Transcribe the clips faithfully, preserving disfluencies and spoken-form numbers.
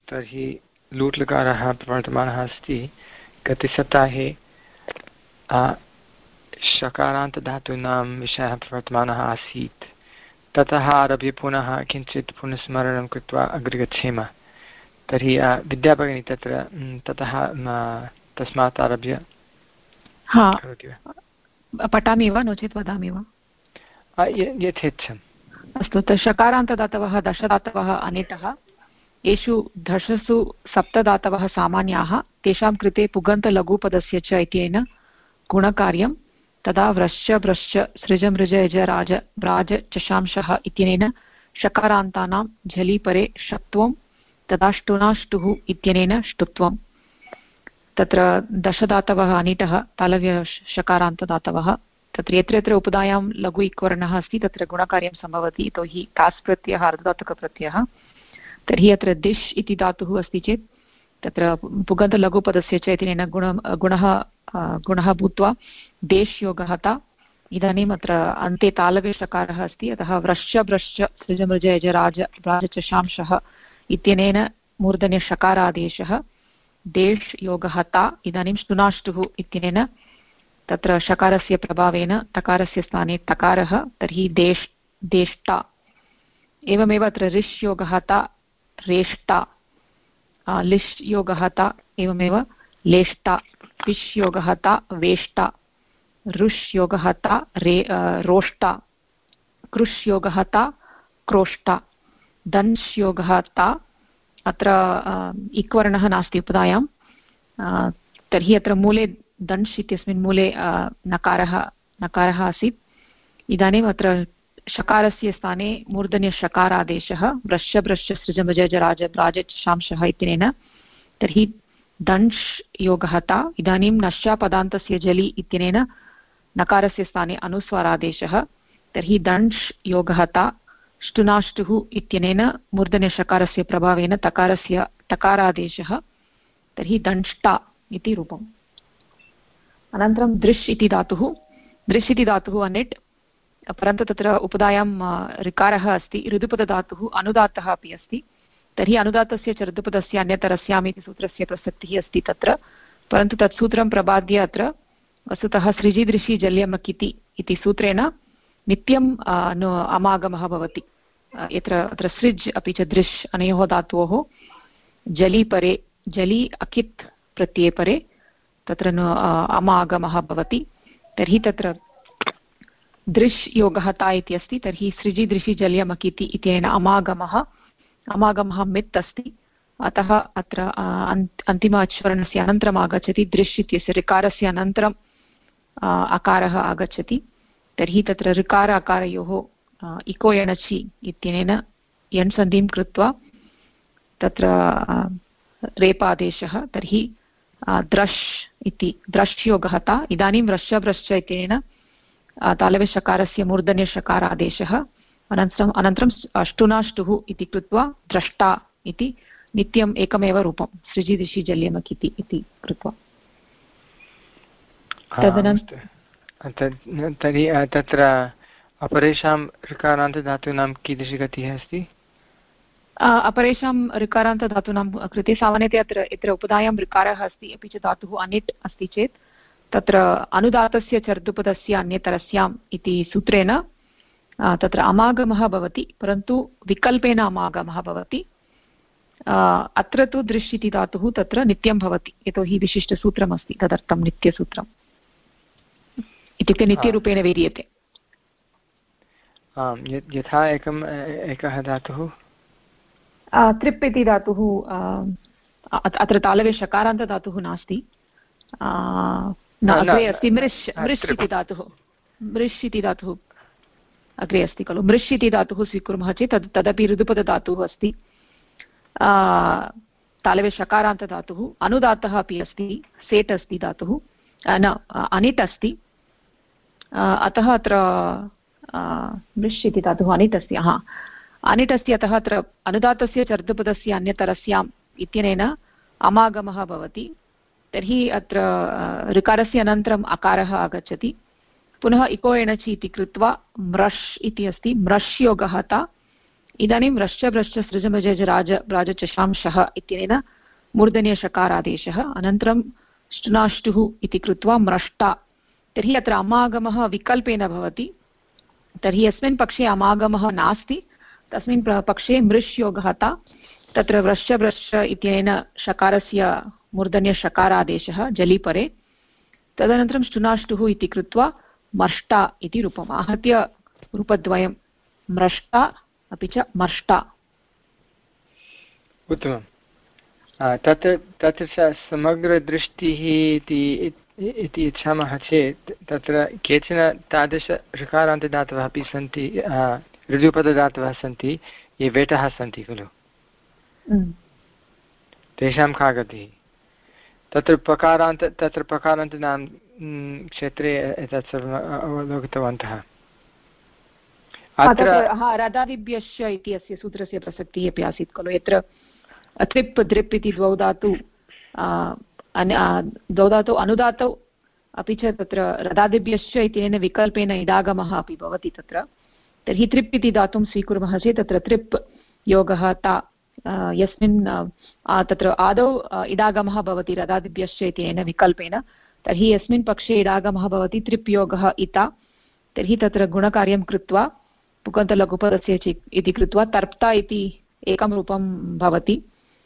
तर्हि लूट्लकारः प्रवर्तमानः अस्ति। गते सप्ताहे शकारान्तधातूनां विषयः प्रवर्तमानः आसीत्। ततः आरभ्य पुनः किञ्चित् पुनस्मरणं कृत्वा अग्रे गच्छेम। तर्हि विद्याभगिनी तत्र ततः तस्मात् आरभ्य करोति वा? पठामि वा नो चेत् वदामि वा? यथेच्छम्। अस्तु, शकारान्तदातवः दशदातवः अनिटः। येषु दशसु सप्तदातवः सामान्याः, तेषां कृते पुगन्तलघुपदस्य च इत्यनेन गुणकार्यं। तदा व्रश्च भ्रश्च सृज मृज यज राज व्राज चशांशः इत्यनेन शकारान्तानां झलि परे षत्वं। तदा ष्टुनाष्टुः इत्यनेन ष्टुत्वं। तत्र दशदातवः अनिटः तालव्य शकारान्तदातवः। तत्र यत्र यत्र उपधायां लघु इक्वर्णः अस्ति तत्र गुणकार्यं सम्भवति, यतोहि तास् प्रत्ययः अर्धधातुकप्रत्ययः। तर्हि अत्र दिश् इति धातुः अस्ति चेत् तत्र पुगन्तलघुपदस्य च इत्यनेन गुण गुणः गुणः भूत्वा देश् योगः ता। इदानीम् अत्र अन्ते तालव्य शकारः अस्ति, अतः व्रश्च भ्रश्च सृज मृज यज राज राज चशांशः इत्यनेन मूर्धन्यषकारादेशः देश् योगः ता। इदानीं ष्टुनाष्टुः इत्यनेन तत्र शकारस्य प्रभावेन तकारस्य स्थाने तकारः, तर्हि देश् देष्टा। एवमेव अत्र ऋष् योगः ता रेष्टा, लिश् योगः ता एवमेव लेष्टा, पिश् योगः ता वेष्टा, रुष् योगः ता रे रोष्टा, कृष् योगः ता क्रोष्टा, दंश् योगः ता। अत्र इक्वर्णः नास्ति उपधायां, तर्हि अत्र मूले दंश् इत्यस्मिन् मूले नकारः नकारः आसीत्। इदानीम् अत्र शकारस्य स्थाने मूर्धन्यषकारादेशः व्रश्च भ्रश्च सृज मृज यज राज व्राज चशांशः इत्यनेन, तर्हि दंश् योगः ता। इदानीं नश्चा पदान्तस्य जलि इत्यनेन नकारस्य स्थाने अनुस्वारादेशः, तर्हि दंश् योगः ता। ष्टुनाष्टुः इत्यनेन मूर्धन्यषकारस्य प्रभावेन तकारस्य टकारादेशः, तर्हि दंष्टा इति रूपम्। अनन्तरं दृश् इति धातुः। दृश् इति धातुः अनिट्, परन्तु तत्र उपधायां ऋकारः अस्ति। ऋदुपदधातुः अनुदात्तः अपि अस्ति। तर्हि अनुदात्तस्य च ऋदुपदस्य अन्यतरस्याम् इति सूत्रस्य प्रसक्तिः अस्ति तत्र, परन्तु तत् सूत्रं प्रबाद्य अत्र वस्तुतः सृजिदृशि जल्यमकिति इति सूत्रेण नित्यम् अमागमः भवति। यत्र अत्र सृज् अपि च दृश् अनयोः धातोः जलि परे जलि अकित् प्रत्यये परे तत्र अमागमः भवति। तर्हि तत्र दृश् योगः ता इति अस्ति, तर्हि सृजि दृशि जल्यमकिति इत्यनेन अमागमः अमागमः मित् अस्ति, अतः अत्र अन्तिम अच्वर्णस्य अनन्तरम् आगच्छति। दृश् इत्यस्य ऋकारस्य अनन्तरम् अकारः आगच्छति। तर्हि तत्र ऋकार अकारयोः इको एणचि इत्यनेन यण् सन्धिं कृत्वा तत्र रेपादेशः, तर्हि द्रश् इति द्रश् योगः ता। इदानीं व्रश्च भ्रश्च इत्यनेन तालव्यषकारस्य मूर्धन्यषकारादेशः, अनन्तरम् अनन्तरं अष्टुनाष्टुः इति कृत्वा द्रष्टा इति नित्यम् एकमेव रूपं सृजि दिशि जल्यमकिति इति कृत्वा। तदनन्तरं तर्हि तत्र अपरेषां ऋकारान्तधातूनां कीदृशी गतिः अस्ति? अपरेषां ऋकारान्तधातूनां कृते सामान्यतया अत्र यत्र उपधायां ऋकारः अस्ति अपि च धातुः अनिट् अस्ति चेत् तत्र अनुदातस्य चर्दुपदस्य अन्यतरस्याम् इति सूत्रेण तत्र अमागमः भवति, परन्तु विकल्पेन अमागमः भवति। अत्र तु दृश् इति धातुः तत्र नित्यं भवति, यतोहि विशिष्टसूत्रमस्ति, तदर्थं नित्यसूत्रम् इत्युक्ते नित्यरूपेण वीर्यते। आम्, यथा एकम् एकः धातुः त्रिप् इति धातुः अत्र तालवे शकारान्तधातुः नास्ति, अग्रे अस्ति मृश् मृश् इति धातुः। मृश् इति धातुः अग्रे अस्ति खलु। मृश् इति धातुः स्वीकुर्मः चेत् तद् तदपि ऋदुपदधातुः अस्ति, तालवे शकारान्तधातुः। अनुदातः अपि अस्ति, सेट् अस्ति धातुः, न अनिट् अस्ति, अतः अत्र मृश् इति धातुः अनिट् अस्ति। हा, अनिट् अस्ति, अतः अत्र अनुदातस्य चर्दुपदस्य अन्यतरस्याम् इत्यनेन अमागमः भवति। तर्हि अत्र ऋकारस्य अनन्तरम् अकारः आगच्छति, पुनः इको एणचि इति कृत्वा म्रश् इति अस्ति। म्रश् योगः ता। इदानीं रश्च भ्रश्च सृज भज राज राजचषांशः इत्यनेन मूर्धन्यषकारादेशः अनन्तरं श्टुनाष्टुः इति कृत्वा म्रष्टा। तर्हि अत्र अमागमः विकल्पेन भवति। तर्हि यस्मिन् पक्षे अमागमः नास्ति तस्मिन् पक्षे मृष् योगः ता। तत्र व्रश्च भ्रश्च इत्यनेन शकारस्य मूर्धन्यषकारादेशः जलिपरे। तदनन्तरं श्टुनाष्टुः इति कृत्वा मर्ष्टा इति रूपम् आहत्य रूपद्वयं म्रष्टा अपि च मर्ष्टा। उत्तमं। तत्र तत्र समग्रदृष्टिः इति इच्छामः चेत् तत्र केचन तादृश-ऋकारान्तदातवः अपि सन्ति, ऋजुपददातवः सन्ति ये वेटः सन्ति खलु, तेषां का गतिः? तत्र पकारान्त तत्र पकारान्तानां क्षेत्रे एतत् सर्वम् अवलोकितवन्तः। अत्र रदादिभ्यश्च इति अस्य सूत्रस्य प्रसक्तिः अपि आसीत् खलु, यत्र त्रिप् द्रिप् इति द्वौ धातु द्वौ धातौ अनुदातौ अपि च तत्र रदादिभ्यश्च इत्यनेन विकल्पेन इडागमः अपि भवति तत्र। तर्हि त्रिप् इति धातुं स्वीकुर्मः चेत् तत्र त्रिप् योगः ता यस्मिन् तत्र आदौ इडागमः भवति रदादिभ्यश्च इत्यनेन विकल्पेन, तर्हि यस्मिन् पक्षे इडागमः भवति त्रिप् योगः इता, तर्हि तत्र गुणकार्यं कृत्वा पुगन्तलघुपदस्य इति कृत्वा तर्प्ता इति एकं रूपं भवति।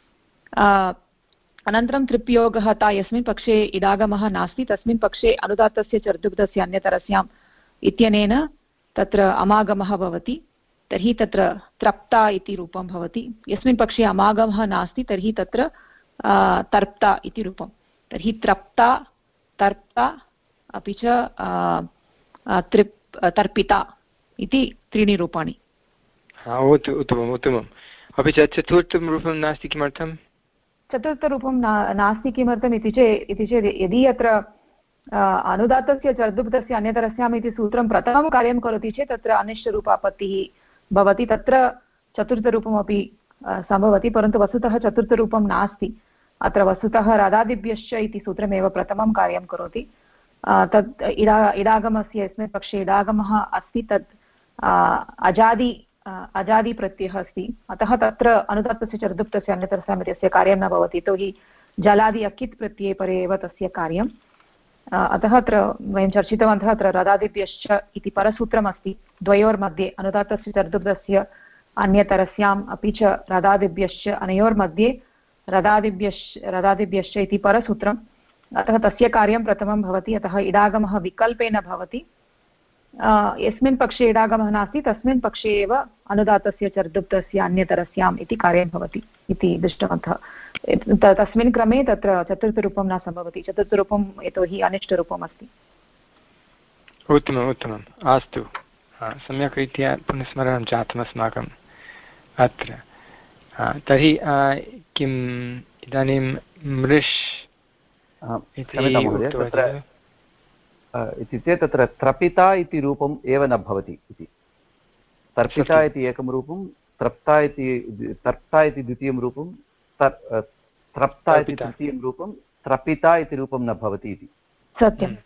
अनन्तरं त्रिप्योगः ता यस्मिन् पक्षे इडागमः नास्ति तस्मिन् पक्षे अनुदात्तस्य चर्दुग्धस्य अन्यतरस्याम् इत्यनेन तत्र अमागमः भवति, तर्हि तत्र त्रप्ता इति रूपं भवति। यस्मिन् पक्षे अमागमः नास्ति तर्हि तत्र तर्प्ता इति रूपं। तर्हि त्रप्ता, तर्प्ता अपि च त्रिप् तर्पिता इति त्रीणि रूपाणि। उत्तमम् उत्तमम्। अपि च चतुर्थं रूपं नास्ति किमर्थं? चतुर्थरूपं ना नास्ति किमर्थम् इति चेत् इति चेत् यदि अत्र अनुदात्तस्य चर्दुग्धस्य अन्यतरस्याम् इति सूत्रं प्रथमं कार्यं करोति चेत् तत्र अनिष्टरूपापत्तिः भवति, तत्र चतुर्थरूपमपि सम्भवति, परन्तु वस्तुतः चतुर्थरूपं नास्ति। अत्र वस्तुतः रदादिभ्यश्च इति सूत्रमेव प्रथमं कार्यं करोति। तत् इडा इडागमस्य यस्मिन् पक्षे इडागमः अस्ति तत् अजादि अजादिप्रत्ययः अस्ति, अतः तत्र अनुदात्तस्य चर्दुक्तस्य अन्यतरस्याम् इत्यस्य कार्यं न भवति, यतोहि जलादि अकित् प्रत्यये परे एव तस्य कार्यम्। अतः अत्र वयं चर्चितवन्तः अत्र रदादिभ्यश्च इति परसूत्रमस्ति द्वयोर्मध्ये, अनुदात्तस्य चर्दुक्तस्य अन्यतरस्याम् अपि च रदादिभ्यश्च अनयोर्मध्ये रदादिभ्यश्च रदादिभ्यश्च इति परसूत्रम्। अतः तस्य कार्यं प्रथमं भवति, अतः इडागमः विकल्पेन भवति। यस्मिन् पक्षे इडागमः नास्ति तस्मिन् पक्षे एव अनुदात्तस्य चर्दुक्तस्य अन्यतरस्याम् इति कार्यं भवति इति दृष्टवन्तः। तस्मिन् क्रमे तत्र चतुर्थरूपं न सम्भवति, चतुर्थरूपं यतोहि अनिष्टरूपम् अस्ति। उत्तमम् उत्तमम्, अस्तु, सम्यक् रीत्या पुनस्मरणं जातम् अस्माकम् अत्र। तर्हि किम् इदानीं मृष् इति इत्युक्ते तत्र त्रपिता इति रूपम् एव न भवति इति। तर्पिता इति एकं रूपं, त्रप्ता इति तर्प्ता इति द्वितीयं रूपं, त्रप्ता इति तृतीयं रूपं, त्रपिता इति रूपं न भवति इति। सत्यं।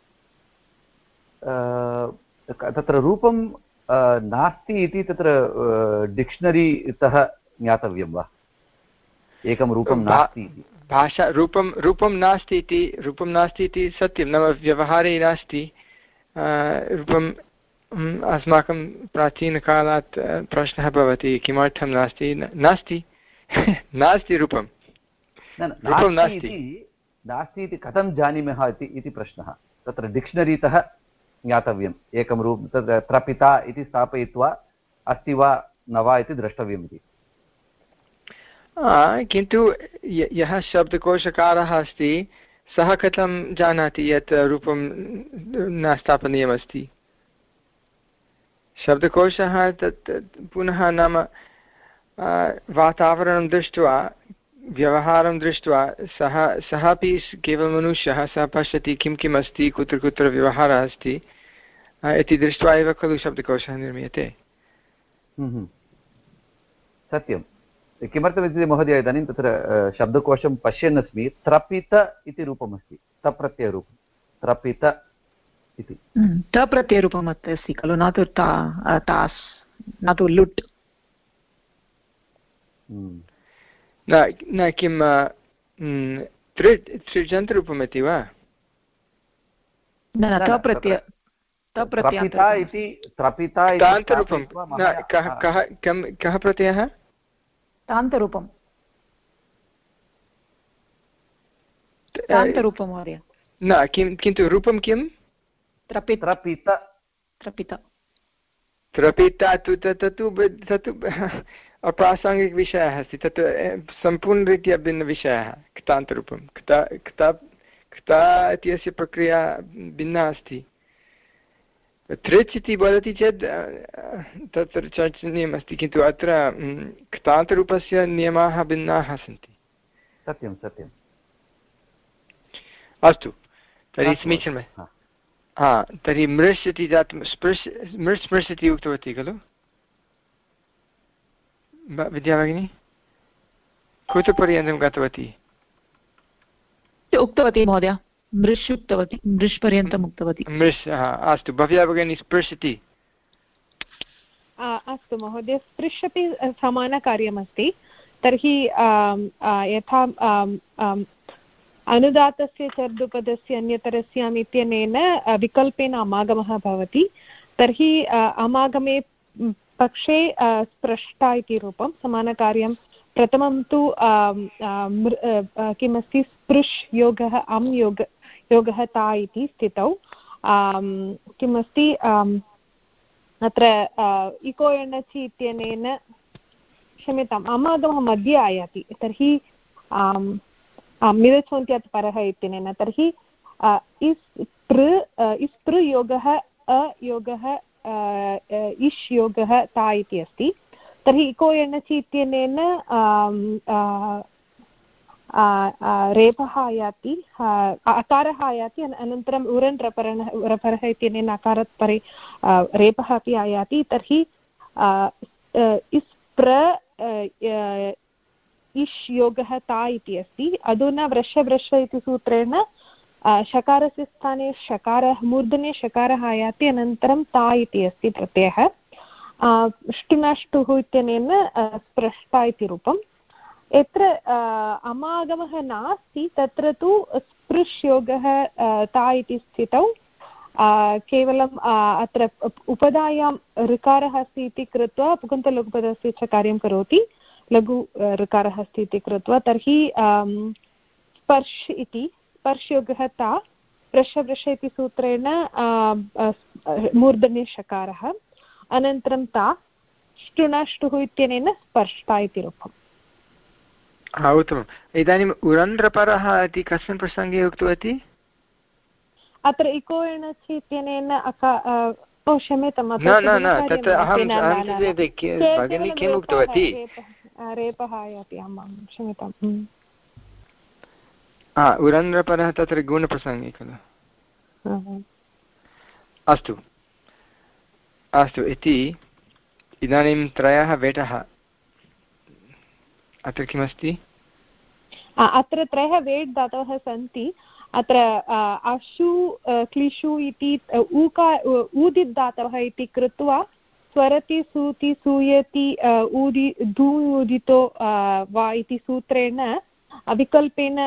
तत्र रूपं नास्ति इति तत्र डिक्षनरीतः ज्ञातव्यं वा? एकं रूपं नास्ति इति भाषा रूपं रूपं नास्ति इति रूपं नास्ति इति सत्यं, नाम व्यवहारे नास्ति रूपम्। अस्माकं प्राचीनकालात् प्रश्नः भवति किमर्थं नास्ति, नास्ति नास्ति रूपं, रूपं नास्ति नास्ति इति कथं जानीमः इति प्रश्नः। तत्र डिक्षनरीतः ज्ञातव्यम्, एकं रूपं तत्र त्रपिता इति स्थापयित्वा अस्ति वा न वा इति द्रष्टव्यम् इति। किन्तु यः शब्दकोशकारः अस्ति सः कथं जानाति यत् रूपं न स्थापनीयमस्ति? शब्दकोशः तत् पुनः नाम वातावरणं दृष्ट्वा व्यवहारं दृष्ट्वा सः सः अपि केवलं मनुष्यः, सः पश्यति किं किम् अस्ति, कुत्र कुत्र व्यवहारः अस्ति इति दृष्ट्वा एव खलु शब्दकोशः निर्मीयते। सत्यं। किमर्थमिति महोदय इदानीं तत्र शब्दकोशं पश्यन् अस्मि, त्रपित इति रूपमस्ति, तप्रत्ययरूपं त्रपित इति। तप्रत्ययरूपम् अस्ति खलु, न तु तास् न तु लुट्। न न किं त्रि त्रिजन्तरूपमिति वा तान्तरूपं कः कः कः प्रत्ययः तान्तरूपं तान्तरूपं महोदय न किं किन्तु रूपं किं त्रपिता त्रपिता त्रपिता तु तत्तु तत्तु अप्रासङ्गिकविषयः अस्ति तत् सम्पूर्णरीत्या भिन्नविषयः क्तान्तरूपं क्ता क्ता क्ता इत्यस्य प्रक्रिया भिन्ना अस्ति त्रिच् इति वदति चेत् तत्र चर्चनीयम् अस्ति किन्तु अत्र क्तान्तरूपस्य नियमाः भिन्नाः सन्ति सत्यं सत्यम् अस्तु तर्हि समीचीनं हा तर्हि मृष् इति जातं स्पृश् मृष् स्पृश् इति उक्तवती खलु विद्याभगिनी कुतपर्यन्तं गतवती उक्तवती महोदय मृष् उक्तवती मृष् पर्यन्तम् उक्तवती मृष् अस्तु भव्या भगिनी स्पृश् इति अस्तु महोदय स्पृश् अपि समानकार्यमस्ति तर्हि यथा अनुदातस्य चर्दुपदस्य अन्यतरस्याम् इत्यनेन विकल्पेन अमागमः भवति तर्हि अमागमे पक्षे स्पृष्टा इति रूपं समानकार्यं प्रथमं तु किमस्ति स्पृश् योगः अम् योग योगः ता इति स्थितौ किमस्ति अत्र इको एणचि इत्यनेन क्षम्यताम् अमागमः मध्ये आयाति तर्हि मिदच्छोन्त्यात् परः इत्यनेन तर्हि इस् पृ इस् पृ योगः अयोगः इष् योगः ता इति अस्ति तर्हि इको एणचि इत्यनेन रेपः आयाति अकारः आयाति अनन्तरम् उरन् रपरः रपरः इत्यनेन अकारात् परे रेपः अपि आयाति तर्हि इस् प्र इष् योगः ता इति अस्ति अधुना वृष वृष इति सूत्रेण शकारस्य स्थाने शकारः मूर्धन्ये शकारः आयाति अनन्तरं ता इति अस्ति प्रत्ययः ष्टुनाष्टुः इत्यनेन स्पृष्टा इति रूपं यत्र अमागमः नास्ति तत्र तु स्पृश् योगः ता इति स्थितौ केवलम् अत्र उपधायां ऋकारः अस्ति इति कृत्वा पुगन्तलघुपदस्य च कार्यं करोति लघु ऋकारः अस्ति इति कृत्वा तर्हि स्पर्श् इति स्पर्श् योगः ता वृष वृष इति सूत्रेण मूर्धन्ये शकारः अनन्तरं ता ष्टुनाष्टुः इत्यनेन स्पर्ष्टा इति रूपम् उत्तमम् इदानीम् उरन्ध्रपरः इति कस्मिन् प्रसङ्गे उक्तवती अत्र इको एणचि इत्यनेन ओ क्षम्यताम् न न न तत्र अहं भगिनी किम् उक्तवती रेपः आयाति आमां क्षम्यताम् उरन्ध्रपरः तत्र गुणप्रसङ्गे खलु अस्तु अस्तु इति इदानीं त्रयः वेटः अत्र किमस्ति अत्र त्रयः वेट् धातवः सन्ति अत्र अशु क्लिशु इति ऊका ऊदित् धातवः इति कृत्वा स्वरति सूति सूयति ऊदि धू उदितो वा इति सूत्रेण विकल्पेन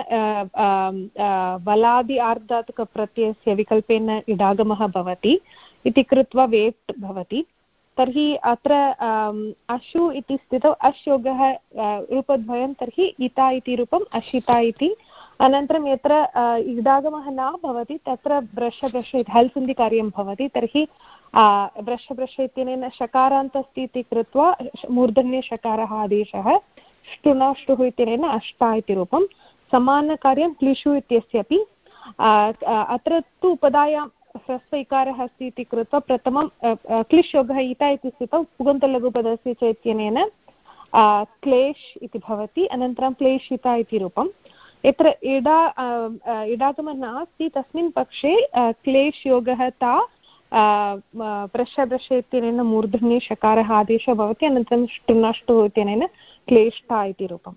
बलादि आर्धातुकप्रत्ययस्य विकल्पेन इडागमः भवति इति कृत्वा वेट् भवति तर्हि अत्र अशु इति स्थितौ अश् योगः रूपद्वयं तर्हि इता इति रूपम् अशिता इति अनन्तरं यत्र इडागमः न भवति तत्र ब्रश ब्रश इति हल् सन्धिकार्यं भवति तर्हि ब्रश ब्रश इत्यनेन शकारान्त अस्ति इति कृत्वा मूर्धन्ये शकारः आदेशः ष्टुनाष्टुः इत्यनेन अष्टा इति रूपं समानकार्यं क्लिशु इत्यस्यापि अत्र तु उपधायां ह्रस्व इकारः अस्ति इति कृत्वा प्रथमं क्लिश् योगः इता इति स्थितौ पुगन्तलघुपदस्य च इत्यनेन क्लेश् इति भवति अनन्तरं क्लेशिता इति रूपं यत्र इडा इडागमः नास्ति तस्मिन् पक्षे क्लेश् योगः ता ब्रश ब्रश इत्यनेन मूर्धन्ये शकारः आदेशः भवति अनन्तरं ष्टुनाष्टुः इत्यनेन क्लेष्टा इति रूपम्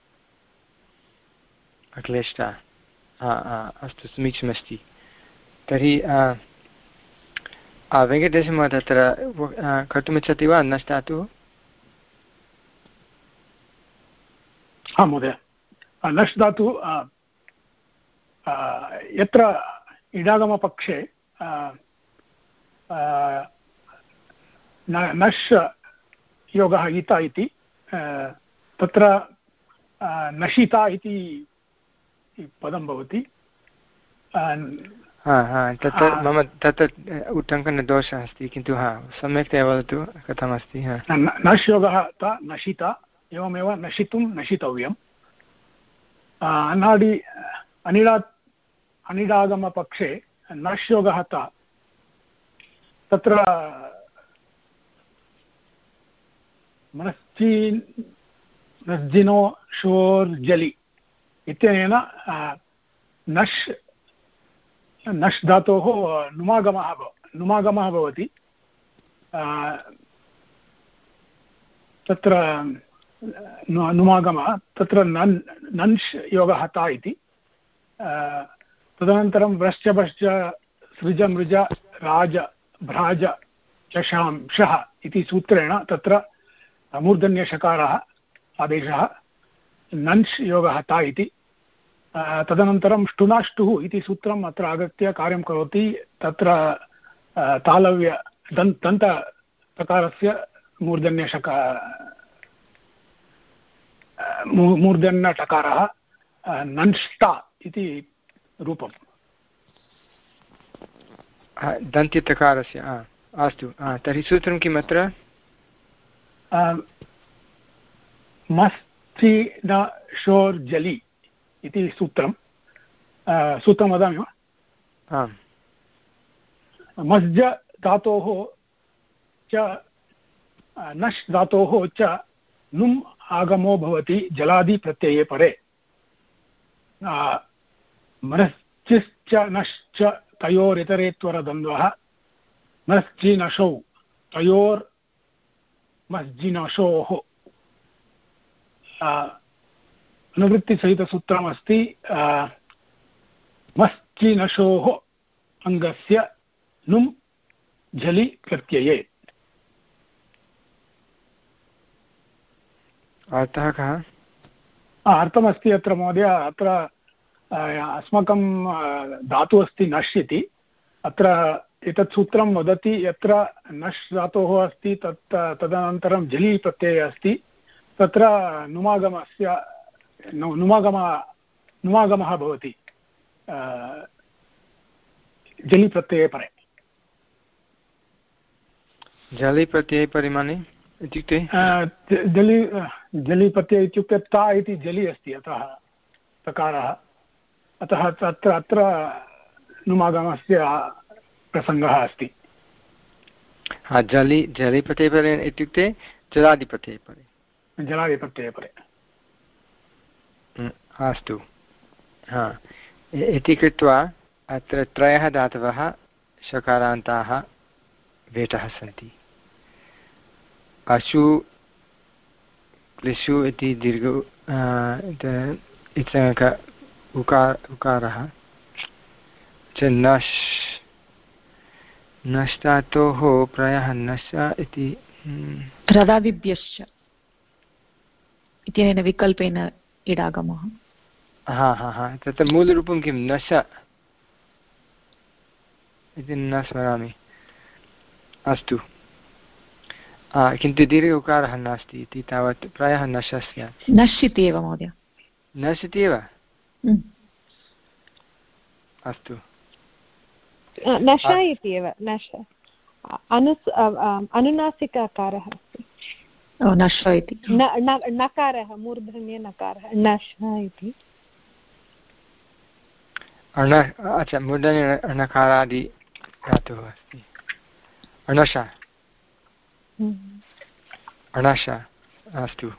क्लेष्टा अस्तु समीचीनमस्ति तर्हि वेङ्कटेशमहोदय तत्र कर्तुमिच्छति वा नष्टातु हा महोदय, नश् धातु यत्र इडागमपक्षे नश् योगः ईता इति तत्र नशिता इति पदं भवति। तत्र मम तत्र उट्टङ्कनदोषः अस्ति, किन्तु हा सम्यक्तया वदतु कथमस्ति। नश् योगः नशिता, एवमेव नशितुं नशितव्यम्। अनादि अनिडा अनिडागमपक्षे नश् योगः तत्र मनश्चि नज्जिनो शोर्जलि इत्यनेन नश् नश् धातोः नुमागमः नुमागमः भवति। तत्र नुमागमः तत्र नन् नंश् योगः ता इति। तदनन्तरं व्रश्च भश्च सृज मृज राज भ्राज चशांशः इति सूत्रेण तत्र मूर्धन्यषकारः आदेशः नंश् योगः ता इति। तदनन्तरं ष्टुनाष्टुः इति सूत्रम् अत्र आगत्य कार्यं करोति। तत्र तालव्य दन् दन्तप्रकारस्य मूर्धन्यषका मूर्धन्यटकारः नंष्टा इति रूपम्। दन्त्यटकारस्य अस्तु, तर्हि सूत्रं किम् अत्र? मस्ति न शोर्जलि इति सूत्रं सूत्रं वदामि वा? मस्ज धातोः च नश् धातोः च नुम् आगमो भवति जलादिप्रत्यये परे। मनश्चिश्च नश्च तयोरितरेत्वरद्वन्द्वः मनश्चिनशौ तयोर्मस्जिनशोः। अनुवृत्तिसहितसूत्रमस्ति मश्चिनशोः अङ्गस्य नुम् झलि प्रत्यये। अर्थः कः? अर्थमस्ति अत्र महोदय, अत्र अस्माकं धातुः अस्ति नश् इति। अत्र एतत् सूत्रं वदति यत्र नश् धातोः अस्ति तत् तदनन्तरं झलि प्रत्ययः अस्ति, तत्र नुमागमस्य नुमागम नुमागमः भवति झलि प्रत्यये परे। झलि प्रत्यये परिमाणे इत्युक्ते जलि जलि प्रत्यय इत्युक्ते ता इति जलि अस्ति, अतः तकारः, अतः तत्र अत्र नुमागमस्य प्रसङ्गः अस्ति। हा, जलि जलि प्रत्यये परे इत्युक्ते जलादिप्रत्यये परे। जलादिप्रत्यये परे, अस्तु। हा, इति कृत्वा अत्र त्रयः धातवः शकारान्ताः वेटः सन्ति। अशु क्लिशु इति दीर्घ इत्यनेक उकार उकारः च नश् नश् धातोः प्रायः नश इति रदादिभ्यश्च इत्यनेन विकल्पेन इडागमः। हा हा हा तत्र मूलरूपं किं? नश इति न स्मरामि। अस्तु, किन्तु दीर्घ उकारः नास्ति इति तावत् प्रायः नश स्यात्। नश् इति एव महोदय। नश् इति एव? अस्तु, नश इति एव। नश अनुनासिक अकारः अस्ति। नश इति नकारः, मूर्धन्य नकारः नश इति। अच्छा, मूर्धन्य णकारादि धातुः अस्ति। अणश अणश अस्तु,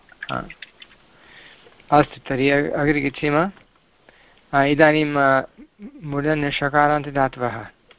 अस्तु तर्हि अग्रे गच्छेम। इदानीं मूर्धन्यषकारान्तदातवः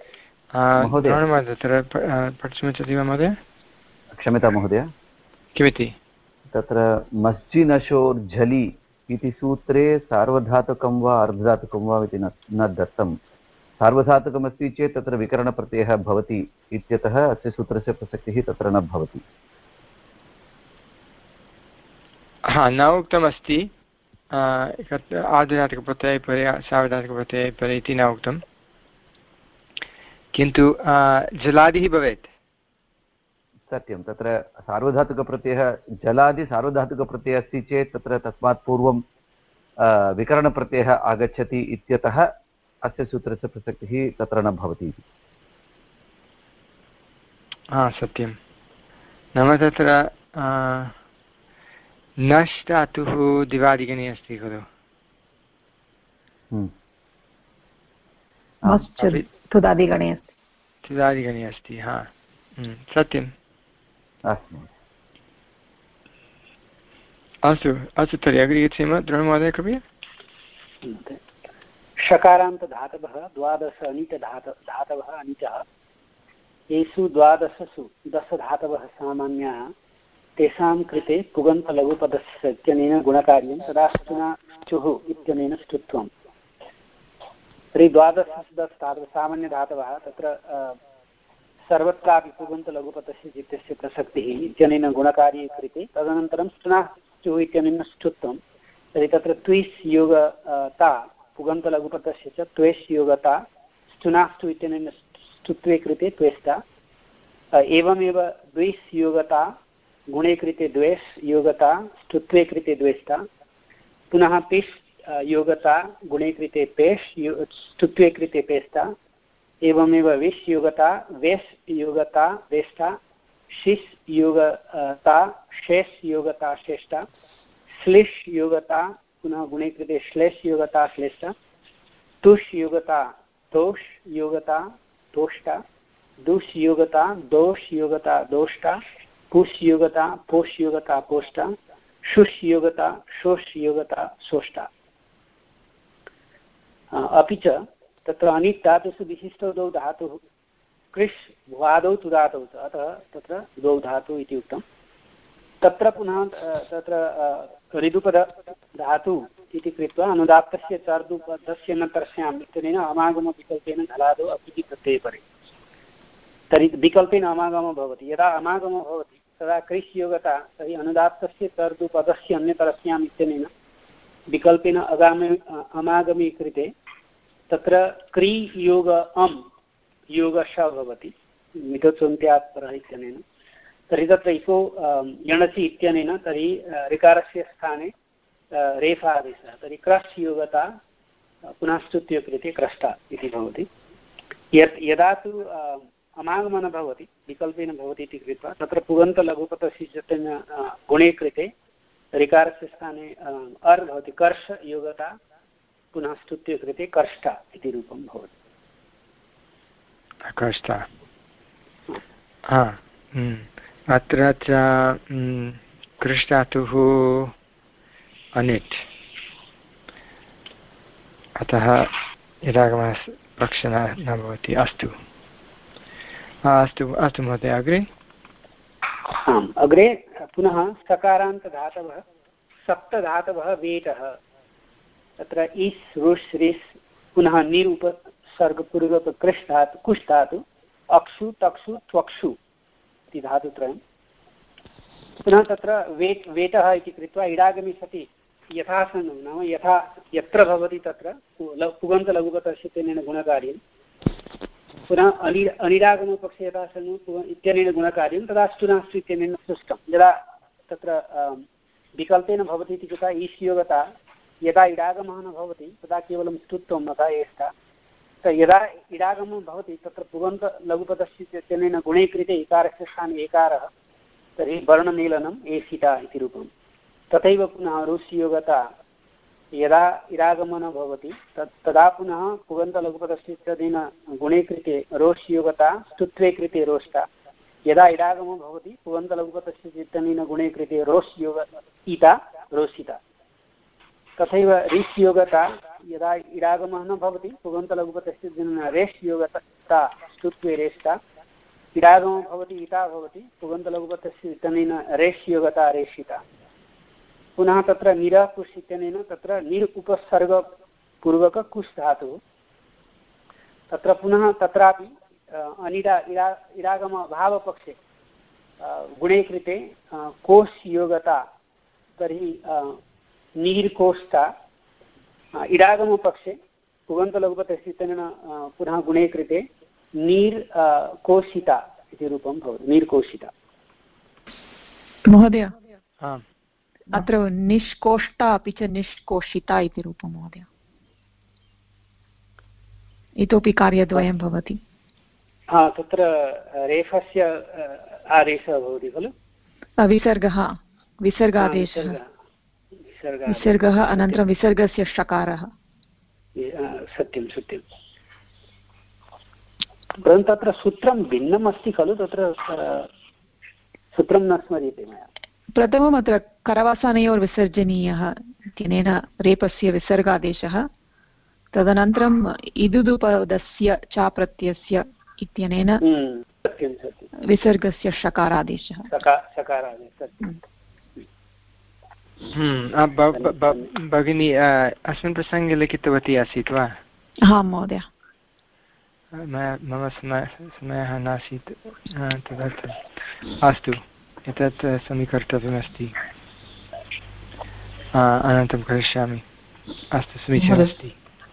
तत्र पठितुमिच्छति वा महोदय? क्षम्यतां महोदय, किमिति? तत्र मश्चिनशोर्झलि इति सूत्रे सार्वधातुकं वा अर्धधातुकं वा इति न न दत्तं। सार्वधातुकमस्ति चेत् तत्र विकरणप्रत्ययः भवति इत्यतः अस्य सूत्रस्य प्रसक्तिः तत्र न भवति। हा, न उक्तमस्ति आर्धधातुकप्रत्यये परे सार्वधातुकप्रत्यये परे इति न उक्तं, किन्तु जलादिः भवेत्। सत्यं, तत्र सार्वधातुकप्रत्ययः जलादि सार्वधातुकप्रत्ययः अस्ति चेत् तत्र तस्मात् पूर्वं विकरणप्रत्ययः आगच्छति इत्यतः अस्य सूत्रस्य प्रसक्तिः तत्र न भवति इति। हा सत्यं, नाम तत्र नश् धातुः दिवादिगणे अस्ति खलु, तुदादिगणे अस्ति, तुदादिगणे अस्ति, हा सत्यम्। अस्तु अस्तु तर्हि अग्रे गच्छेम। द्रोणमहोदय कृपया। षकारान्तधातवः द्वादश अनिटधात धातवः अनिटः येषु द्वादशसु दशधातवः सामान्याः तेषां कृते पुगन्तलघुपदस्य इत्यनेन गुणकार्यं तदा स्तुना चुः इत्यनेन स्तुत्वम्। तर्हि द्वादशसु दशधातवः सामान्यधातवः तत्र सर्वत्रापि पुगन्तलघुपदस्य चित्तस्य प्रसक्तिः इत्यनेन गुणकार्ये कृते तदनन्तरं स्तुना चुः इत्यनेन स्तुत्वं। तर्हि तत्र त्विस् योगता पुगन्तलघुपदस्य च त्वेष् योगता स्तुनास्तु इत्यनेन स्तुत्वे कृते त्वेष्टा। एवमेव द्विस् योगता गुणे कृते द्वेष् योगता स्तुत्वे कृते द्वेष्टा। पुनः पिष् योगता गुणे कृते पेष् स्तुत्वे कृते पेष्टा। एवमेव विष् योगता वेष् योगता वेष्टा। शिष् योगता शेष योगता श्रेष्ठा। श्लिष् योगता पुनः गुणे कृते श्लेष योगता श्लेष्ठा। तुष् योगता तोष योगता तोष्टा। दुष् योगता दोष योगता दोष्टा। पुष् योगता पोष योगता पोष्टा। शुष् योगता शोष योगता सोष्टा। अपि च तत्र अनिट् धातुषु विशिष्टौ द्वौ धातुः कृष् भ्वादौ तुदातौ च, अतः तत्र द्वौ धातु इति उक्तं। तत्र पुनः तत्र ऋदुपद धातु इति कृत्वा अनुदात्तस्य चार्दुपदस्य न तर्स्याम् इत्यनेन अमागमविकल्पेन धलादौ अपिति प्रत्यये परे। तर्हि विकल्पेन अमागमो भवति। यदा अमागमो भवति तदा कृष् योगता, तर्हि अनुदात्तस्य चार्दुपदस्य अन्यतरस्याम् इत्यनेन विकल्पेन अगामे अमागमी कृते तत्र क्री योग अम् योगश भवति मिथोत्सन्त्यात् परः इत्यनेन। तर्हि तत्र इको यणसि इत्यनेन तर्हि ऋकारस्य स्थाने रेफादेशः, तर्हि क्रस् योगता पुनः स्तुत्य कृते क्रष्टा इति भवति। यत् यदा तु अमागमन भवति विकल्पेन भवति इति कृत्वा तत्र पुगन्तलघुपदस्य गुणे कृते ऋकारस्य स्थाने अर् भवति, कर्ष योगता पुनः स्तुत्य कृते कर्ष्टा इति रूपं भवति। कर्ष्टा, हा अत्र च कृष्टातुः अनिट्, अतः यदागमः पक्षः न भवति। अस्तु अस्तु अस्तु महोदय अग्रे। आम्, अग्रे पुनः सकारान्तधातवः सप्तधातवः वेटः तत्र इस् रुष् रिस् पुनः निर् उपसर्गपूर्वक कृष् धातु कुष् धातु अक्षु तक्षु त्वक्षु इति धातुत्रयं। पुनः तत्र वेट् वेटः इति कृत्वा इडागमि सति यथासनं नाम यथा यत्र भवति तत्र पुगन्तलघुपदस्य गुणकार्यं। पुनः अनि अनिरागमपक्षे यथासनं इत्यनेन गुणकार्यं तदा स्तुनास्तु इत्यनेन सृष्टं। यदा तत्र विकल्पेन भवति इति कृत्वा ईश् योगता, यदा इडागमः न भवति तदा केवलं स्तुत्वं न एष्टा। यदा इडागमः भवति तत्र पुगन्तलघुपदस्य इत्यनेन गुणे कृते इकारस्य स्थाने एकारः, तर्हि वर्णमेलनम् एसिता इति रूपं। तथैव पुनः रुस् योगता, यदा इडागमः न भवति तत् तदा पुनः पुगन्तलघुपदस्य इत्यनेन गुणे कृते रोष् योगता स्तुत्वे कृते रोष्टा। यदा इडागमो भवति पुगन्तलघुपदस्य इत्यनेन गुणे कृते रोष् योग ईता रोषिता। तथैव रिस् योगता, यदा इडागमः न भवति पुगन्तलघुपदस्य रेष् योगता स्तुत्वे रेष्टा। इडागमो भवति ईता भवति पुगन्तलघुपदस्य इत्यनेन रेष् योगता रेषिता। पुनः तत्र निरः कुष् इत्यनेन तत्र निर् उपसर्गपूर्वक कुष् धातुः। तत्र पुनः तत्रापि अनिडा इडा इडागम भावपक्षे गुणे कृते कोष् योगता, तर्हि नीर्कोष्ठा इडागमपक्षे पुगन्तलघुपतस्थितेन पुनः गुणे कृते नीर् कोशिता इति रूपं भवति नीर्कोशिता महोदय अत्र निष्कोष्ठा अपि च निष्कोषिता इति रूपं महोदय इतोपि कार्यद्वयं भवति तत्र रेफस्य आदेशः भवति खलु विसर्गः विसर्गादेशः विसर्गः अनन्तरं विसर्गस्य षकारः सत्यं सत्यं परन्तु तत्र सूत्रं भिन्नम् अस्ति खलु तत्र सूत्रं न स्मर्यते मया प्रथमम् अत्र करवासानयोर्विसर्जनीयः इत्यनेन रेपस्य विसर्गादेशः तदनन्तरम् इदुदुपदस्य च प्रत्ययस्य इत्यनेन विसर्गस्य षकारादेशः भगिनी अस्मिन् प्रसङ्गे लिखितवती आसीत् वा? आं महोदय मम समयः नासीत् तदर्थम् अस्तु एतत् समीकर्तव्यमस्ति अनन्तरं करिष्यामि अस्तु समीचीनमस्ति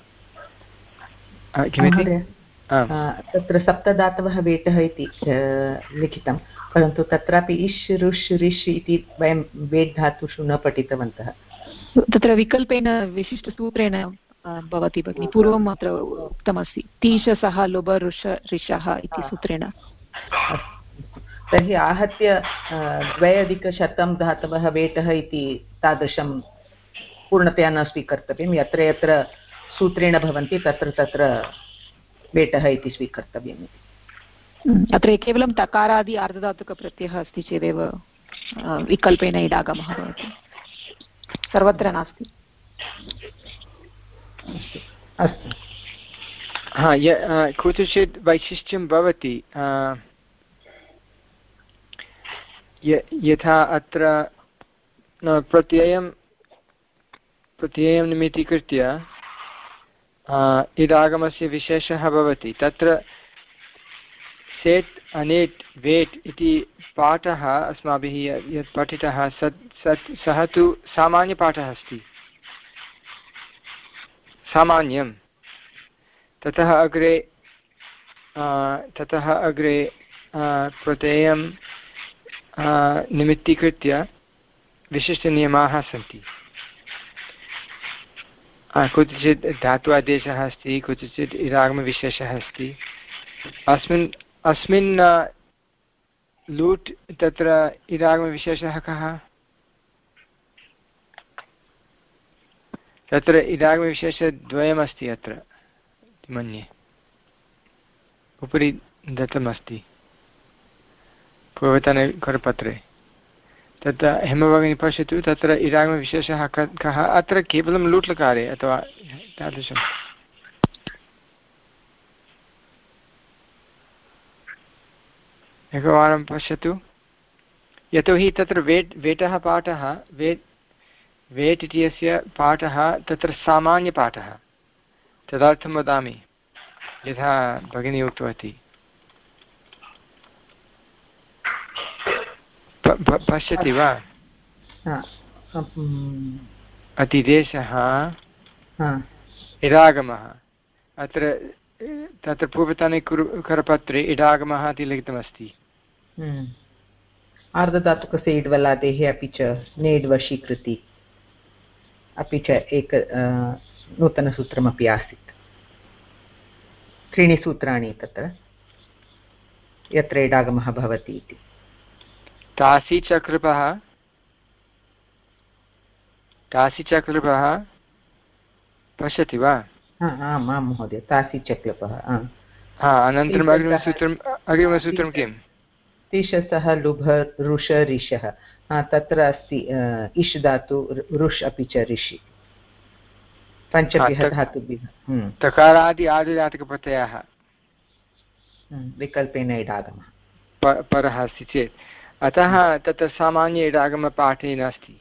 किमिति तत्र सप्तधातवः वेटः इति लिखितं परन्तु तत्रापि इष् रुष् रिष् इति वयं वेट् धातुषु न पठितवन्तः तत्र विकल्पेन विशिष्टसूत्रेण भवति भगिनि पूर्वम् अत्र उक्तमस्ति तीशसः लुब ऋष ऋषः इति सूत्रेण तर्हि आहत्य द्व्यधिकशतं धातवः वेटः इति तादृशं पूर्णतया न स्वीकर्तव्यं यत्र यत्र सूत्रेण भवन्ति तत्र तत्र वेटः इति स्वीकर्तव्यम् अत्र केवलं तकारादि आर्धधातुकप्रत्ययः अस्ति चेदेव विकल्पेन इडागमः भवति सर्वत्र नास्ति अस्तु हा कुत्रचित् वैशिष्ट्यं भवति यथा अत्र प्रत्ययं प्रत्ययं निमित्तीकृत्य इडागमस्य विशेषः भवति तत्र सेट् अनेट् वेट् इति पाठः अस्माभिः यत् पठितः सत् सत् सः तु सामान्यपाठः अस्ति सामान्यं ततः अग्रे ततः अग्रे प्रत्ययं निमित्तीकृत्य विशिष्टनियमाः सन्ति कुत्रचित् धातु आदेशः अस्ति कुत्रचित् इडागमविशेषः अस्ति अस्मिन् अस्मिन् लूट् तत्र इडागमविशेषः कः तत्र इडागमविशेषद्वयमस्ति अत्र मन्ये उपरि दत्तमस्ति पूर्वतने करपत्रे तत् हेमभगिनी पश्यतु तत्र इडागमविशेषः कः अत्र केवलं लूट्लकारे अथवा तादृशम् एकवारं पश्यतु यतोहि तत्र वेट् वेटः पाठः वेट् वेट् इत्यस्य पाठः तत्र सामान्यपाठः तदर्थं वदामि यथा भगिनी उक्तवती पश्यति वा अतिदेशः इडागमः अत्र तत्र पूर्वतने करपत्रे इडागमः इति लिखितमस्ति आर्धधातुकस्य इड्वलादेः अपि च नेड् वशीकृति अपि च एक नूतनसूत्रमपि आसीत् त्रीणि सूत्राणि तत्र यत्र इडागमः भवति इति तासि चक्रपः तासि चक्रपः पश्यति वा? आम् आं महोदय तासि चक्रपः हा अनन्तरम् अग्रिमसूत्रम् अग्रिमसूत्रं किम्? तिशसः लुभ रुष ऋषः तत्र अस्ति इष् धातु रुष् अपि च ऋषि पञ्चभ्यः धातुभ्यः तकारादि आदिदातकप्रत्ययः विकल्पेन इडागमः परः अस्ति चेत् अतः तत्र सामान्य इडागमपाठे नास्ति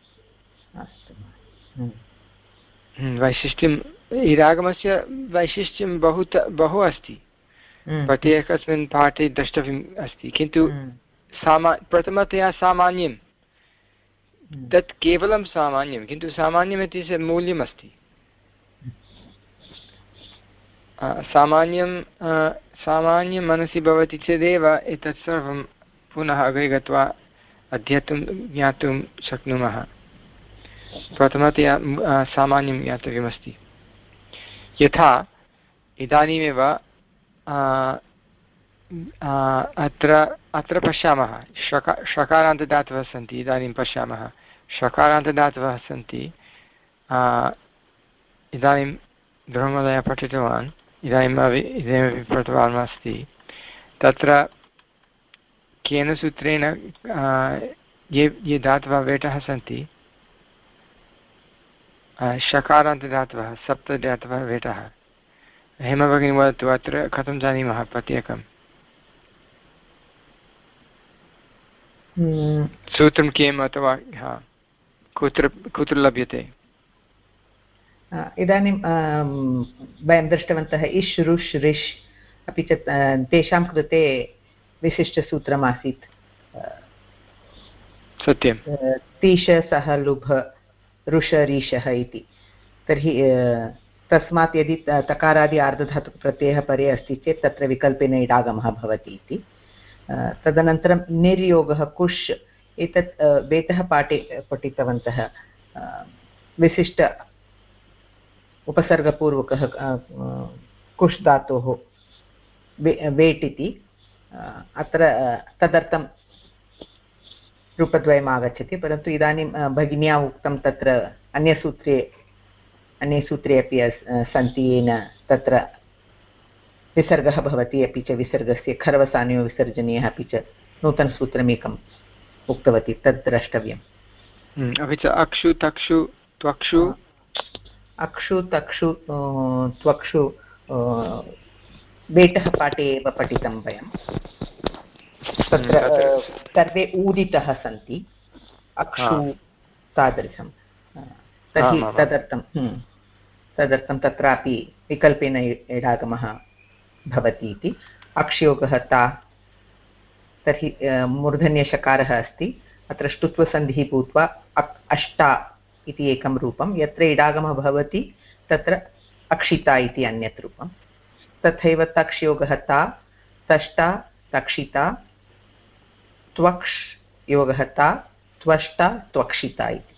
वैशिष्ट्यम् इडागमस्य वैशिष्ट्यं बहु बहु अस्ति प्रत्येकस्मिन् पाठे द्रष्टव्यम् अस्ति किन्तु सामा प्रथमतया सामान्यं तत् केवलं सामान्यं, किन्तु सामान्यम् इति मूल्यमस्ति। सामान्यं सामान्यं मनसि भवति चेदेव एतत् सर्वं पुनः अग्रे गत्वा अध्येतुं ज्ञातुं शक्नुमः। प्रथमतया सामान्यं ज्ञातव्यमस्ति। यथा इदानीमेव अत्र अत्र पश्यामः षका षकारान्तदातवः सन्ति। इदानीं पश्यामः षकारान्तदातवः सन्ति। इदानीं ध्रुवमहोदयः पठितवान्, इदानीमपि इदानीमपि पठितवान् अस्ति। तत्र केन सूत्रेण ये ये धातवः वेटः सन्ति, षकारान्तदातवः सप्तदातवः वेटः। हेमभगिनी वदतु अत्र कथं जानीमः प्रत्येकं सूत्रं किम् अथवा कुत्र कुत्र लभ्यते? इदानीं वयं दृष्टवन्तः इष् रुष् रिष् अपि च तेषां कृते विशिष्टसूत्रमासीत्। सत्यं तीश सह लुभ रुष रीषः इति। तर्हि तस्मात् यदि तकारादि आर्धधातुकप्रत्ययः परे अस्ति चेत् तत्र विकल्पेन इडागमः भवति इति। तदनन्तरं निर्योगः कुश्, एतत् वेतः पाठे पठितवन्तः। विशिष्ट उपसर्गपूर्वकः कुश् धातोः वेट् इति। अत्र तदर्थं रूपद्वयम् आगच्छति, परन्तु इदानीं भगिन्या उक्तं तत्र अन्यसूत्रे अन्ये सूत्रे अपि सन्ति येन तत्र विसर्गः भवति, अपि च विसर्गस्य खर्वसानयो विसर्जनीयः, अपि च नूतनसूत्रमेकम् उक्तवती, तत् द्रष्टव्यम्। अपि च अक्षु तक्षु त्वक्षु अक्षु तक्षु त्वक्षु वेटः पाठे एव पठितं वयं। तत्र सर्वे ऊदितः सन्ति अक्षु तादृशं। तर्हि तदर्थं तदर्थं तत्रापि विकल्पेन इडागमः भवति इति। अक्षयोगः ता, तर्हि मूर्धन्यषकारः अस्ति, अत्र ष्टुत्वसन्धिः भूत्वा अष्टा इति एकं रूपं, यत्र इडागमः भवति तत्र अक्षिता इति अन्यत् रूपं। तथैव तक्ष्योगः ता, तष्टा तक्षिता, त्वक्ष् योगः ता, त्वष्टा त्वक्षिता इति।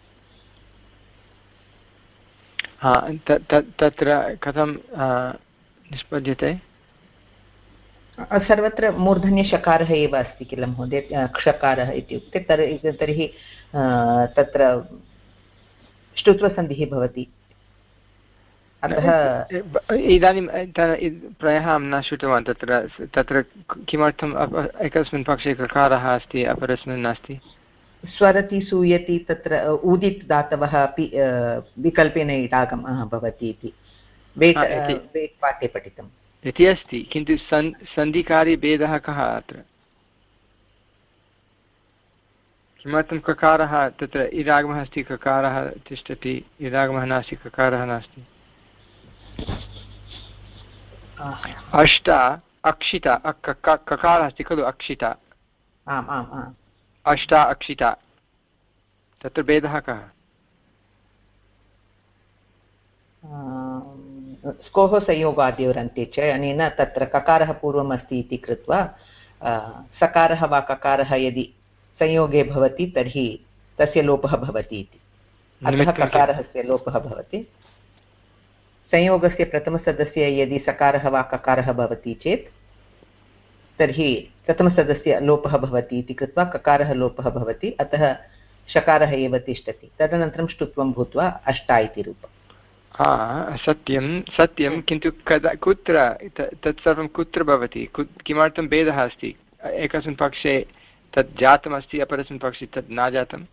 तत्र कथं निष्पद्यते? सर्वत्र मूर्धन्यषकारः एव अस्ति किल महोदय, क्षकारः इत्युक्ते तर्हि तर्हि तत्र ष्टुत्वसन्धिः भवति। अतः इदानीं प्रायः अहं न श्रुतवान् तत्र तत्र किमर्थम् एकस्मिन् पक्षे ककारः अस्ति अपरस्मिन् नास्ति? स्वरति सूयति, तत्र उदित् धातवः अपि विकल्पेन इडागमः भवति इति वेट् वेट् पाठे पठितम् इति अस्ति, किन्तु सन् सन्धिकारी भेदः कः अत्र? किमर्थं ककारः तत्र इडागमः अस्ति, ककारः तिष्ठति, इडागमः नास्ति, ककारः नास्ति? अष्टा अक्षिता, ककारः अस्ति खलु अक्षिता, आम् आम् आम्, अष्टा अक्षिता, तत्र भेदः कः? स्कोः संयोगाद्योरन्ते च, अनेन तत्र ककारः पूर्वम् अस्ति इति कृत्वा सकारः वा ककारः यदि संयोगे भवति तर्हि तस्य लोपः भवति इति। अतः ककारस्य लोपः भवति। संयोगस्य प्रथमसदस्य यदि सकारः वा ककारः भवति चेत् तर्हि प्रथमसदस्य लोपः भवति इति कृत्वा ककारः लोपः भवति, अतः शकारः एव तिष्ठति। तदनन्तरं ष्टुत्वं भूत्वा अष्टा इति रूपम्। सत्यं सत्यं, किन्तु कदा कुत्र तत्सर्वं कुत्र भवति? किमर्थं भेदः अस्ति? एकस्मिन् पक्षे तत् जातमस्ति, अपरस्मिन् पक्षे तत् न जातम्।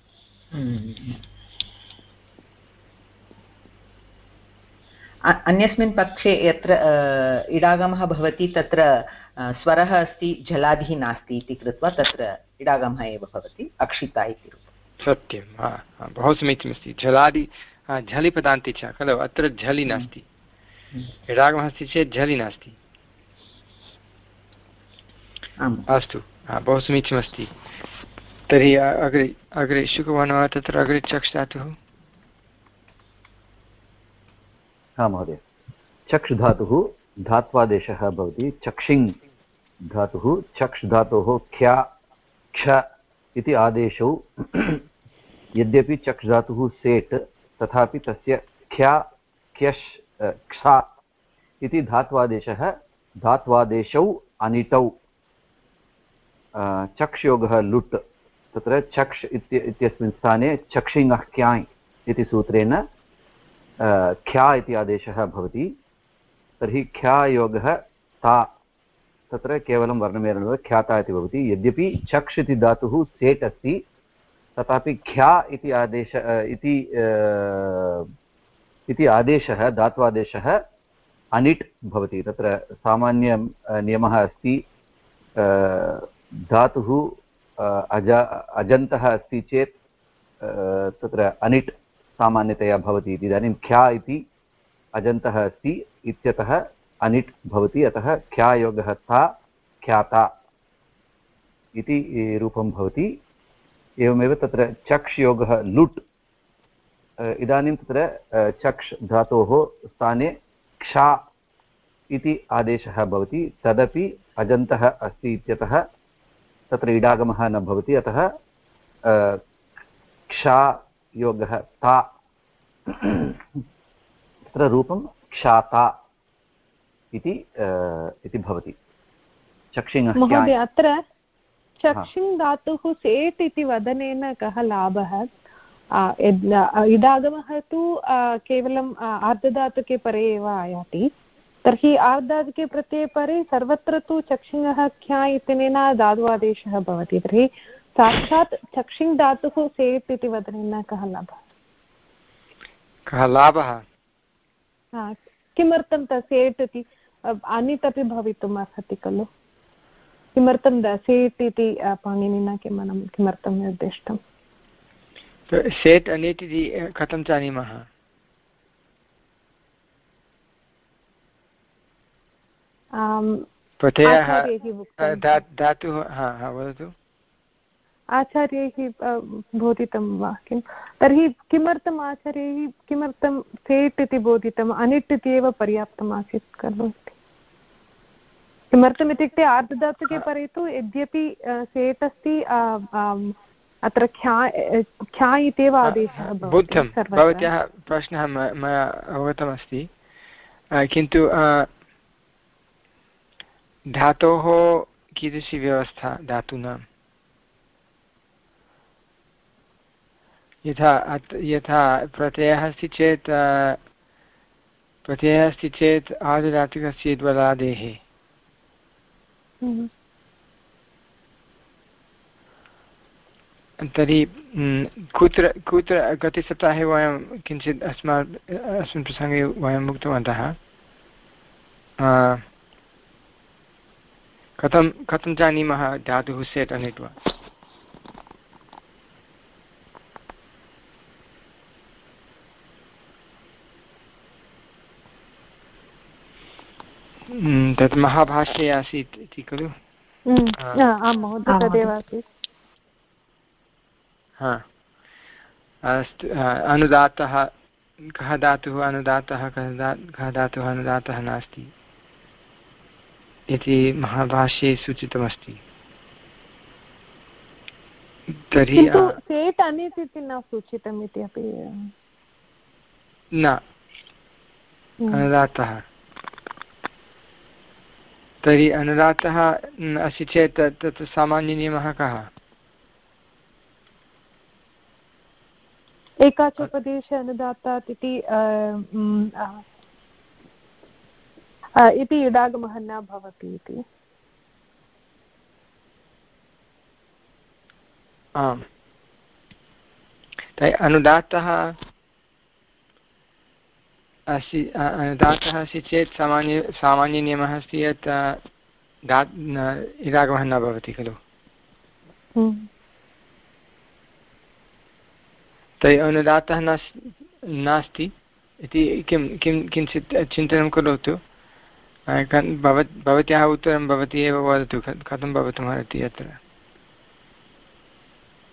अन्यस्मिन् पक्षे यत्र इडागमः भवति तत्र स्वरः अस्ति, झलादिः नास्ति इति कृत्वा तत्र इडागमः एव भवति, अक्षिता इति रूपं। सत्यं, बहु समीचीनमस्ति। झलादि झलि पदान्ते च खलु, अत्र झलि नास्ति, इडागमः अस्ति चेत् झलि नास्ति। अस्तु, बहु समीचीनमस्ति। तर्हि अग्रे अग्रे शुकवर्णः तत्र अग्रे चक्ष धातुः। हा महोदय, चक्ष धातुः धात्वादेशः भवति। चक्षिङ् धातुः चक्ष धातोः ख्या क्ष इति आदेशौ यद्यपि चक्ष धातुः सेट् तथापि तस्य ख्या क्यश्क्षा इति धात्वादेशः धात्वादेशौ अनिटौ चक्षयोगः लुट् तत्र चक्ष इत्यस्मिन् स्थाने चक्षिङः क्याय् इति सूत्रेण ख्या इति आदेशः भवति। तर्हि ख्यायोगः ता तत्र केवलं वर्णमेलनं ख्याता इति भवति। यद्यपि चक्ष इति धातुः सेट् अस्ति तथापि ख्या इति आदेश इति इति आदेशः धात्वादेशः अनिट् भवति। तत्र सामान्य नियमः अस्ति, धातुः अज अजन्तः अस्ति चेत् तत्र अनिट् सामान्यतया भवति इति। इदानीं ख्या इति अजन्तः अस्ति इत्यतः अनिट् भवति, अतः ख्यायोगः ता ख्याता इति रूपं भवति। एवमेव तत्र चक्ष योगः लुट्, इदानीं तत्र चक्ष धातोः स्थानेक्षा इति आदेशः भवति, तदपि अजन्तः अस्ति इत्यतः तत्र इडागमः न भवति, अतःक्षा योगः ता तत्र रूपं क्षाता इति इति भवति। चक्षिङ् महोदय, अत्र चक्षिङ् धातुः सेट् इति वदनेन कः लाभः? इडागमः तु केवलम् आर्धधातुके परे एव आयाति, तर्हि आर्धधातुके प्रत्यये परे सर्वत्र तु चक्षिङः ख्या इत्यनेन धात्वादेशः भवति। तर्हि साक्षात् चक्षिङ् धातुः सेट् इति वदनेन कः लाभः? कः लाभः? किमर्थं तत् सेट् इति अनिट् अपि भवितुम् अर्हति खलु? किमर्थं सेट् इति पाणिनिना किमर्थं किमर्थं निर्दिष्टम्? सेट् अनिट् इति कथं जानीमः? प्रत्ययः धातुः। हा हा वदतु। आचार्यैः बोधितं वा किं? तर्हि किमर्थम् आचार्यैः किमर्थं सेट् इति बोधितम्? अनिट् इति एव पर्याप्तम् आसीत् खलु? किमर्थम् इत्युक्ते आर्धधातुके परे तु यद्यपि सेट् अस्ति अत्र ख्या ख्या इत्येव आदेशः भवति। बुद्धं भवत्याः प्रश्नः मया अवगतमस्ति, किन्तु धातोः कीदृशी व्यवस्था धातूनां? यथा यथा प्रत्ययः अस्ति चेत् प्रत्ययः अस्ति चेत् आर्धधातुकस्य द्वलादेः, तर्हि कुत्र कुत्र गते सप्ताहे वयं किञ्चित् अस्मात् अस्मिन् प्रसङ्गे वयम् उक्तवन्तः कथं कथं जानीमः धातुः सेट् अनिट् वा? तत् महाभाष्ये आसीत् इति खलु? आं महोदय, तदेव आसीत्। हा अस्तु। अनुदातः कः धातुः अनुदातः, कः धातुः अनुदातः नास्ति इति महाभाष्ये सूचितमस्ति। तर्हि सेट् अनिट् इति न सूचितम् इति अपि न अनुदातः। तर्हि अनुदातः अस्ति चेत् तत् सामान्यनियमः कः? एकाचोपदेशे अनुदात्तात् इति इति इडागमः न भवति इति। आम्, तर्हि अनुदात्तः अस्ति अनुदात्तः अस्ति चेत् सामान्य सामान्यनियमः अस्ति यत् दात् इडागमः न भवति खलु? तर्हि अनुदात्तः नास्ति इति किं किं किञ्चित् चिन्तनं करोतु। भवत् भवत्याः उत्तरं भवती एव वदतु, कथं भवितुमर्हति अत्र?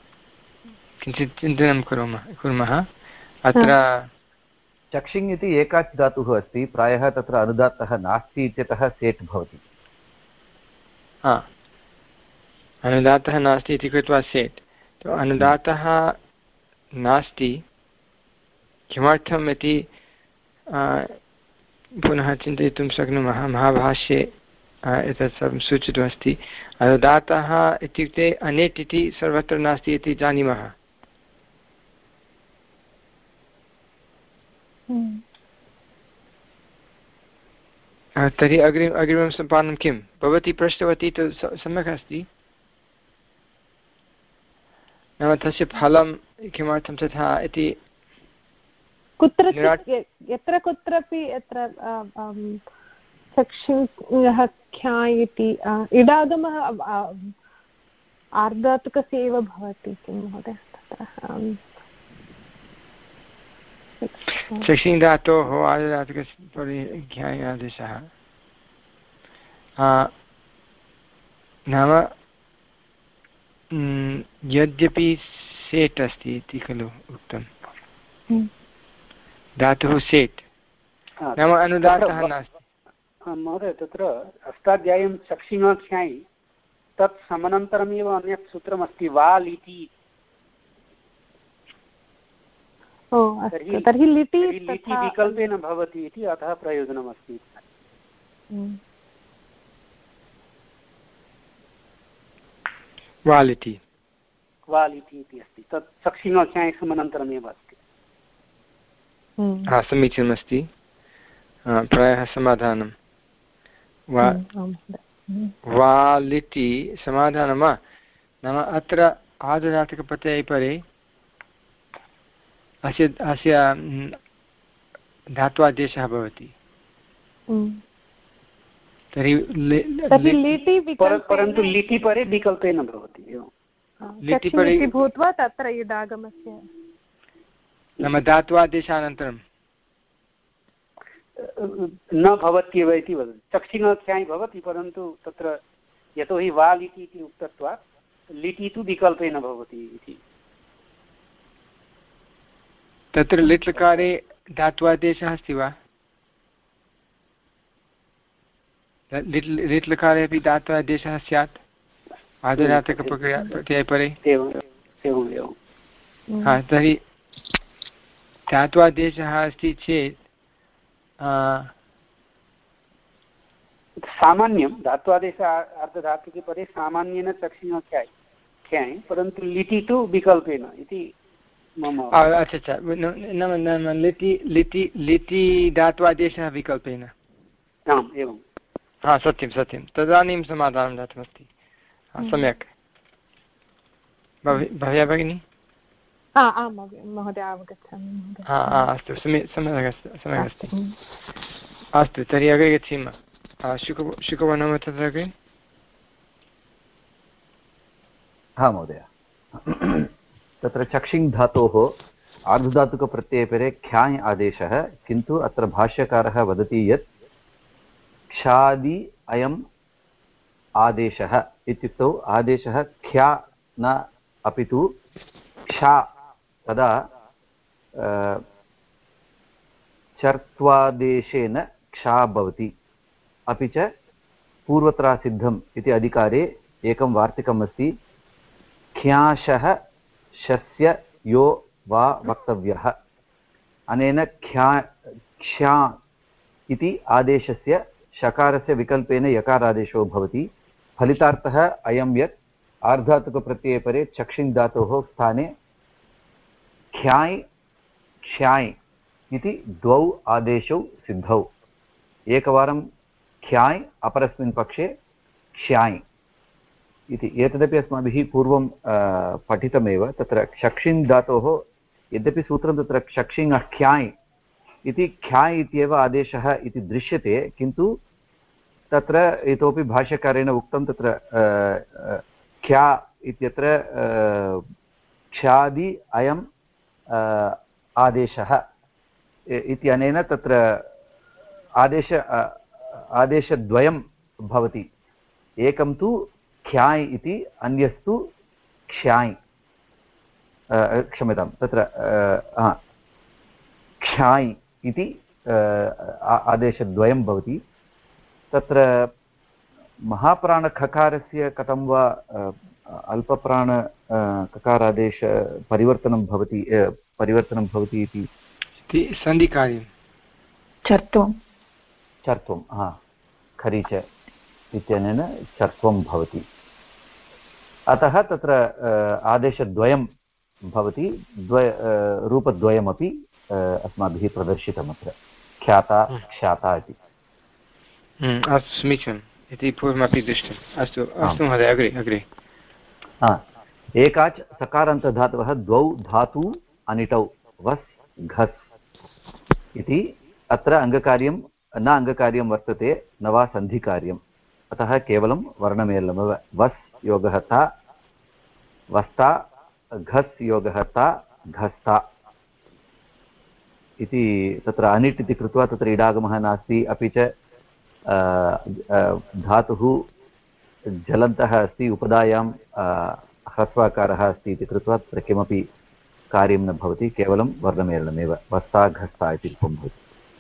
किञ्चित् चिन्तनं कुर्मः कुर्मः अत्र चक्षिङ् इति एकाच् धातुः अस्ति, प्रायः तत्र अनुदात्तः नास्ति इत्यतः सेट् भवति। हा अनुदातः नास्ति इति कृत्वा सेट्, अनुदातः नास्ति किमर्थम् इति पुनः चिन्तयितुं शक्नुमः। महाभाष्ये एतत् सर्वं सूचितमस्ति। अनुदातः इत्युक्ते अनेट् इति सर्वत्र नास्ति इति जानीमः। तर्हि अग्रिम अग्रिमं सम्पादनं किं भवती पृष्टवती तु सम्यक् अस्ति। नाम तस्य फलं किमर्थं तथा इति कुत्र यत्र कुत्रापि यत्र चक्षुः ख्याय् इति इडागमः आर्धातुकस्य एव भवति किं महोदय तत्र चक्षिङ् धातोः आर्धधातुकस्य परिज्ञाय आदेशः नाम यद्यपि सेट् अस्ति इति खलु उक्तं धातुः सेट् नाम अनुदातः नास्ति। महोदय तत्र अष्टाध्याय्यां चक्षिङ्ख्याय् तत् समनन्तरमेव अन्यत् सूत्रमस्ति वाल् इति। तर्हि लिटि लिटि विकल्पेन भवति इति अतः प्रयोजनमस्ति। वाल् इति वाल् इति अस्ति तत् चक्षिङ्ख्याय् समनन्तरमेव अस्ति। हा समीचीनमस्ति। प्रायः समाधानं वाल् इति समाधानं वा नाम अत्र आर्धधातुकप्रत्यये परे अस्य अस्य धात्वादेशः भवति। तर्हि परन्तु लिटि परे विकल्पेन भवति लिटि परे भूत्वा तत्र इडागमस्य नाम धात्वादेशानन्तरं न भवत्येव इति वदति। चक्षिङ्ख्याय् भवति परन्तु तत्र यतोहि वाल् इति उक्तत्वात् लिटि तु विकल्पेन भवति इति। तत्र लिट् लकारे धात्वादेशः अस्ति वा? लिट् लिट् लकारे अपि धात्वादेशः स्यात् आर्धधातुकप्रत्यये परे। हा तर्हि धात्वादेशः अस्ति चेत् सामान्यं धात्वादेश अर्धधातुके परे सामान्येन चक्षिङ्ख्याय् ख्याय् परन्तु लिटि तु विकल्पेन इति मम। अच्छा अच्छा नाम नाम लिटि लिटि लिटि धात्वादेशः विकल्पेन। आम् एवं। हा सत्यं सत्यं तदानीं समाधानं जातमस्ति। सम्यक् भव्या भगिनी। आं महोदय अवगच्छामि। अस्तु सम्यक् सम्यक् अस्ति सम्यक् अस्ति। अस्तु तर्हि अग्रे गच्छेम। शुक शुकवर्णः तत्र अग्रे। हा महोदय तत्र चक्षिङ् धातोः आर्धधातुकप्रत्यये परे ख्याञ् आदेशः, किन्तु अत्र भाष्यकारः वदति यत् क्षादि अयम् आदेशः इत्युक्तौ आदेशः ख्या न अपि तुक्षा तदा चर्त्वादेशेनक्षा भवति। अपि च पूर्वत्रासिद्धम् इति अधिकारे एकं वार्तिकम् अस्ति ख्याशः शस्य यो वा वक्तव्यः। अनेन ख्या क्ष्या इति आदेशस्य शकारस्य विकल्पेन यकारादेशो भवति। फलितार्थः अयं यत् आर्धातुकप्रत्यये परे चक्षिङ् धातोः स्थाने ख्याय् क्ष्याय् इति द्वौ आदेशौ सिद्धौ। एकवारं ख्याय् अपरस्मिन् पक्षे क्ष्याय् इति। एतदपि अस्माभिः पूर्वं पठितमेव। तत्र चक्षिङ् धातोः यद्यपि सूत्रं तत्र चक्षिङ् ख्याय् इति ख्याय् इत्येव आदेशः इति दृश्यते, किन्तु तत्र इतोपि भाष्यकारेण उक्तं तत्र ख्या इत्यत्र क्षादि अयम् आदेशः इत्यनेन तत्र आदेश आदेशद्वयं भवति। एकं तु ख्याय् इति, अन्यस्तु क्ष्याय् क्षम्यतां तत्र क्षाय् इति आदेशद्वयं भवति तत्र महाप्राणखकारस्य कथं वा अल्पप्राण ककारादेश परिवर्तनं भवति परिवर्तनं भवति इति सन्धिकार्यं चर्त्वं चर्त्वं हा खरीच इत्यनेन चर्त्वं भवति अतः तत्र आदेशद्वयं भवति द्वय रूपद्वयमपि अस्माभिः प्रदर्शितम् अत्र ख्याता ख्याता इति अस्तु समीचीनम् इति पूर्वमपि दृष्टम् अस्तु अस्तु महोदय अग्रे अग्रे हा एकाच् सकारान्तधातवः द्वौ धातु अनिटौ वस् घस् इति अत्र अङ्गकार्यं न अङ्गकार्यं वर्तते न वा सन्धिकार्यम् अतः केवलं वर्णमेलनमेव वस् योगः ता वस्ता घस् योगः ता घस्ता इति तत्र अनिट् इति कृत्वा तत्र इडागमः नास्ति अपि च धातुः जलन्तः अस्ति उपधायां ह्रस्वाकारः अस्ति इति कृत्वा तत्र किमपि कार्यं न भवति केवलं वर्णमेलनमेव वस्ता घस्ता इति रूपं भवति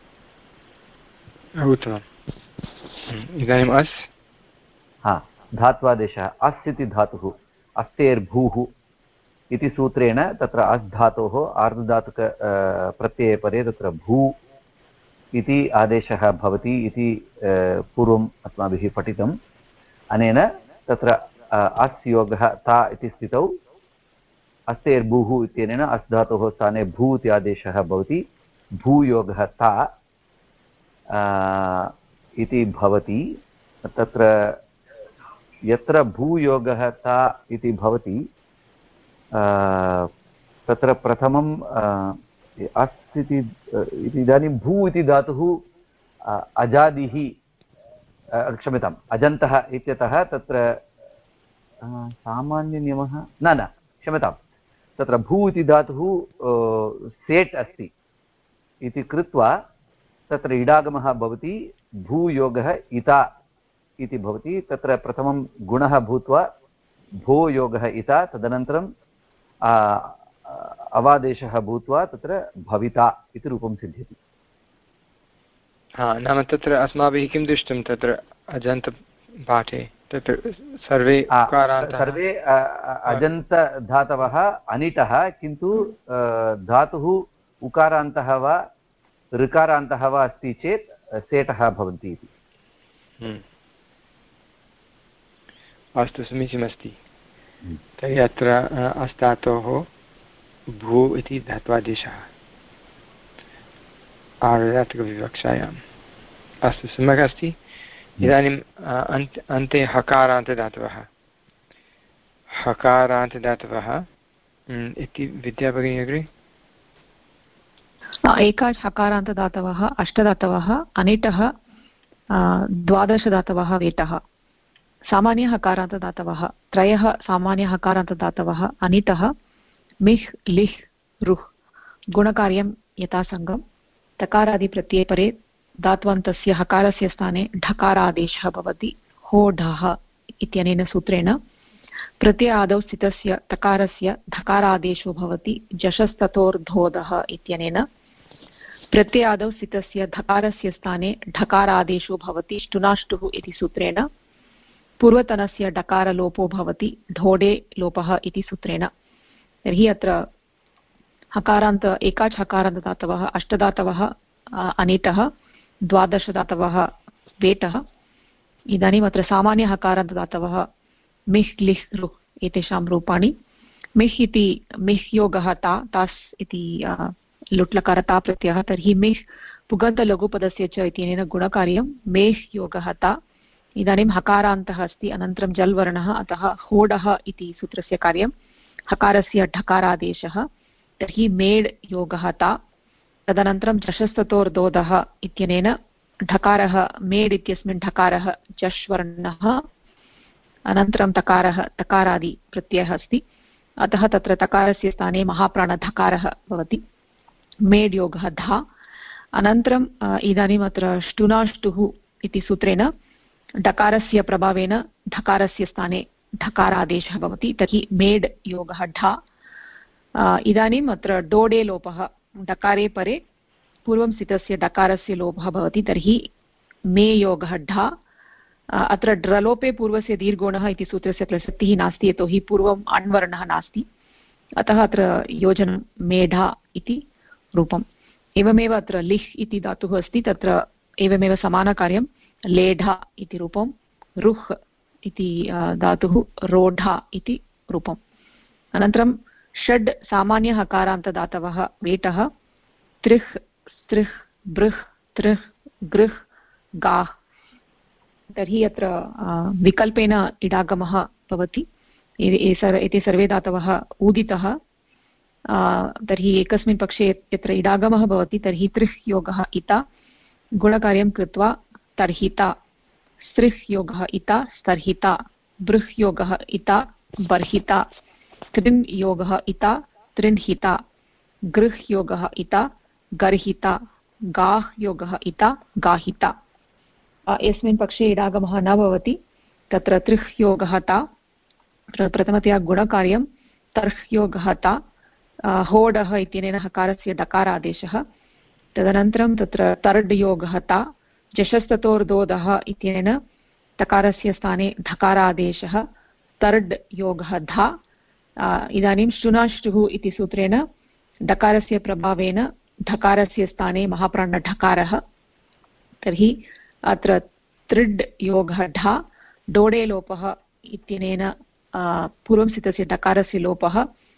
उत्तमम् इदानीम् अस् हा धात्वादेशः अस् इति धातुः अस्तेर्भूः इति सूत्रेण तत्र अस् धातोः आर्धधातुक प्रत्यये परे तत्र भू इति आदेशः भवति इति पूर्वम् अस्माभिः पठितम् अनेन तत्र अस् योगः ता इति स्थितौ अस्तेर्भूः इत्यनेन अस् धातोः स्थाने भू इति आदेशः भवति भूयोगः ता इति भवति तत्र यत्र भूयोगः ता इति भवति तत्र प्रथमं अस् इति इदानीं भू इति धातुः अजादिः क्षम्यताम् अजन्तः इत्यतः तत्र सामान्यनियमः न न क्षम्यतां तत्र भू इति धातुः सेट् अस्ति इति कृत्वा तत्र इडागमः भवति भूयोगः इता इति भवति तत्र प्रथमं गुणः भूत्वा भो योगः इता तदनन्तरं अवादेशः भूत्वा तत्र भविता इति रूपं सिद्ध्यति हा नाम तत्र अस्माभिः किं दृष्टं तत्र अजन्तपाठे तत्र सर्वे सर्वे अजन्तधातवः अनिटः किन्तु धातुः उकारान्तः वा ऋकारान्तः वा अस्ति चेत् सेटः भवन्ति इति अस्तु समीचीनमस्ति तर्हि अत्र अस्तातोः भू इति धात्वादेशः आर्धधातुकविवक्षायाम् अस्तु सम्यक् अस्ति इदानीम् अन्त अन्ते हकारान्तदातवः हकारान्तदातवः इति विद्याभगिनी अग्रे एकाच् हकारान्तदातवः अष्टदातवः अनिटः द्वादशदातवः वेटः सामान्य हकारान्तदातवः त्रयः सामान्य हकारान्तदातवः अनिटः मिह् लिह् रुह् गुणकार्यं यथासङ्गं तकारादिप्रत्यये परे धात्वन्तस्य हकारस्य स्थाने ढकारादेशः भवति हो ढः इत्यनेन सूत्रेण प्रत्ययादौ स्थितस्य तकारस्य धकारादेशो भवति जशस्ततोर्धोधः इत्यनेन प्रत्ययादौ स्थितस्य धकारस्य स्थाने ढकारादेशो भवति ष्टुनाष्टुः इति सूत्रेण पूर्वतनस्य डकारलोपो भवति ढोडे लोपः इति सूत्रेण तर्हि अत्र हकारान्त एकाच् हकारान्तदातवः अष्टदातवः अनिटः द्वादशदातवः वेटः इदानीम् अत्र सामान्य हकारान्तदातवः मिह् लिह् रुह् एतेषां रूपाणि मिह् इति मिह् योगः ता तास् इति लुट्लकारता प्रत्ययः तर्हि मिह् पुगन्तलघुपदस्य च इत्यनेन गुणकार्यं मेह् योगः ता इदानीं हकारान्तः अस्ति अनन्तरं जल् वर्णः अतः होडः इति सूत्रस्य कार्यं हकारस्य ढकारादेशः तर्हि मेड् योगः ता तदनन्तरं जशस्ततोर्दोधः इत्यनेन ढकारः मेड् इत्यस्मिन् ढकारः जश् वर्णः अनन्तरं तकारः तकारादि प्रत्ययः अस्ति अतः तत्र तकारस्य स्थाने महाप्राणधकारः भवति मेड् योगः धा अनन्तरम् इदानीम् अत्र ष्टुनाष्टुः इति सूत्रेण डकारस्य प्रभावेन ढकारस्य स्थाने ढकारादेशः भवति तर्हि मेड् योगः ढा इदानीम् अत्र डोडे लोपः डकारे परे पूर्वं स्थितस्य डकारस्य लोपः भवति तर्हि मे योगः ढा अत्र ड्रलोपे पूर्वस्य दीर्घोणः इति सूत्रस्य प्रसक्तिः नास्ति यतोहि पूर्वम् अण्वर्णः नास्ति अतः अत्र योजनं मेढा इति रूपम् एवमेव अत्र लिह् इति धातुः अस्ति तत्र एवमेव समानकार्यं लेढा इति रूपं रुह् इति धातुः रोढा इति रूपम् अनन्तरं षड् सामान्यहकारान्तदातवः वेटः त्रिह् स्त्रिह् बृह् त्रिह् गृह् गाः तर्हि अत्र विकल्पेन इडागमः भवति एते सर्वे धातवः ऊदितः तर्हि एकस्मिन् पक्षे यत्र इडागमः भवति तर्हि त्रिह् योगः इता गुणकार्यं कृत्वा तर्हिता स्त्रिह् योगः इता स्तर्हिता बृह् योगः इता बर्हिता त्रिन् योगः इता त्रिन्हिता गृह् योगः इता गर्हिता गाः योगः इता गाहिता यस्मिन् पक्षे इडागमः न भवति तत्र त्रिह् योगः ता प्रथमतया गुणकार्यं तर्ह् योगः ता होडः इत्यनेन हकारस्य डकारादेशः तदनन्तरं तत्र तर्ड् योगः ता जशस्ततोर्दोदः इत्यनेन तकारस्य स्थाने धकारादेशः तर्ड् योगः धा इदानीं श्रुनाष्टुः इति सूत्रेण डकारस्य प्रभावेन धकारस्य स्थाने महाप्राणढकारः तर्हि अत्र त्रिड् योगः ढा डोडे लोपः इत्यनेन पूर्वं स्थितस्य डकारस्य लोपः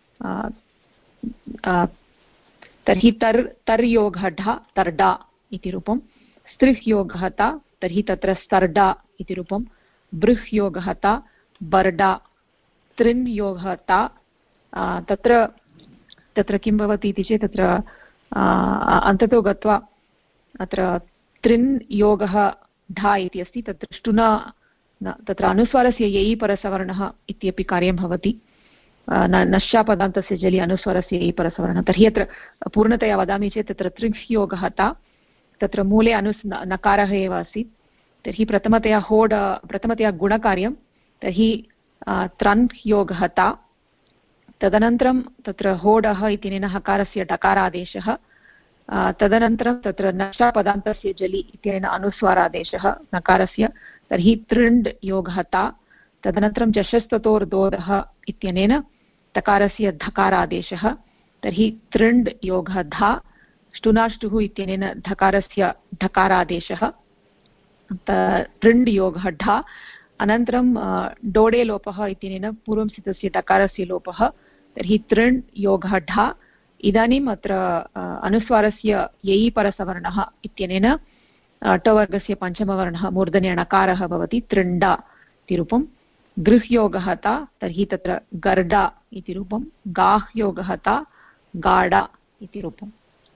तर्हि तर् तर् योगः ढा तर्डा इति रूपं स्त्रिह् योगः ता तर्हि तत्र स्तर्डा इति रूपं बृह् योगः ता बर्डा त्रिन् योगः ता तत्र तत्र किं भवति इति चेत् तत्र अन्ततो गत्वा अत्र त्रिन् योगः ढा इति अस्ति तत्र ष्टुना तत्र अनुस्वारस्य ययि परसवर्णः इत्यपि कार्यं भवति नश्शापदान्तस्य जलि अनुस्वारस्य ययि परसवर्णः तर्हि अत्र पूर्णतया वदामि चेत् तत्र त्रिह् योगः ता तत्र मूले अनुस् नकारः एव आसीत् तर्हि प्रथमतया होड प्रथमतया गुणकार्यं तर्हि त्रन् योगः ता तदनन्तरं तत्र होडः इत्यनेन हकारस्य डकारादेशः तदनन्तरं तत्र नष्टापदान्तस्य जलि इत्यनेन अनुस्वारादेशः नकारस्य तर्हि तृण्ड् योगः ता तदनन्तरं जशस्ततोर्दोदः इत्यनेन तकारस्य धकारादेशः तर्हि तृण्ड् योगः धा ष्टुनाष्टुः इत्यनेन धकारस्य ढकारादेशः तृण्ड् योगः ढा अनन्तरं डोडे लोपः इत्यनेन पूर्वं स्थितस्य डकारस्य लोपः तर्हि तृण् योगः ढा इदानीम् अत्र अनुस्वारस्य ययि परसवर्णः इत्यनेन टवर्गस्य पञ्चमवर्णः मूर्धन्य णकारः भवति तृण्डा इति रूपं गृह् योगः ता तर्हि तत्र गर्डा इति रूपं गाह् योगः ता गाडा इति रूपम्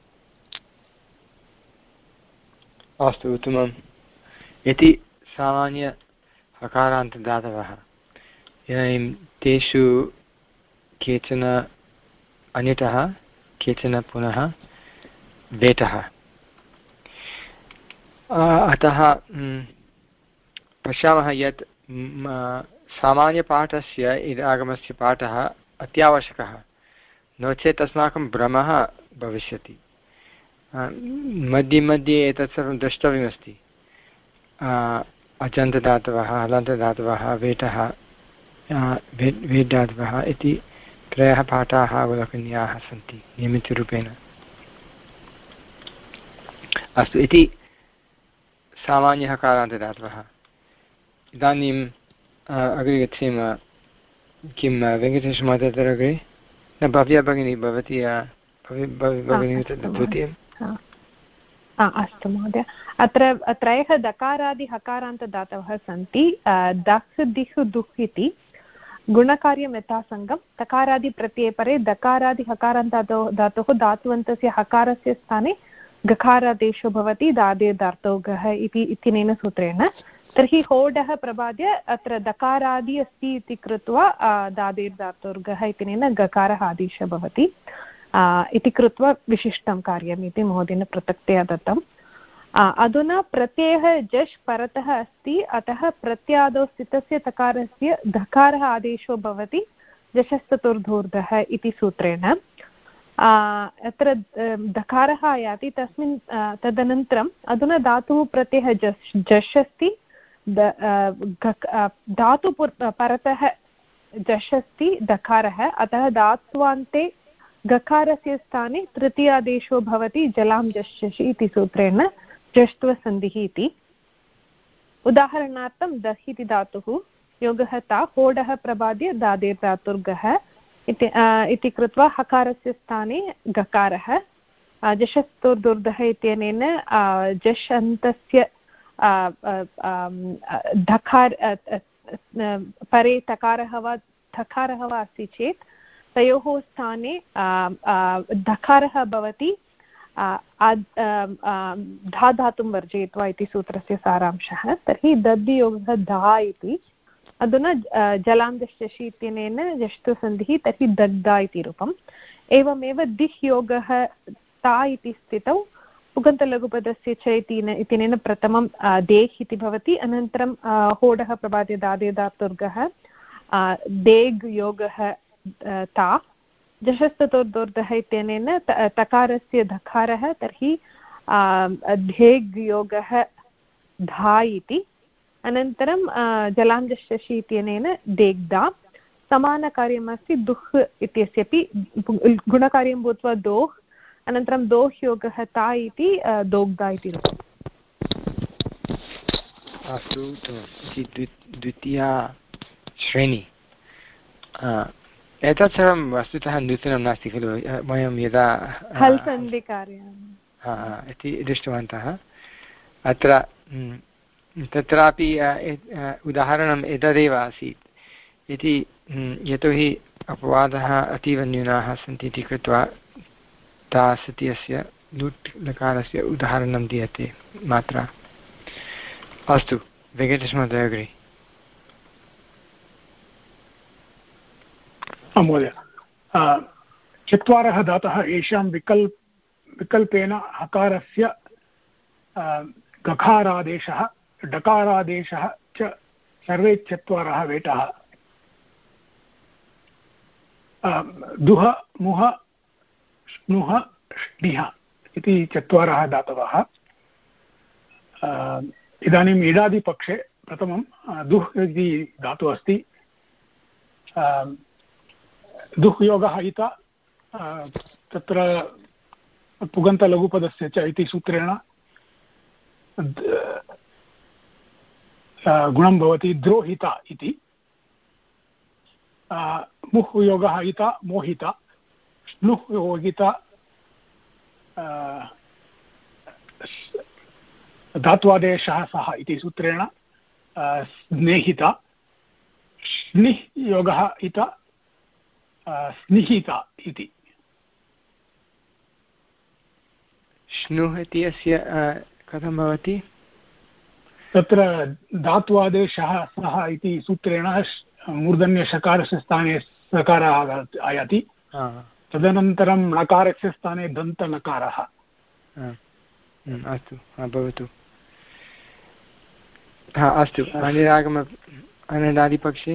अस्तु उत्तमम् इति सामान्य हकारान्तदातवः इदानीं तेषु केचन अन्यतः केचन पुनः वेटः अतः पश्यामः यत् सामान्यपाठस्य इदागमस्य पाठः अत्यावश्यकः नो चेत् अस्माकं भ्रमः भविष्यति मध्ये मध्ये एतत् सर्वं द्रष्टव्यमस्ति अजन्तदातवः हलन्तदातवः वेटः वेट् इति त्रयः पाठाः अवलोकनीयाः सन्ति नियमितरूपेण अस्तु इति सामान्यः कालान्तदातवः इदानीम् अग्रे गच्छेम किं वेङ्कटेशमहोदय तत्र अग्रे न भव्या भगिनी भवती भगिनी द्वितीयं अस्तु महोदय अत्र त्रयः दकारादि हकारान्तदातवः सन्ति दह् दिह् दुह् इति गुणकार्यं यथासङ्गं तकारादि प्रत्यये परे दकारादि हकारान्तदातोः धातोः धातुवन्तस्य हकारस्य स्थाने गकारादेशो भवति दादेर्दार्तौ गः इति इत्यनेन सूत्रेण तर्हि होडः प्रबाद्य अत्र दकारादि अस्ति इति कृत्वा दादेर्दार्तौर्गः इत्यनेन गकारः आदेशः भवति इति कृत्वा विशिष्टं कार्यम् इति महोदयेन पृथक्तया दत्तम् अधुना प्रत्ययः जश् परतः अस्ति अतः प्रत्यादौ स्थितस्य तकारस्य धकारः आदेशो भवति जशस्ततुर्धूर्धः इति सूत्रेण अत्र दकारः आयाति तस्मिन् तदनन्तरम् अधुना धातुः प्रत्ययः जस् जश् अस्ति धातु परतः जश् अस्ति दकारः अतः धात्वान्ते गकारस्य स्थाने तृतीयादेशो भवति जलां जश्यसि इति सूत्रेण जष्ट्वसन्धिः इति उदाहरणार्थं दह् इति धातुः योगः ता होडः प्रबाद्य दादेर् धातुर्गः इति कृत्वा हकारस्य स्थाने गकारः जशस्तुर्दुर्दः इत्यनेन जश् अन्तस्य धकार परे तकारः वा धकारः वा अस्ति चेत् तयोः स्थाने धकारः भवति धा धातुं वर्जयित्वा इति सूत्रस्य सारांशः। तर्हि दद्योगः धा इति अधुना जलां जश्यसि इत्यनेन जष्टुसन्धिः तर्हि दग्धा इति रूपम्। एवमेव दिह् योगः ता इति स्थितौ पुगन्तलघुपदस्य च इत्यनेन प्रथमं देह् इति भवति अनन्तरं होडः प्रबाद्य दादे धातुर्गः देग् योगः ता जशस्ततोर्दोर्धः इत्यनेन तकारस्य धकारः तर्हि धेग् योगः धा इति अनन्तरं जलां जश्यसि इत्यनेन देग्धा समानकार्यमस्ति दुह् इत्यस्यपि गुणकार्यं भूत्वा दोह् अनन्तरं दोह् योगः ता इति दोग्धा इति रूपम्। अस्तु द्वितीया श्रेणी एतत् सर्वं वस्तुतः नूतनं नास्ति खलु वयं यदा हल् सन्धिकार्यम् इति दृष्टवन्तः अत्र तत्रापि उदाहरणम् एतदेव आसीत् इति यतोहि अपवादः अतीव न्यूनाः सन्ति इति कृत्वा तासत्यस्य लुट् लकारस्य उदाहरणं दीयते मात्रा। अस्तु वेङ्कटेशमहोदय अग्रे। महोदय चत्वारः धातः येषां विकल्प विकल्पेन हकारस्य गकारादेशः डकारादेशः च सर्वे चत्वारः वेटः दुह मुह श्नुः ष्णिः इति चत्वारः धातवः। इदानीम् इडादिपक्षे प्रथमं दुह् इति धातुः अस्ति। दुह् योगः इत तत्र पुगन्तलघुपदस्य च इति सूत्रेण गुणं भवति द्रोहिता इति। मुह् योगः इत मोहिता श्नुः योगिता धात्वादेशः सः इति सूत्रेण स्नेहिता श्निः योगः इत स्निहिता इति। श्नुः इति अस्य कथं भवति तत्र धात्वादेशः सः इति सूत्रेण मूर्धन्यषकारस्य स्थाने सकारः आयाति तदनन्तरं नकारस्य स्थाने दन्तनकारः। अस्तु भवतु अस्तु अनिरागम अनिरादिपक्षे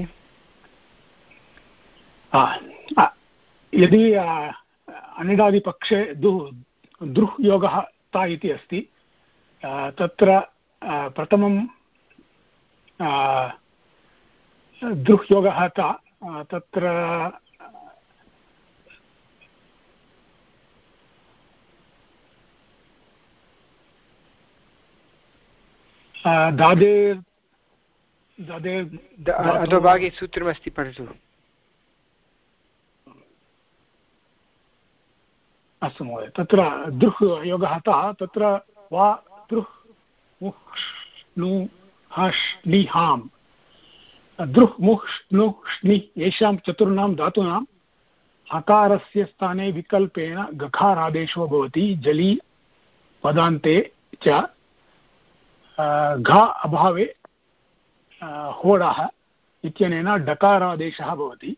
यदि अनिडादिपक्षे दु दृह् योगः ता इति अस्ति तत्र प्रथमं दृह् योगः ता तत्र दादेर् दादेर् अधोभागे सूत्रमस्ति पठतु। अस्तु महोदय तत्र दृह् योगः ता तत्र वा दृह् मुह् श्नु हश्निहां दृह् मुह् श्नु श्नि येषां चतुर्णां धातूनां हकारस्य स्थाने विकल्पेन गकारादेशो भवति जलि पदान्ते च घा अभावे होडः इत्यनेन डकारादेशः भवति।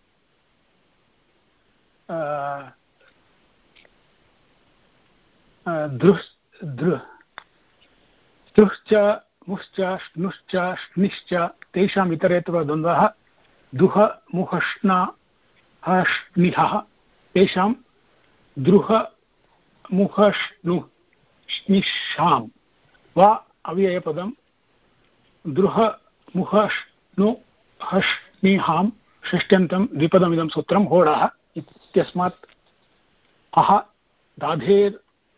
दृह् दृह् दृश्च मुश्च श्नुश्च श्निश्च तेषाम् इतरेतर द्वन्द्वः दुह मुहष्णा हष्णिहः तेषां द्रुह मुहष्णुष्निषां वा अव्ययपदं द्रुह मुहष्णुहष्णिहां षष्ट्यन्तं द्विपदमिदं सूत्रं होडः इत्यस्मात् अह दाधेर्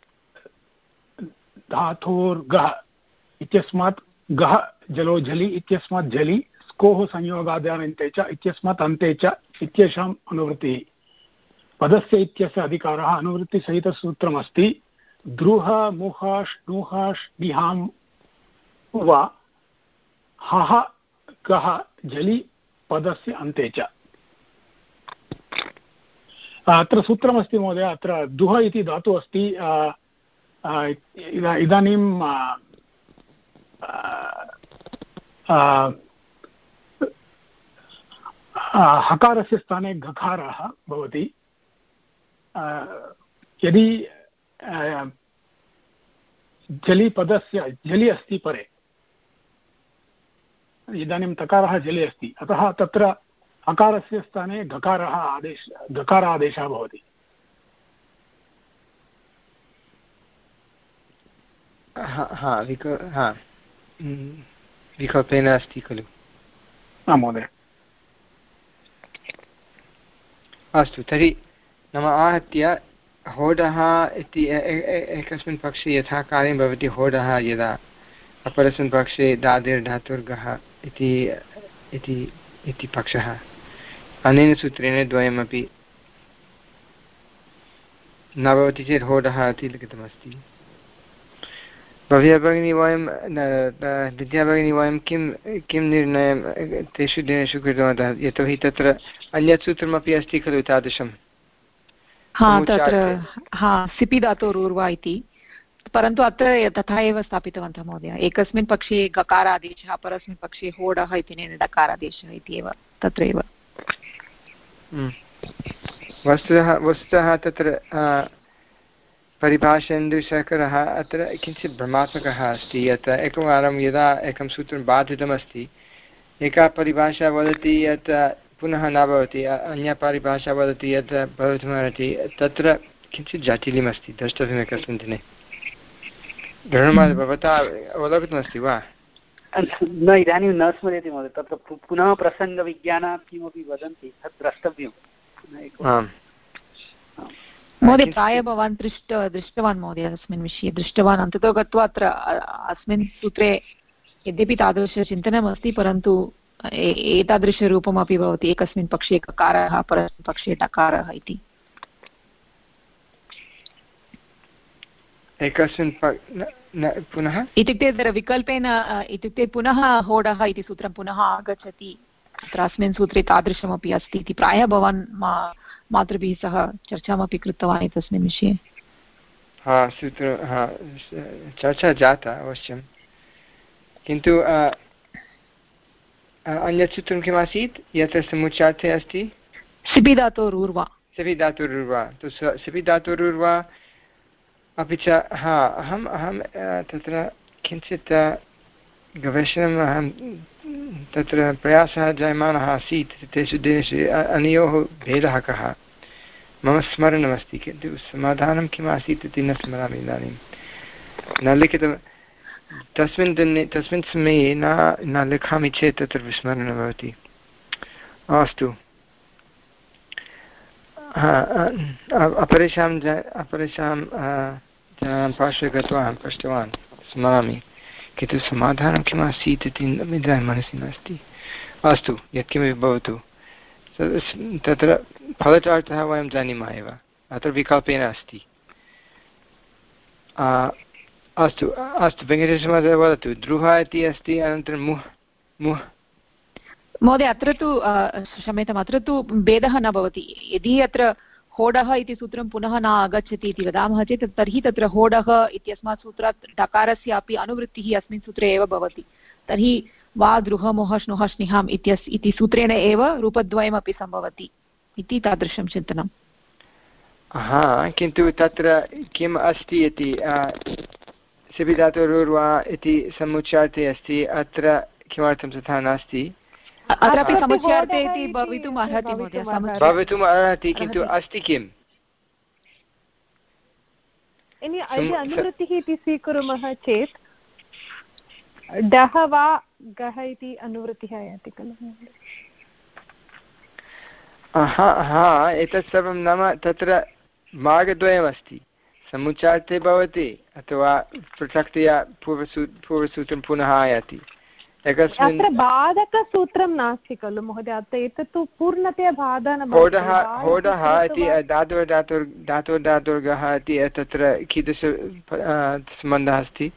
धातोर्गः इत्यस्मात् गः जलो झलि इत्यस्मात् झलि स्कोः संयोगाद्यान्ते च इत्यस्मात् अन्ते च इत्येषाम् अनुवृत्तिः पदस्य इत्यस्य अधिकारः अनुवृत्तिसहितसूत्रमस्ति द्रुह मुह श्नुह श्निहां वा हः गः झलि पदस्य अन्ते च। अत्र सूत्रमस्ति महोदय, अत्र दुह इति धातुः अस्ति। इदानीं हकारस्य स्थाने गकारः भवति। यदि जलिपदस्य जलि अस्ति परे, इदानीं तकारः जलि अस्ति, अतः तत्र हकारस्य स्थाने गकारः आदेश गकारादेशः भवति। हा विकल्पेन अस्ति खलु? आम् महोदय। अस्तु, तर्हि नाम आहत्य होडः इति एकस्मिन् पक्षे यथा कार्यं भवति होडः यदा, अपरस्मिन् पक्षे दादिर्धातुर्गः इति इति पक्षः। अनेन सूत्रेण द्वयमपि न भवति चेत् होडः इति लिखितमस्ति। भव्या भगिनी, वयं विद्या भगिनी वयं किं किं निर्णयं तेषु दिनेषु कृतवन्तः? यतोहि तत्र अन्यत् सूत्रमपि अस्ति खलु तादृशं। हा, तत्र हा सिपि धातोरुर्वा इति, परन्तु अत्र तथा एव स्थापितवन्तः महोदय। एकस्मिन् पक्षे गकारादेशः, अपरस्मिन् पक्षे होडः इत्यनेन डकारादेशः इति एव तत्रैव। वस्तुतः वस्तुतः तत्र परिभाषेन्दुशेखरः अत्र किञ्चित् भ्रमात्मकः अस्ति। यत् एकवारं यदा एकं सूत्रं बाधितमस्ति, एका परिभाषा वदति यत् पुनः न भवति, अन्या परिभाषा वदति यत् भवितुमर्हति, तत्र किञ्चित् जटिलमस्ति, द्रष्टव्यम् एकस्मिन् दिने। गृहमान् भवता अवलोकितमस्ति वा? न, इदानीं न स्मर्यते महोदय। तत्र पुनः प्रसङ्गविज्ञानात् किमपि वदन्ति, तत् द्रष्टव्यम्। आम् महोदय, प्रायः भवान् दृष्ट दृष्टवान् महोदय, अस्मिन् विषये दृष्टवान्। अन्ततो गत्वा अत्र अस्मिन् सूत्रे यद्यपि तादृशचिन्तनमस्ति, परन्तु एतादृशरूपमपि भवति। एकस्मिन् पक्षे ककारः, अपरस्मिन् पक्षे टकारः इति। एकस्मिन् पुनः इत्युक्ते तत्र विकल्पेन, इत्युक्ते पुनः होडः इति सूत्रं पुनः आगच्छति। अत्र अस्मिन् सूत्रे तादृशमपि अस्ति इति प्रायः भवान् मातृभिः सह चर्चामपि कृतवान् एतस्मिन् विषये। हा, सूत्र हा चर्चा जाता अवश्यं, किन्तु अन्यत् सूत्रं किमासीत् यत्र समुच्चार्थे अस्ति? सिपि धातोरुर्वा। सिपि धातोरुर्वा, तु सिपि धातोरुर्वा। अपि च हा अहम् अहं तत्र किञ्चित् गवेषणम् अहं तत्र प्रयासः जायमानः आसीत् तेषु दिनेषु। अनयोः भेदः कः मम स्मरणमस्ति, किन्तु समाधानं किम् आसीत् इति न स्मरामि इदानीं। न लिखितं तस्मिन् दिने, तस्मिन् समये न न लिखामि चेत् तत्र विस्मरणं भवति। अस्तु, अपरेषां अपरेषां जनानां पार्श्वे गत्वा अहं पृष्टवान्, स्मरामि, किन्तु समाधानं किम् आसीत् इति इदानीं मनसि नास्ति। अस्तु, यत्किमपि भवतु, तत्र फलचार्टः वयं जानीमः एव, अत्र विकल्पेन अस्ति। अस्तु अस्तु वेङ्कटेशमहोदय वदतु। द्रुह इति अस्ति, अनन्तरं मुह् मुह् महोदय, अत्र तु क्षम्यताम्, अत्र तु भेदः न भवति। यदि अत्र होडः इति सूत्रं पुनः न आगच्छति इति वदामः चेत् तर्हि तत्र होडः इत्यस्मात् सूत्रात् डकारस्य अपि अनुवृत्तिः अस्मिन् सूत्रे एव भवति। तर्हि वा द्रुह मुह श्नुह श्निहाम् इत्यस् इति सूत्रेण एव रूपद्वयमपि सम्भवति इति तादृशं चिन्तनम्। हा, किन्तु तत्र किम् अस्ति इति सिपि धातोरुर्वा इति समुच्चार्थे अस्ति, अत्र किमर्थं तथा नास्ति? अत्रापि समुच्चार्थे इति भवितुम् अर्हति महोदय, भवितुम् अर्हति, किन्तु अस्ति किम्? यदि अनुवृत्तिः इति स्वीकुर्मः चेत् डः वा गः इति अनुवृत्तिः आयाति खलु। हा हा एतत् सर्वं नाम तत्र मार्गद्वयमस्ति, समुच्चार्थे भवति अथवा पृथक्तया पूर्वसू पूर्वसूत्रं पुनः आयाति। एकस्मिन् अत्र बाधकसूत्रं नास्ति खलु महोदय, अत्र एतत् तु पूर्णतया बाधा न। होडः होडः इति धातुः धातुर् धातुर् धातुर्गः इति तत्र कीदृश सम्बन्धः अस्ति?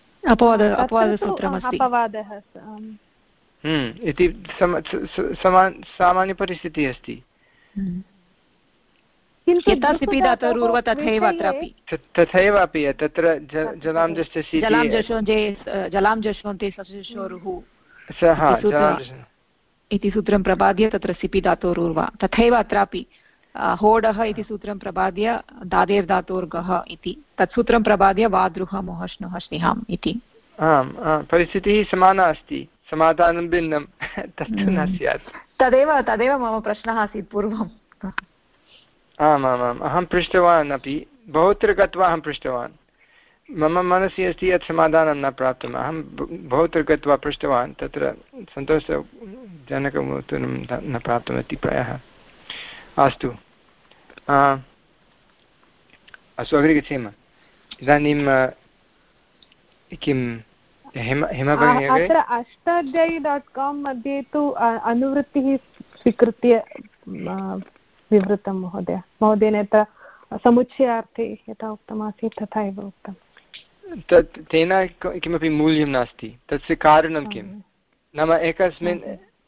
अपवादः इति समान सामान्यपरिस्थितिः अस्ति। तथैव अपि तत्र जलां जष्टसि इति सूत्रं प्रबाद्य तत्र सिपि धातोरुर्वा, तथैव अत्रापि होडः इति सूत्रं प्रबाद्य दादेर् धातोर्गः इति तत् सूत्रं प्रबाद्य वादृह मोहश्नुः स्निहाम् इति। आम् परिस्थितिः समाना अस्ति, समाधानं भिन्नं तत्तु न स्यात्। तदेव तदेव मम प्रश्नः आसीत् पूर्वम्। आम् आम् आम् अहं पृष्टवान् अपि, बहुत्र गत्वा अहं पृष्टवान्, मम मनसि अस्ति यत् समाधानं न प्राप्तम्। अहं बहुत्र गत्वा पृष्टवान्, तत्र सन्तोषजनकम् उत्तरं न प्राप्तमिति प्रायः। अस्तु अस्तु अग्रे गच्छेम। इदानीं किं हिम हिमभगिनी अत्र अष्टाध्यायी डाट् काम् मध्ये तु अनुवृत्तिः स्वीकृत्य विवृतं महोदय महोदयेन यथा समुच्चयार्थे यथा उक्तमासीत् तथा एव उक्तं। तत् तेन किमपि मूल्यं नास्ति, तस्य कारणं किं नाम एकस्मिन्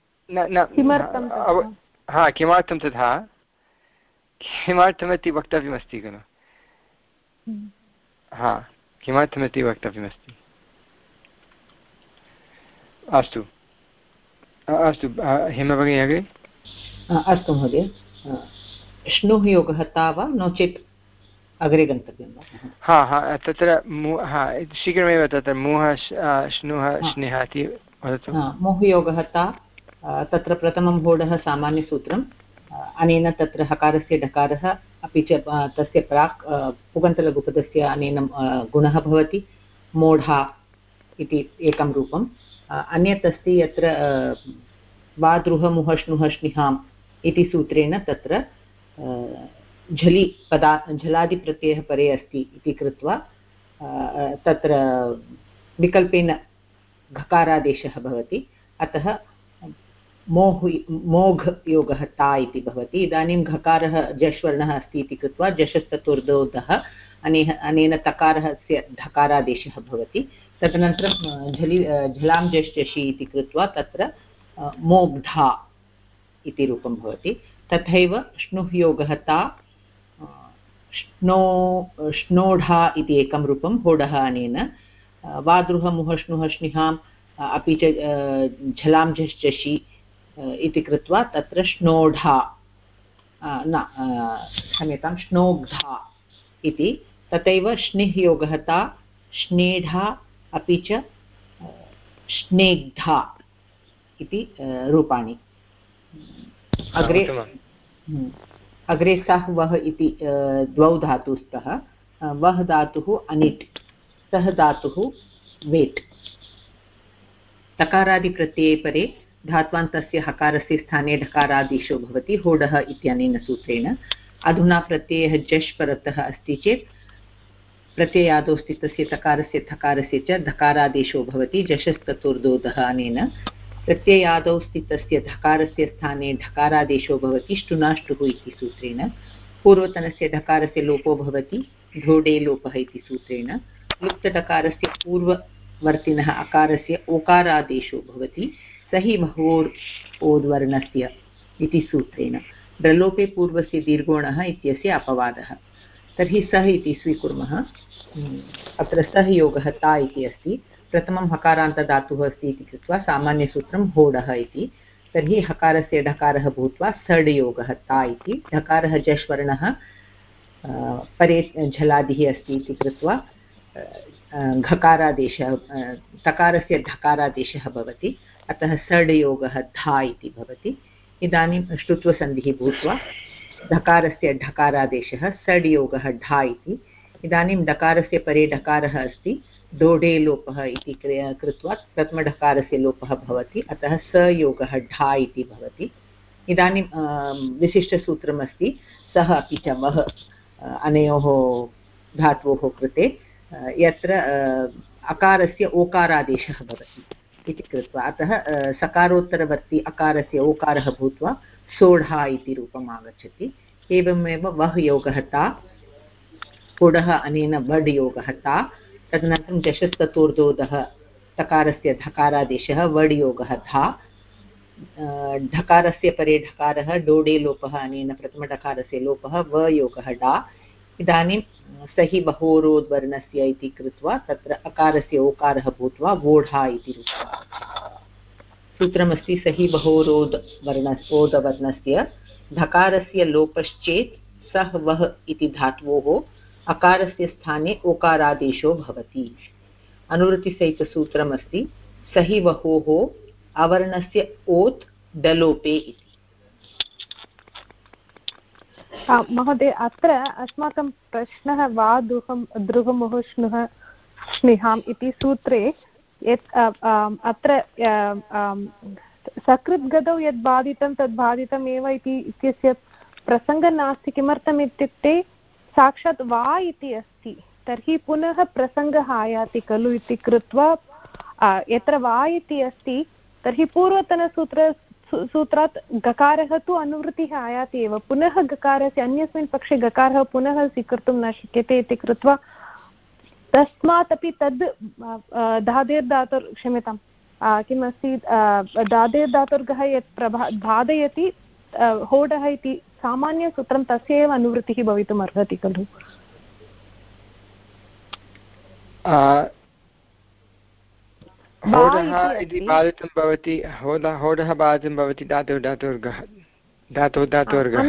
हा किमर्थं तथा किमर्थमिति वक्तव्यमस्ति खलु। हा किमर्थमिति वक्तव्यमस्ति। अस्तु अस्तु हिमभगिनी अग्रे। अस्तु महोदय, श्नुः योगः ता वा नो चेत् अग्रे गन्तव्यं वा? हा हा तत्र हा शीघ्रमेव तत्र मुः श्नुः स्नेहः इति वदतु। मोहयोगः ता, तत्र प्रथमं होडः सामान्यसूत्रम्, अनेन तत्र हकारस्य ढकारः अपि च तस्य प्राक् पुगन्तलघुपदस्य अनेन गुणः भवति, मोढा इति एकं रूपम्। अन्यत् अस्ति यत्र वादृह मुहश्नुः स्निहाम् इति सूत्रेण तत्र झलि पदा झलादिप्रत्ययः परे अस्ति इति कृत्वा तत्र विकल्पेन घकारादेशः भवति, अतः मोह् मोघ योगः ता इति भवति। इदानीं घकारः जश्वर्णः अस्ति इति कृत्वा जशस्ततुर्दोदः अनेन अनेन तकारस्य धकारादेशः भवति। तदनन्तरं झलि झलां जश्चषि इति कृत्वा तत्र मोग्धा इति रूपं भवति। तथैव श्नुः योगः ता, श्नो श्नोढा इति एकं रूपं होडः अनेन, वादृह मुहश्नुः स्निहाम् अपि च झलां झश्चषि इति कृत्वा तत्र श्नोढा न क्षम्यतां श्नोग्धा इति। तथैव श्निः योगः ता, श्नेढा अपि च श्नेग्धा इति रूपाणि। अग्रे अग्रे सः वः इति द्वौ धातु स्तः। वः धातुः अनिट्, सः धातुः वेट्। तकारादिप्रत्यये परे धात्वान्तस्य हकारस्य स्थाने ढकारादेशो भवति होडः इत्यनेन सूत्रेण। अधुना प्रत्ययः जश् परतः अस्ति चेत् प्रत्ययादौ स्थितस्य तकारस्य थकारस्य च धकारादेशो भवति जशस्ततुर्दोदः अनेन। प्रत्ययादौ स्थितस्य धकारस्य स्थाने ढकारादेशो भवति श्टुनाष्टुः इति सूत्रेण। पूर्वतनस्य ढकारस्य लोपो भवति ढोडे लोपः इति सूत्रेण। लुप्तढकारस्य पूर्ववर्तिनः अकारस्य ओकारादेशो भवति सहि महोर् ओद्वर्णस्य इति सूत्रेण। ड्रलोपे पूर्वस्य दीर्घोणः इत्यस्य अपवादः। तर्हि सः इति स्वीकुर्मः। अत्र सः योगः ता इति अस्ति। प्रथमं हकारान्तधातुः अस्ति इति कृत्वा सामान्यसूत्रं होडः इति। तर्हि हकारस्य ढकारः भूत्वा सड् योगः ता इति। ढकारः जश्वर्णः, परे झलादिः अस्ति इति कृत्वा घकारादेशः तकारस्य ढकारादेशः भवति, अतः सड् योगः धा इति भवति। इदानीं ष्टुत्वसन्धिः भूत्वा धकारस्य ढकारादेशः सड् योगः ढा इति। इदानीं डकारस्य परे डकारः अस्ति, डोडे लोपः इति कृत्वा प्रथमडकारस्य लोपः भवति, अतः सयोगः ढा इति भवति। इदानीं विशिष्टसूत्रमस्ति सः अपि च वः अनयोः धातोः कृते, यत्र अकारस्य ओकारादेशः भवति इति कृत्वा, अतः सकारोत्तरवर्ति अकारस्य ओकारः भूत्वा सोढा इति रूपम् आगच्छति। एवमेव वः योगः ता, पुडः अनेन वड् योगः ता, तदनन्तरं जशस्ततोर्दोदः तकारस्य धकारादेशः वड् योगः धा, ढकारस्य परे ढकारः डोडे लोपः अनेन प्रथमढकारस्य लोपः व योगः डा। इदानीं सहि बहोरोद्वर्णस्य इति कृत्वा तत्र अकारस्य ओकारः भूत्वा वोढा इति रूपम्। सूत्रमस्ति सहि बहोरोद् वर्ण ओदवर्णस्य धकारस्य लोपश्चेत् सः वः इति धात्वोः अकारस्य स्थाने ओकारादेशो भवति। अनुवृत्तिसहितसूत्रमस्ति सहि वहोः अवर्णस्य ओत् डलोपे इति। महोदय, अत्र अस्माकं प्रश्नः वा दुहं दृगमुः श्नुः स्निहाम् इति सूत्रे यत् अत्र सकृद्गतौ यद् बाधितं तद् बाधितम् एव इति इत्यस्य प्रसङ्गः नास्ति। किमर्थम् इत्युक्ते साक्षात् वा इति अस्ति, तर्हि पुनः प्रसङ्गः आयाति खलु इति कृत्वा यत्र वा इति अस्ति तर्हि पूर्वतनसूत्र सूत्रात् गकारः तु अनुवृत्तिः आयाति एव, पुनः गकारस्य अन्यस्मिन् पक्षे गकारः पुनः स्वीकर्तुं न शक्यते इति कृत्वा तस्मात् अपि तद् धादेर्धातुर् क्षम्यतां किमस्ति धादेर्धातुर्गः यत् प्रभा बाधयति होडः इति सामान्यसूत्रं तस्य एव अनुवृत्तिः भवितुम् अर्हति खलु। होडः इति बाधितं भवति, होडः होडः बाधितं भवति धातुः धातुर्गः धातुः धातुर्गः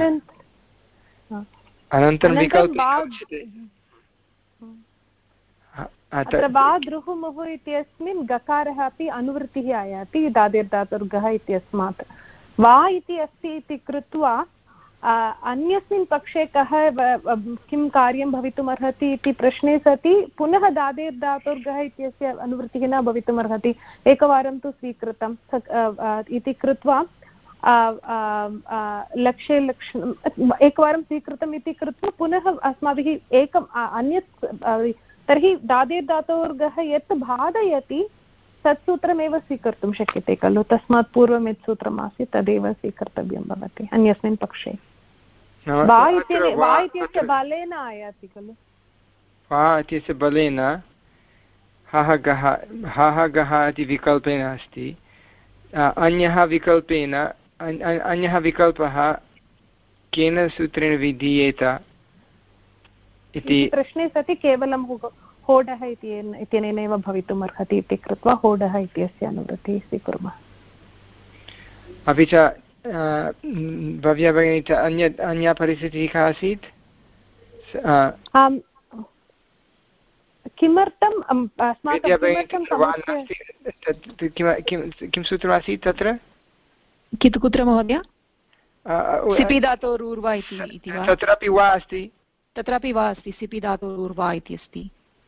अनन्तरं विकल्पः अत्र वा द्रुहुमुः इत्यस्मिन् गकारः अपि अनुवृत्तिः आयाति धादिर्धातुर्गः इत्यस्मात्। वा इति अस्ति इति कृत्वा अन्यस्मिन् पक्षे कः किं कार्यं भवितुम् अर्हति इति प्रश्ने सति पुनः धादिर्धातुर्गः इत्यस्य अनुवृत्तिः न भवितुम् अर्हति, एकवारं तु स्वीकृतं इति कृत्वा लक्ष्ये लक्ष् एकवारं स्वीकृतम् इति कृत्वा पुनः अस्माभिः एकम् अन्यत्, तर्हि धादिर्धातुर्गः यत् बाधयति तत् सूत्रमेव स्वीकर्तुं शक्यते खलु, तस्मात् पूर्वं यत् सूत्रम् आसीत् तदेव स्वीकर्तव्यं भवति अन्यस्मिन् पक्षे। वा इत्यस्य बलेन आयाति खलु, वा इत्यस्य बलेन हः गः हः गः इति विकल्पेन अस्ति, अन्यः विकल्पेन अन्यः विकल्पः केन सूत्रेण विधीयेत इति प्रश्ने सति केवलं होडः इत्यनेनैव भवितुम् अर्हति इति कृत्वा होडः इत्यस्य अनुवृत्तिः स्वीकुर्मः। अपि च भव्या भगिनी च अन्य अन्या परिस्थितिः का आसीत्? किमर्थम् किं सूत्रमासीत् तत्र? कुत्र महोदय? सिपि धातोरूर्वा इति वा? तत्रापि वा अस्ति, तत्रापि वा अस्ति, सिपि धातोरूर्वा इति अस्ति,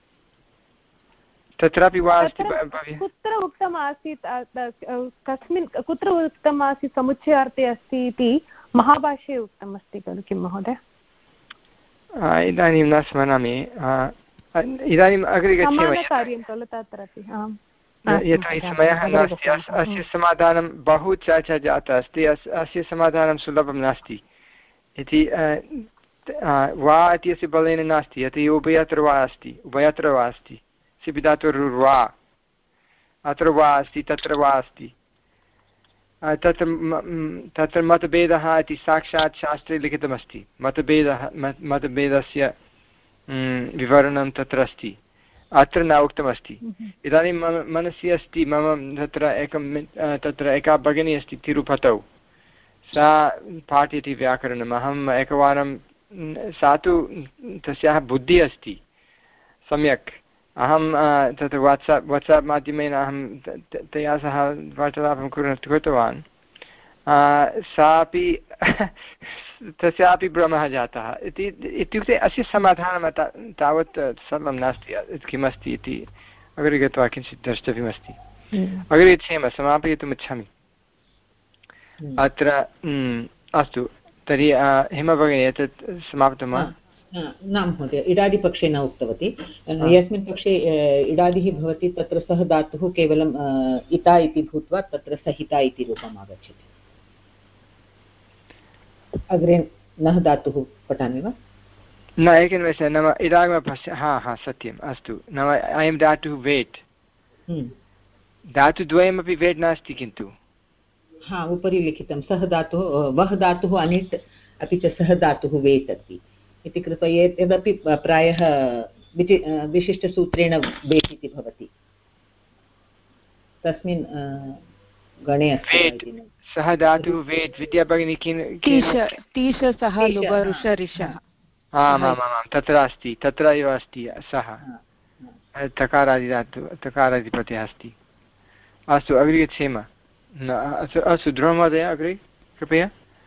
तत्रापि वा अस्ति। कुत्र उक्तम् आसीत्, कस्मिन् कुत्र उक्तम् आसीत् समुच्चयार्थे अस्ति इति महाभाष्ये उक्तम् अस्ति खलु किं महोदय? इदानीं न स्मरामि, इदानीम् अग्रे गच्छेम खलु तत्रापि यतोहि समयः नास्ति। अस्य समाधानं बहु चर्चा जाता अस्ति, अस्य समाधानं सुलभं नास्ति इति वा इत्यस्य बलेन नास्ति, यतोहि उभयत्र वा अस्ति, उभयत्र वा अस्ति, सिपि धातुर्वा अत्र वा अस्ति तत्र वा अस्ति। तत्र तत्र मतभेदः इति साक्षात् शास्त्रे लिखितमस्ति, मतभेदः मतभेदस्य विवरणं तत्र अस्ति, अत्र न उक्तमस्ति। इदानीं मम मनसि अस्ति, मम तत्र एकं तत्र एका भगिनी अस्ति तिरुपतौ, सा पाठयति व्याकरणम्, अहम् एकवारं, सा तु तस्याः बुद्धिः अस्ति सम्यक्, अहं तत्र वाट्साप् वाट्साप् माध्यमेन अहं तया सह वार्तालापं कृतवान्, सापि तस्यापि भ्रमः जातः इति इत्युक्ते अस्य समाधानं तावत् सरलं नास्ति किमस्ति इति अग्रे गत्वा किञ्चित् द्रष्टव्यमस्ति। अग्रे क्षेम समापयितुम् इच्छामि अत्र। अस्तु तर्हि हेमा भगिनी एतत् समाप्तं वा? न महोदय, इडादिपक्षे न उक्तवती। यस्मिन् पक्षे इडादिः भवति तत्र सः धातुः केवलम् इता इति भूत्वा तत्र सहिता इति रूपम् आगच्छति। अग्रे नः धातुः पठामि वा? न एकनिमेषः, नाम इदागम पश्य। हा हा सत्यम्, अस्तु। नाम अयं धातुः वेट्, धातुद्वयमपि वेट् नास्ति किन्तु। हा, उपरि लिखितं सः धातुः, वः धातुः अनिट् अपि च सः धातुः वेट् अस्ति इति कृत्वा यदपि प्रायः विशिष्टसूत्रेण वेट् इति भवति तस्मिन् गणे अस्ति। सः धातुः वेट् विद्या भगिनी आमामां तत्र अस्ति, तत्र एव अस्ति सः तकारादिधातु तकारादिप्रत्ययः अस्ति। अस्तु अग्रे गच्छेम। अस्तु ध्रुव महोदय अग्रे कृपया।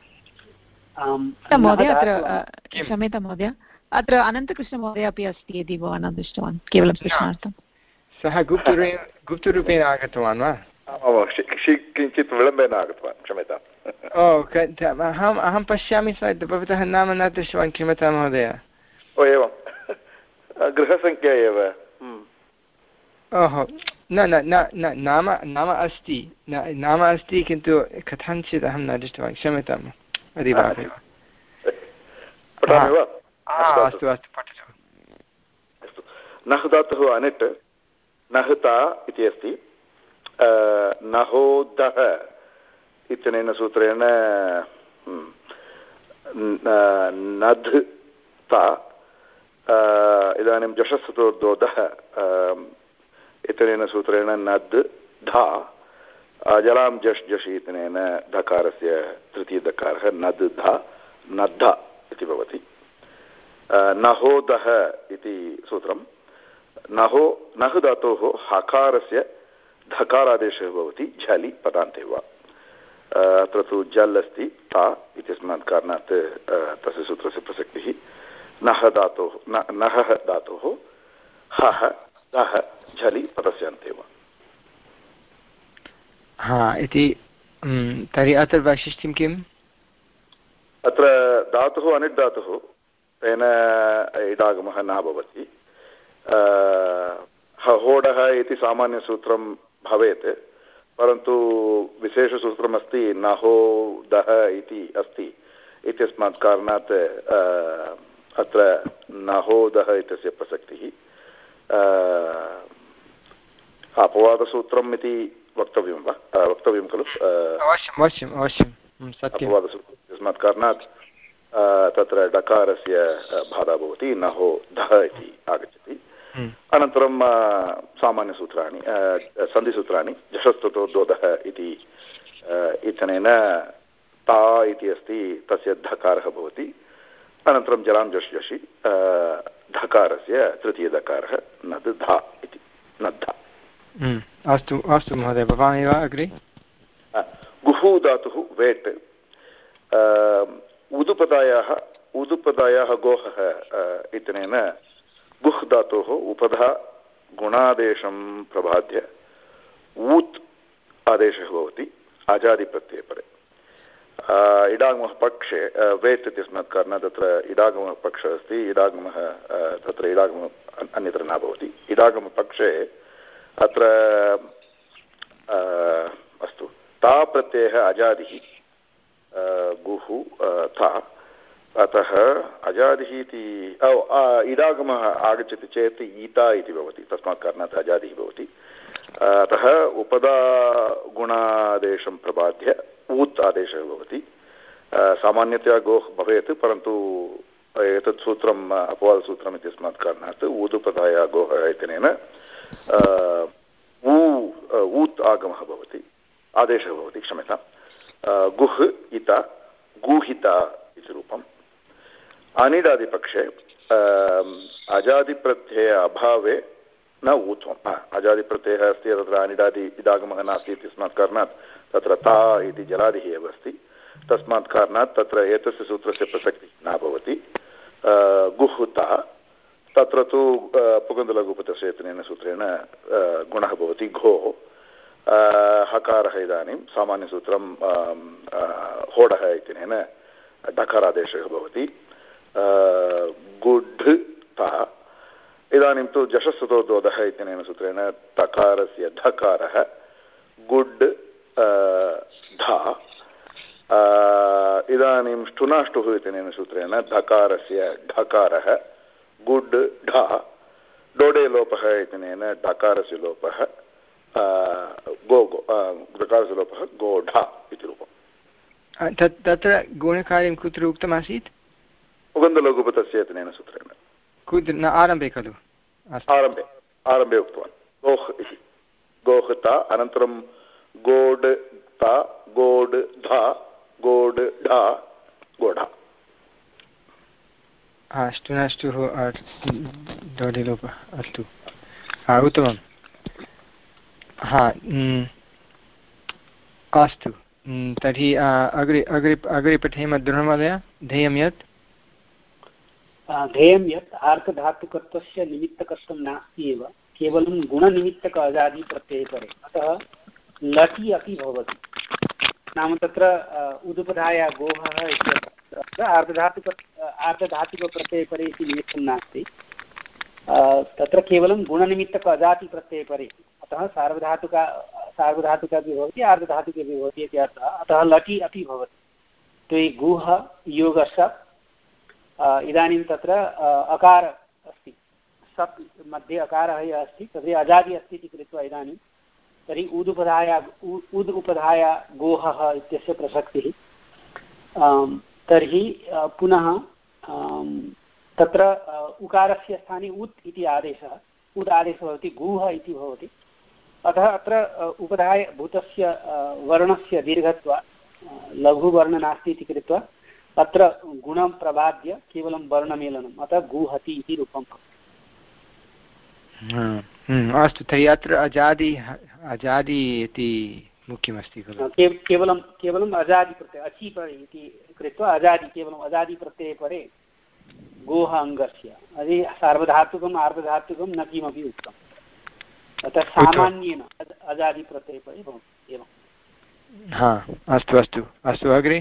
महोदय अत्र क्षम्यतां महोदय, अत्र अनन्तकृष्णमहोदय अपि अस्ति यदि भवान् न दृष्टवान्, केवलं सूचनार्थं। सः गुप्तरूपेण गुप्तरूपेण आगतवान् वा? किञ्चित् विलम्बेन आगतवान्, क्षम्यताम्। ओ अहम् अहं पश्यामि भवतः नाम न दृष्टवान्, क्षम्यतां महोदय। ओ एवं, गृहसङ्ख्या एव। ओहो, न न न नाम नाम अस्ति, नाम अस्ति किन्तु कथञ्चित् अहं न दृष्टवान्, क्षम्यताम्। अस्तु अस्तु पठतु। अस्तु, नः धातुः अनिट् नहता इति अस्ति। नहोदः इत्यनेन सूत्रेण नध् ता, इदानीं जषस्तुर्दोदः इत्यनेन सूत्रेण नद् धा, जलां जश् जषि इत्यनेन धकारस्य तृतीयदकारः नद् धा नद्धा इति भवति। नहोदः इति सूत्रं, नहो नः धातोः हकारस्य धकारादेशः भवति झलि पदान्ते वा। अत्र तु जल् अस्ति ता इत्यस्मात् कारणात् तस्य सूत्रस्य प्रसक्तिः। नः धातोः नः धातोः हः दः झलि पदस्य अन्ते वा। हा इति तर्हि अत्र वैशिष्ट्यं किम्? अत्र धातुः अनिट् धातुः, तेन इडागमः न भवति। होडः इति सामान्यसूत्रं भवेत्, परन्तु विशेषसूत्रमस्ति नहोदः इति अस्ति इत्यस्मात् कारणात् अत्र नहोदः इत्यस्य प्रसक्तिः। अपवादसूत्रम् इति वक्तव्यं वा, वक्तव्यं खलु? अवश्यम् अवश्यम् अवश्यं सत्यम्। अपवादसूत्रम् इत्यस्मात् कारणात् तत्र डकारस्य बाधा भवति, नहोदः इति आगच्छति। अनन्तरं सामान्यसूत्राणि सन्धिसूत्राणि जषस्तुतोर्दोदः इति इत्यनेन ता इति अस्ति, तस्य धकारः भवति। अनन्तरं जलां जश् जषि धकारस्य तृतीयदकारः नद् धा इति नद्धा। अस्तु अस्तु महोदय, भवान् एव अग्रे। गुः धातुः वेट्, उदुपदायाः उदुपदायाः गोहः इत्यनेन गुह् धातोः उपधा गुणादेशं प्रबाद्य ऊत् आदेशः भवति अजादिप्रत्यये परे। इडागमः पक्षे वेट् इत्यस्मात् कारणात् तत्र इडागमः पक्षः अस्ति, इडागमः तत्र इडागमः अन्यत्र न भवति। इडागमपक्षे अत्र अस्तु ता प्रत्ययः अजादिः गुः था, अतः अजादिः इति इडागमः आगच्छति चेत् ईता इति भवति, तस्मात् कारणात् अजादिः भवति। अतः उपदा गुणादेशं प्रबाद्य ऊत् आदेशः भवति। सामान्यतया गोः भवेत्, परन्तु एतत् सूत्रम् अपवादसूत्रम् इत्यस्मात् कारणात् ऊदुपदाया गोः इत्यनेन ऊत् आगमः भवति, आदेशः भवति, क्षम्यताम्। गुह् इता गूहिता इति रूपम्। अनिडादिपक्षे अजादिप्रत्यय अभावे न ऊत्वम् अजादिप्रत्ययः अस्ति तत्र अनिडादि इडागमः नास्ति इत्यस्मात् कारणात् तत्र ता इति जलादिः एव अस्ति तस्मात् कारणात् तत्र एतस्य सूत्रस्य प्रसक्तिः न भवति गुहुता तत्र तु पुगन्तलघुपतस्य सूत्रेण गुणः भवति घोः हकारः इदानीं सामान्यसूत्रं होडः इत्यनेन डकारादेशः भवति गुढ् ता इदानीं तु जशस्तुतोद्वोदः इत्यनेन सूत्रेण तकारस्य धकारः गुड् धा इदानीं ष्टुनाष्टुः इत्यनेन सूत्रेण धकारस्य ढकारः गुड् ढा डोडे लोपः इत्यनेन डकारस्य लोपः गो गो डकारस्य लोपः गोढा इति रूपम् तत्र गुणकार्यं कुत्र उक्तमासीत् पुगन्तलघुपतस्य इत्यनेन सूत्रेण कुत्र न आरम्भे खलु आरम्भे आरम्भे उक्तवान् गोः इति गोः ता अनन्तरं गोड् ता गोड् धा गोड् ढा गोढा अष्टुनष्टुः दोडिलोपः अस्तु उत्तमं हा अस्तु तर्हि अग्रे अग्रे अग्रे पठेम द्रोणमहोदय ध्येयं यत् ध्येयं यत् आर्धधातुकत्वस्य निमित्तकत्वं नास्ति एव केवलं गुणनिमित्तक अजादि प्रत्यये परे अतः लटि अपि भवति नाम तत्र उदुपधाया गोहः इत्यत्र आर्धधातुक आर्धधातुकप्रत्यये परे इति निमित्तं नास्ति तत्र केवलं गुणनिमित्तक अजाति प्रत्यये परे अतः सार्वधातुका सार्वधातुका अपि भवति आर्धधातुके अपि भवति इति अर्थः अतः लटि अपि भवति तो गुह योगश इदानीं तत्र अकार अस्ति सप् मध्ये अकारः यः अस्ति तर्हि अजादि अस्ति इति कृत्वा इदानीं तर्हि उदुपधाया उद् उपधाया गोहः इत्यस्य प्रसक्तिः तर्हि पुनः तत्र उकारस्य स्थाने उत् इति आदेशः उद् आदेशः भवति गुह इति भवति अतः अत्र उपधाय भूतस्य वर्णस्य दीर्घत्वा लघुवर्ण नास्ति इति कृत्वा अत्र गुणं प्रबाद्य केवलं वर्णमेलनम् अतः गुहति इति रूपं भवति अस्तु तर्हि अत्र अजादि अजादि इति मुख्यमस्ति खलु केवलं केवलम् अजादिप्रत्यये अचि परे इति कृत्वा अजादि केवलम् अजादिप्रत्यये परे गोः अङ्गस्य अदि सार्वधातुकम् आर्धधातुकं न किमपि उक्तम् अतः सामान्येन अजादिप्रत्यये परे भवति एवं हा अस्तु अस्तु अस्तु अग्रे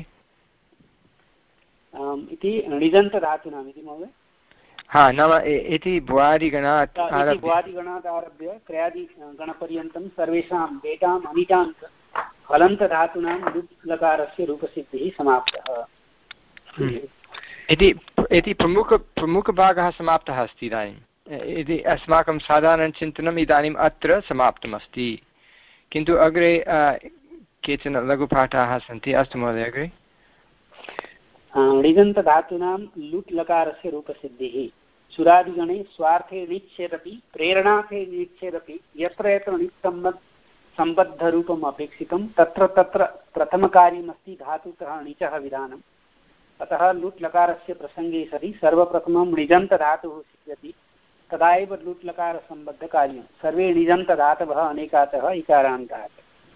इति णिजन्तधातूनाम् इति महोदय हा नाम इति भुवादिगणात् भुवादिगणात् आरभ्य क्रयादिगणपर्यन्तं सर्वेषां वेटाम् अनिटान् हलन्तधातूनां लुट् लकारस्य रूपसिद्धिः समाप्तः इति इति प्रमुख प्रमुखभागः समाप्तः अस्ति इदानीम् इति अस्माकं साधारणचिन्तनम् इदानीम् अत्र समाप्तमस्ति किन्तु अग्रे केचन लघुपाठाः सन्ति अस्तु महोदय अग्रे णिजन्तधातूनां लुट् लकारस्य रूपसिद्धिः सुरादिगणे स्वार्थे णिच्छेदपि प्रेरणार्थे णिच्छेदपि यत्र यत्र णित्सम्बद्ध सम्बद्धरूपम् अपेक्षितं तत्र तत्र प्रथमकार्यमस्ति धातुतः णिचः विधानम् अतः लुट् लकारस्य प्रसङ्गे सति सर्वप्रथमं णिजन्तधातुः सिद्ध्यति तदा एव लुट् लकारसम्बद्धकार्यं सर्वे णिजन्तधातवः अनेकातः इकारान्ताः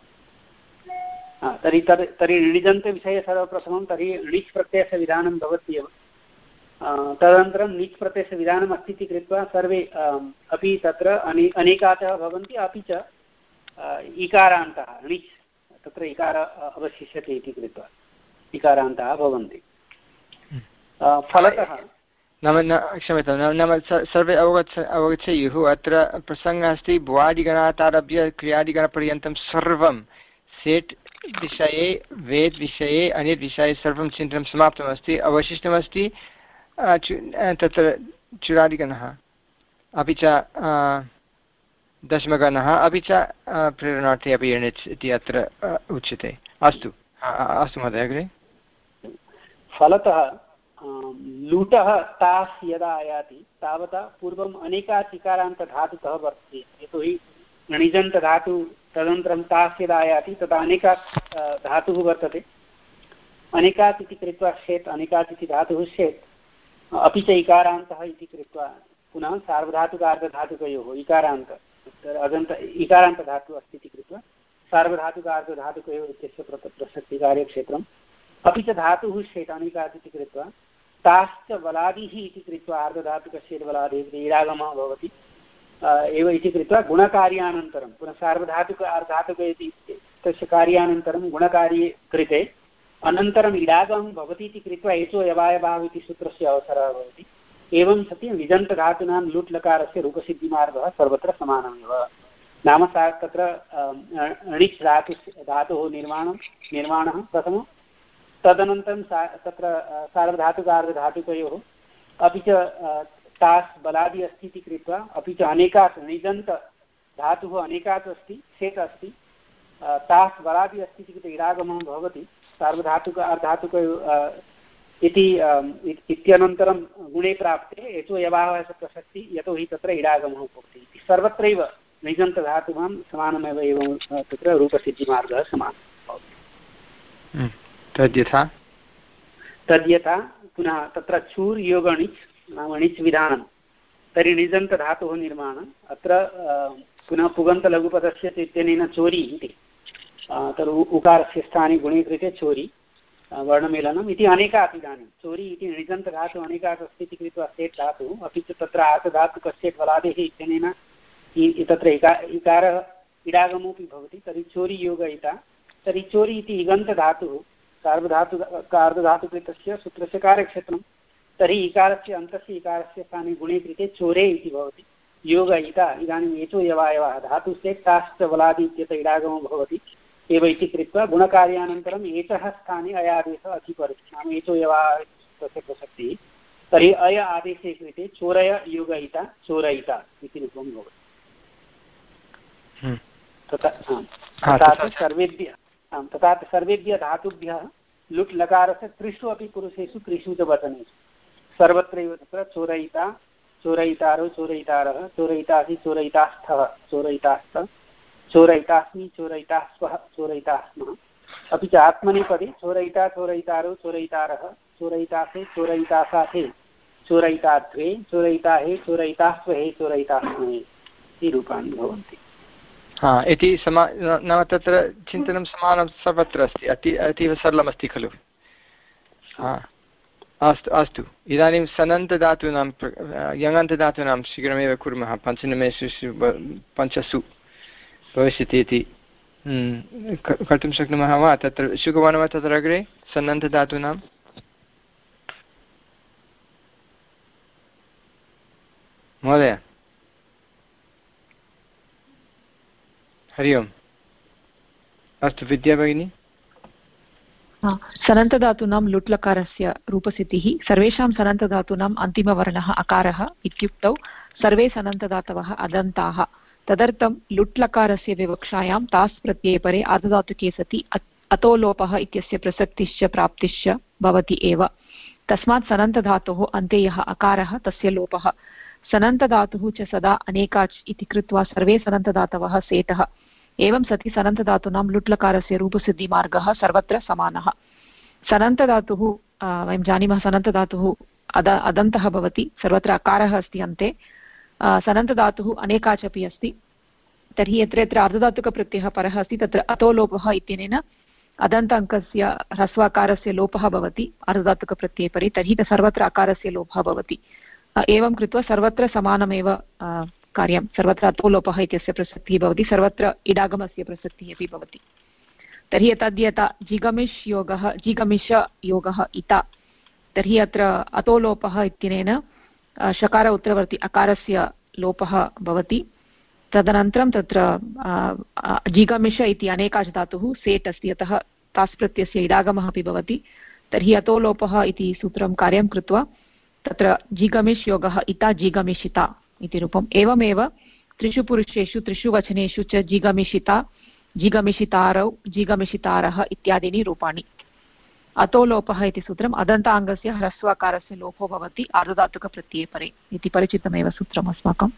तर्हि तर् तर्हि णिजन्तविषये सर्वप्रथमं तर्हि णिच् प्रत्ययस्य विधानं भवत्येव तदनन्तरं णिच् प्रत्ययस्य विधानम् अस्ति इति कृत्वा सर्वे अपि तत्र अने अनेकातः भवन्ति अपि च इकारान्तः णिच् तत्र इकार अवशिष्यते इति कृत्वा इकारान्तः भवन्ति फलतः नाम न क्षम्यतां नाम सर्वे अवगच्छ अवगच्छेयुः अत्र प्रसङ्गः अस्ति भुवादिगणात् आरभ्य क्रियादिगणपर्यन्तं सर्वं सेट् विषये वेद् विषये अन्यत् विषये सर्वं चिन्तनं समाप्तमस्ति अवशिष्टमस्ति तत्र चुरादिगणः अपि च दशमगणः अपि च प्रेरणार्थे अपि एणिच् इति अत्र उच्यते अस्तु अस्तु महोदय अग्रे फलतः लुटः तास् यदा आयाति तावता पूर्वम् अनेकात् इकारान्तधातुतः वर्तते यतोहि णिजन्तधातु तदनन्तरं तास् यदा आयाति तदा अनेकात् धातुः वर्तते अनेकात् इति कृत्वा शेत् अनेकात् इति धातुः शेत् अपि च इकारान्तः इति कृत्वा पुनः सार्वधातुकार्धधातुकयोः इकारान्त अदन्त इकारान्तधातुः अस्ति इति कृत्वा सार्वधातुकार्धधातुकयोः इत्यस्य प्रसक्तिकार्यक्षेत्रम् अपि च धातुः शेटानिकात् इति कृत्वा ताश्च बलादिः इति कृत्वा आर्धधातुकश्चेद्बलादिः इडागमः भवति एव इति कृत्वा गुणकार्यानन्तरं पुनः सार्वधातुक अर्धातुक इति तस्य कार्यानन्तरं गुणकार्ये कृते अनन्तरम् इडागमः भवति इति कृत्वा एचो यवायभाव इति सूत्रस्य अवसरः भवति। एवं सति निजन्तधातूनां लुट् लकारस्य रूपसिद्धिमार्गः सर्वत्र समानमेव। नाम सा तत्र णिच् धातु धातोः निर्माणं निर्माणः प्रथमं, तदनन्तरं सा तत्र सार्वधातुकार्धधातुकयोः अपि च तास् बलादि अस्ति इति कृत्वा अपि च अनेकात् निजन्त धातुः अनेकात् अस्ति सेट् अस्ति तास् बलादि अस्ति इति कृत्वा इडागमः भवति सार्वधातुक अर्धातुक इति इत्यनन्तरं गुणे प्राप्ते एचो यवावस्य प्रसक्ति यतोहि तत्र इडागमः भवति इति सर्वत्रैव निजन्तधातूनां समानमेव एवं तत्र रूपसिद्धिमार्गः समानः भवति। तद्यथा तद्यथा पुनः तत्र छूर् योगणिच् नाम णिच् विधानं तर्हि निजन्तधातोः निर्माणम् अत्र पुनः पुगन्तलघुपदस्य इत्यनेन चोरी इति तर् उकारस्य स्थाने गुणे कृते चोरी वर्णमेलनम् इति अनेकात् इदानीं चोरी इति निजन्तधातुः अनेकात् अस्ति इति कृत्वा सेट् धातुः अपि च तत्र आर्धधातुकस्य बलादेः इत्यनेन तत्र इका इकारः इडागमोऽपि भवति तर्हि चोरी योगयिता तर्हि चोरी इति इगन्तधातुः सार्वधातु कार्धधातुकृतस्य सूत्रस्य कार्यक्षेत्रं तर्हि इकारस्य अन्तस्य इकारस्य स्थाने गुणे कृते चोरे इति भवति योगयिता इदानीम् एचो यवायवः धातुः सेट् ताश्च बलादि इत्यत्र इडागमो भवति एव इति कृत्वा गुणकार्यानन्तरम् एचः स्थाने अयादेशः अधिपरिचि नाम एचो यवाः तस्य प्रसक्तिः तर्हि अय आदेशे कृते चोरय योगयिता चोरयिता इति रूपं भवति। तथा सर्वेभ्यः तथा सर्वेभ्यः धातुभ्यः लुट् लकारस्य त्रिषु अपि पुरुषेषु त्रिषु च वचनेषु सर्वत्रैव तत्र चोरयिता चोरयितारो चोरयितारः चोरयितासि चोरयितास्थः चोरयितास्थ चोरयितास्मि चोरयितास्वः चोरयितास्मः अपि च आत्मनेपदे चोरयिता चोरयितारो चोरयितारः चोरयितासे चोरयितासासे चोरयिताध्वे चोरयिताहे चोरयितास्वहे चोरयितास्महे इति रूपाणि भवन्ति। हा इति समा नाम तत्र चिन्तनं समानं सर्वत्र अस्ति अति अतीव सरलमस्ति खलु। हा अस्तु अस्तु इदानीं सनन्तधातूनां यङन्तधातूनां शीघ्रमेव कुर्मः पञ्चनिमेषु पञ्चसु भविष्यति इति कर्तुं शक्नुमः वा तत्र शुकवान् वा तत्र अग्रे सन्नन्तधातूनां महोदय हरि ओम् अस्तु विद्या भगिनी। सनन्तधातूनां लुट्लकारस्य रूपसिद्धिः सर्वेषां सनन्तधातूनाम् अन्तिमवर्णः अकारः इत्युक्तौ सर्वे सनन्तधातवः अदन्ताः तदर्थं लुट्लकारस्य विवक्षायां तास् प्रत्यये परे आर्धधातुके सति अतो लोपः इत्यस्य प्रसक्तिश्च प्राप्तिश्च भवति एव। तस्मात् सनन्तधातोः अन्ते यः अकारः तस्य लोपः सनन्तधातुः च सदा अनेकाच् इति कृत्वा सर्वे सनन्तधातवः सेटः। एवं सति सनन्तधातूनां लुट्लकारस्य रूपसिद्धिमार्गः सर्वत्र समानः। सनन्तधातुः वयं जानीमः सनन्तधातुः अद अदन्तः भवति सर्वत्र अकारः अस्ति अन्ते सनन्तधातुः अनेकाच् अपि अस्ति तर्हि यत्र यत्र अर्धधातुकप्रत्ययः परः अस्ति तत्र अतो लोपः इत्यनेन अदन्त अङ्कस्य ह्रस्वाकारस्य लोपः भवति अर्धधातुकप्रत्यये परे तर्हि सर्वत्र अकारस्य लोपः भवति। एवं कृत्वा सर्वत्र समानमेव कार्यं सर्वत्र अतो लोपः इत्यस्य प्रसक्तिः भवति सर्वत्र इडागमस्य प्रसक्तिः अपि भवति। तर्हि तद्यथा जिगमिष् योगः जिगमिष योगः इता तर्हि अत्र अतो लोपः इत्यनेन शकार उत्तरवर्ति अकारस्य लोपः भवति तदनन्तरं तत्र जिगमिष इति अनेकाच् धातुः सेट् अस्ति अतः तास् प्रत्ययस्य इडागमः अपि भवति तर्हि अतो लोपः इति सूत्रं कार्यं कृत्वा तत्र जिगमिष् योगः इता जिगमिषिता इति रूपम्। एवमेव त्रिषु पुरुषेषु त्रिषु वचनेषु च जिगमिषिता जिगमिषितारौ जिगमिषितारः इत्यादीनि रूपाणि। अतो लोपः इति सूत्रम् अदन्ताङ्गस्य ह्रस्वाकारस्य लोपो भवति आर्धधातुकप्रत्यये परे इति परिचितमेव सूत्रम् अस्माकम्।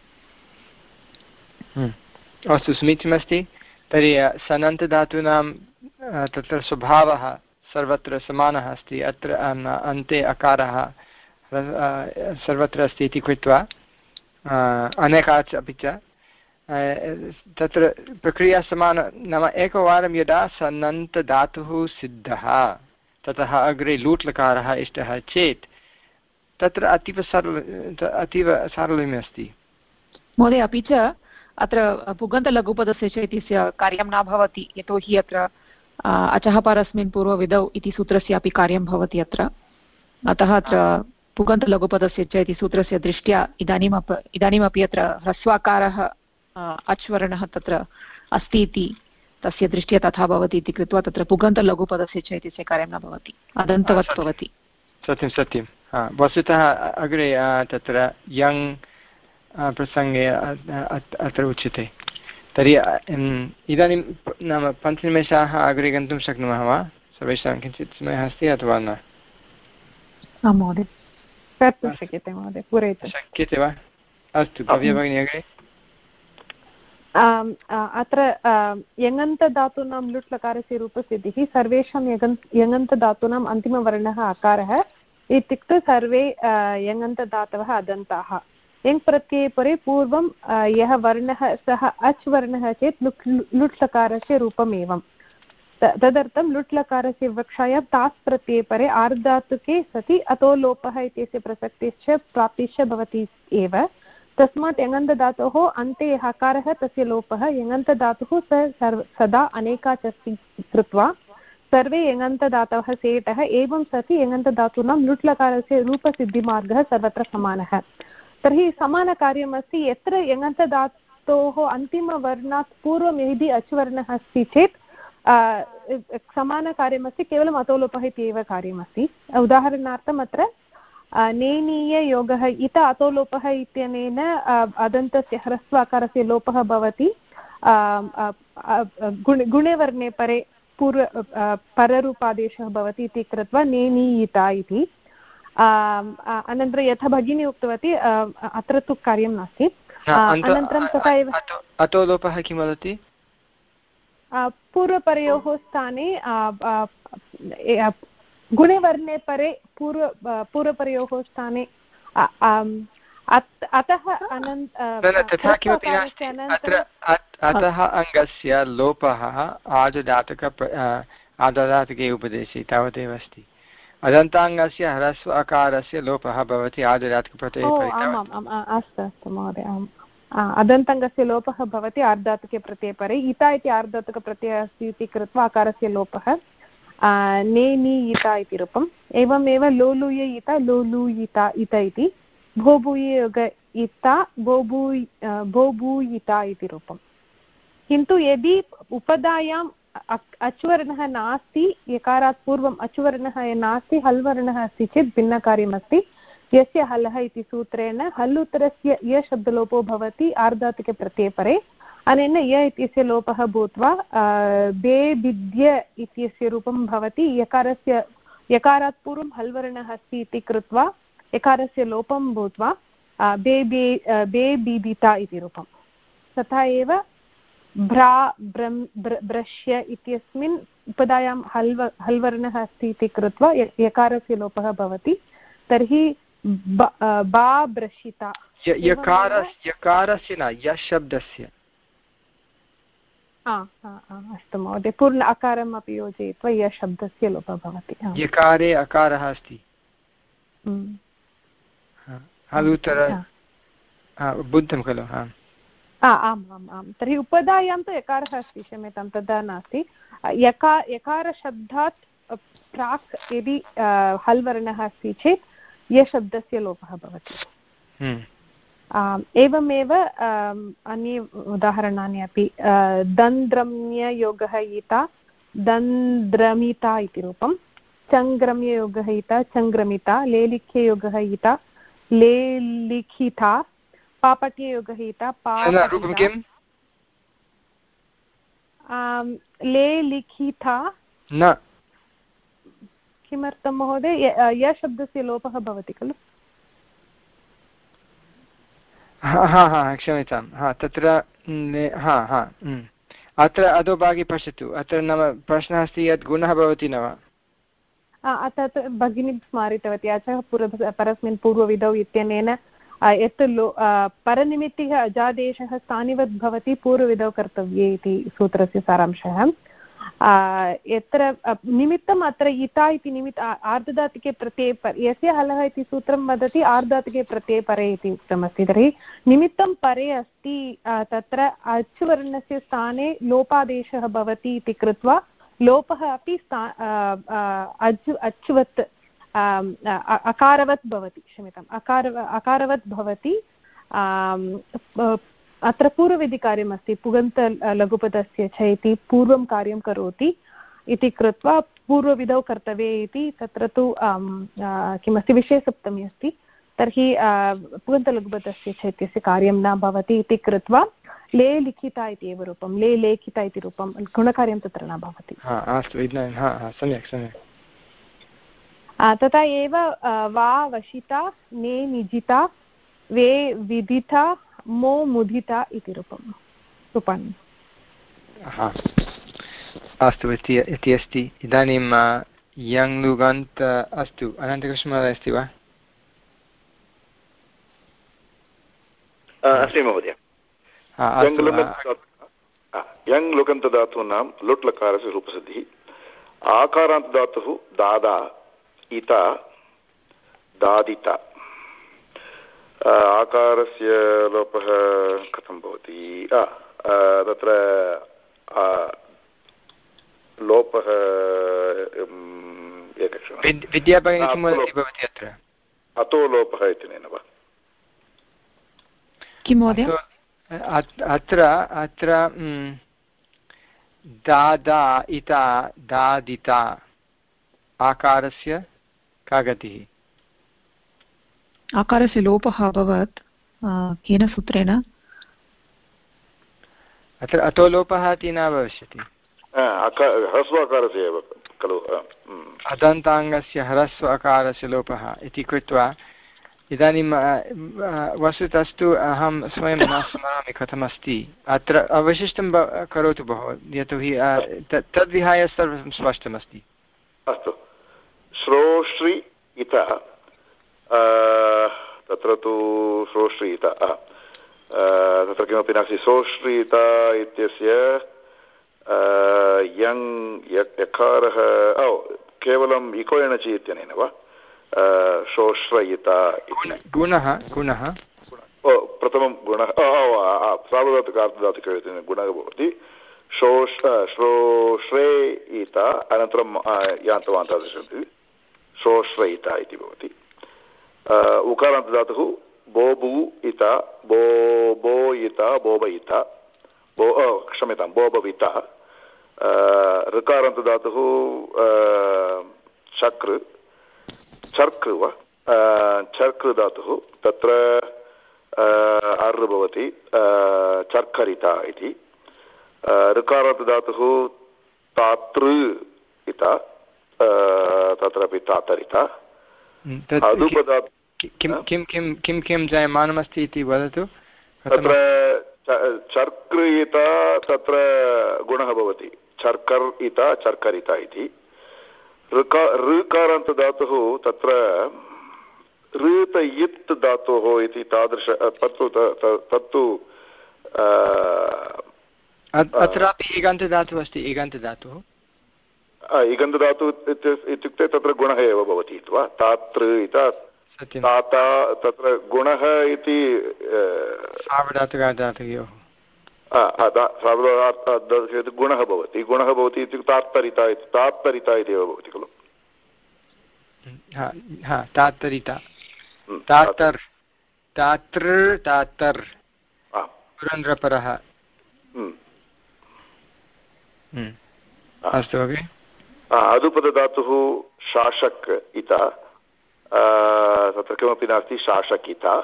अस्तु समीचीनमस्ति। तर्हि सनन्तधातूनां तत्र स्वभावः सर्वत्र समानः अस्ति अत्र अन्ते अकारः सर्वत्र अस्ति इति कृत्वा अनेकाच् अपि च तत्र प्रक्रिया समाना नाम एकवारं यदा सनन्तधातुः सिद्धः ततः अग्रे लूट् लकारः इष्टः चेत् तत्र अतीव सरल अतीव सारल्यम् अस्ति महोदय। अपि च अत्र पुगन्तलघुपदस्य च इत्यस्य कार्यं न भवति यतोहि अत्र अचः परस्मिन् पूर्वविधौ इति सूत्रस्यापि कार्यं भवति अत्र। अतः अत्र पुगन्तलघुपदस्य च इति सूत्रस्य दृष्ट्या इदानीमप इदानीमपि अत्र ह्रस्वाकारः अच्वर्णः तत्र अस्ति इति तस्य दृष्ट्या तथा भवति इति कृत्वा तत्र पुगन्तलघुपदस्य च इत्यस्य कार्यं न भवति, अदन्तवत् भवति। सत्यं सत्यं। वस्तुतः अग्रे तत्र यङ् प्रसङ्गे अत्र उच्यते। तर्हि इदानीं नाम पञ्चनिमेषाः अग्रे गन्तुं शक्नुमः वा? सर्वेषां किञ्चित् समयः अस्ति अथवा न? आं महोदय, कर्तुं शक्यते महोदय, पूरयितुं शक्यते वा? अस्तु, भव्या भगिनी अग्रे। अत्र यङन्तधातूनां लुट् लकारस्य रूपसिद्धिः सर्वेषां यगन् यङन्तधातूनाम् अन्तिमवर्णः अकारः इत्युक्ते सर्वे यङन्तधातवः अदन्ताः। यङ् प्रत्यये परे पूर्वं यः वर्णः सः अच् वर्णः चेत् लुट् लुट् लकारस्य रूपम् एवं। तदर्थं लुट् लकारस्य विवक्षायां तास् प्रत्यये परे आर्धातुके सति अतो लोपः इत्यस्य प्रसक्तिश्च प्राप्तिश्च भवति एव। तस्मात् यङन्तधातोः अन्ते यः हकारः तस्य लोपः। यङन्तधातुः स सदा अनेकाच् अस्ति कृत्वा सर्वे यङन्तधातवः सेटः। एवं सति यङन्तधातूनां लुट् लकारस्य रूपसिद्धिमार्गः सर्वत्र समानः। तर्हि समानकार्यमस्ति यत्र यङन्तधातोः अन्तिमवर्णात् पूर्वं यदि अच्वर्णः अस्ति चेत् समानकार्यमस्ति, केवलम् अतोलोपः इति एव कार्यमस्ति। उदाहरणार्थम् अत्र नेनीययोगः इत अतोलोपः इत्यनेन अदन्तस्य ह्रस्वाकारस्य लोपः भवति। गुण गुणवर्णे परे पूर्व पररूपादेशः भवति इति कृत्वा नेनीयिता इति। अनन्तरं यथा भगिनी उक्तवती अत्र तु कार्यं नास्ति। अनन्तरं तथा एव अतोलोपः किं वदति? पूर्वपरयोः स्थाने गुणवर्णे परे पूर्व पूर्वपरयोः स्थाने अतः तथा किमपि नास्ति। अत्र अतः अङ्गस्य लोपः आददातक आददातके उपदेशे तावदेव अस्ति। अदन्ताङ्गस्य ह्रस्व अकारस्य लोपः भवति आददातकप्रत्यये परे। अस्तु अस्तु महोदय, आम्। अदन्ताङ्गस्य लोपः भवति आर्धातुके प्रत्यये परे। इता इति आर्धातुकप्रत्ययः अस्ति इति कृत्वा अकारस्य लोपः। नेनीयिता इति रूपम्। एवमेव लोलूयिता लोलूयिता इत इति। भोभूययोग इता भोभूयि भोभूयिता इति रूपम्। किन्तु यदि उपधायाम् अच्वर्णः नास्ति, यकारात् पूर्वम् अच्वर्णः नास्ति, हल् वर्णः अस्ति चेत् भिन्नकार्यमस्ति। यस्य हलः इति सूत्रेण हल्लुत्तरस्य य शब्दलोपो भवति आर्धातुके प्रत्यये परे। अनेन य इत्यस्य लोपः भूत्वा बे विद्य इत्यस्य रूपं भवति। यकारस्य यकारात् पूर्वं हल् वर्णः अस्ति इति कृत्वा यकारस्य लोपं भूत्वा बे बे बे बीदिता इति रूपं। तथा एव भ्रा ब्रम् ब्रश्य इत्यस्मिन् उपधायां हल् हल् वर्णः अस्ति इति कृत्वा यकारस्य लोपः भवति। तर्हि बा ब्रशिता। यकारस्य न यशब्दस्य। अस्तु महोदय, पूर्ण अकारम् अपि योजयित्वा यशब्दस्य लोपः भवति। यकारे अकारः अस्ति, हलुतर बुद्धं खलु? आम् आम् आम् आम्। तर्हि उपधायां तु यकारः अस्ति, क्षम्यतां, तदा नास्ति। यका यकारशब्दात् प्राक् यदि हल् वर्णः अस्ति चेत् यशब्दस्य लोपः भवति। एवमेव अन्ये उदाहरणानि अपि। दन्द्रम्ययोगः इता दन्द्रमिता इति रूपं। चङ्ग्रम्ययोगः इता चङ्ग्रमिता। लेलिख्ययोगः इता लेलिखिता। पापट्ययोगः इता पापटिता। लेलिखिता न। किमर्थं महोदय? य शब्दस्य लोपः भवति खलु? हा हा हा क्षम्यतां। हा तत्र हा हा अत्र अधोभागे पश्यतु। अत्र नाम प्रश्नः अस्ति यत् गुणः भवति न वा? तत् भगिनी स्मारितवती। अचः पूर्व परस्मिन् पूर्वविधौ इत्यनेन यत् लो परनिमित्तिः अजादेशः स्थानिवत् भवति पूर्वविधौ कर्तव्ये इति सूत्रस्य सारांशः। यत्र निमित्तम् अत्र इता इति निमित्त आर्धधातुके प्रत्यये परे, यस्य हलः इति सूत्रं वदति आर्धधातुके प्रत्यये परे इति उक्तमस्ति। तर्हि निमित्तं परे अस्ति, तत्र अच् वर्णस्य स्थाने लोपादेशः भवति इति कृत्वा लोपः अपि अच् अच्वत् अकारवत् भवति, क्षम्यताम् अकार अकारवत् भवति। अत्र पूर्वविधिकार्यमस्ति, पुगन्त लघुपदस्य च इति पूर्वं कार्यं करोति इति कृत्वा पूर्वविधौ कर्तव्ये इति। तत्र तु किमस्ति विषयसप्तमी अस्ति, तर्हि पुगन्तलघुपदस्य च इत्यस्य कार्यं न भवति इति कृत्वा ले लिखिता इति एव रूपं, ले लेखिता इति रूपं, गुणकार्यं तत्र न भवति। अस्तु, इदानीं सम्यक् सम्यक्। तथा एव वा वशिता, ने निजिता, वे विदिता, मो मुदिता इति रूपं रूपाणि। अस्तु इति अस्ति। इदानीं यङ् लुगन्त अस्तु, अनन्तकृष्णमहोदय अस्ति वा? अस्मि महोदय। यङ् लुगन्तधातूनां लुट् लकारस्य रूपसिद्धिः। आकारान्तधातुः दादा, इता, दादिता। आकारस्य लोपः कथं भवति? तत्र लोपः एकक्षणं, विद्याभगिनी किं वदति भवति अत्र? अतो लोपः इत्यनेन वा? किं महोदय? अत्र अत्र दादा, इता, दादिता आकारस्य का गतिः? आकारस्य लोपः अभवत्। केन सूत्रेण? अत्र अतो लोपः इति न भविष्यति, ह्रस्व अकारस्य एव खलु। अदन्ताङ्गस्य ह्रस्व अकारस्य लोपः इति कृत्वा इदानीं वस्तुतस्तु अहं स्वयं न स्मरामि कथमस्ति। अत्र अवशिष्टं करोतु भोः, यतोहि तद्विहाय सर्वं स्पष्टमस्ति। अस्तु, श्रोश्री इता, तत्र तु श्रोश्रीता, तत्र किमपि नास्ति। श्रोश्रीता इत्यस्य यङ् यकारः केवलम् इको एणचि इत्यनेन वा? श्रोश्रयिता गुणः गुणः प्रथमं गुणः सार्वधातुकार्धधातुकः गुणः भवति। श्रोश् श्रोश्रेयिता, अनन्तरं यान्तवान्तादृशन्ति, श्रोश्रयिता इति भवति। उकारान्तधातुः बोबु इता, बो बोयिता, बोबयिता, बो क्षम्यतां बोबविता। ऋकारान्तधातुः चक्र चर्क् वा चर्क् धातुः, तत्र अर् भवति, चर्करिता इति। ऋकारान्तधातुः तातृ इता, तत्रापि तातरिता। किं किं किं किं किं जायमानमस्ति इति वदतु। तत्र चर्क् इता तत्र गुणः भवति, चर्कर् इता चर्करिता इति। ऋका ऋकारान्तधातुः तत्र ऋत इत् धातोः इति तादृश तत्तु तत्तु अत्रापि इगन्तधातुः अस्ति। इगन्तधातुः इगन्तधातुः इत्युक्ते तत्र गुणः एव भवति वा? तातृ इता ताता, तत्र गुणः इति सार्वधातुकधातुयोः गुणः भवति। गुणः भवति इत्युक्ते तात्तरिता इति, तात्तरिता इति एव भवति खलु। तात्तरिता, तातर्, तातृ, तातर्, पुरन्द्रपरः। अस्तु भगिनि। अदुपदधातुः शासक इता, तत्र किमपि नास्ति, शासकिता।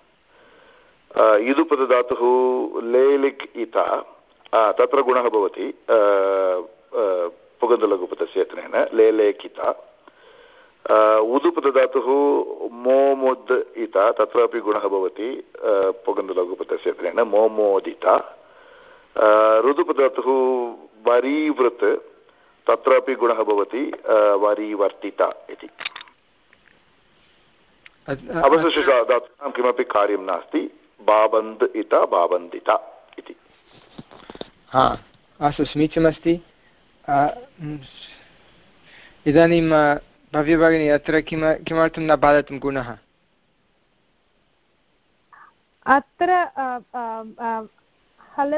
इदुपदधातुः लेलिक् इता, तत्र गुणः भवति पुगन्तलघुपदस्य यत्नेन, लेलेकिता। उदुपदधातुः मोमुद् इता, तत्रापि गुणः भवति पुगन्तलघुपदस्य यत्नेन, मोमोदिता। ऋदुपदधातुः वरीवृत्, तत्रापि गुणः भवति वरीवर्तिता इति। अवशिष्टधातूनां किमपि कार्यं नास्ति बाबन्द् इत बाबन्दित इति। हा अस्तु समीचीनमस्ति। इदानीं भव्यभगिनी अत्र किम किमर्थं न बाधतं गुणः? अत्र हल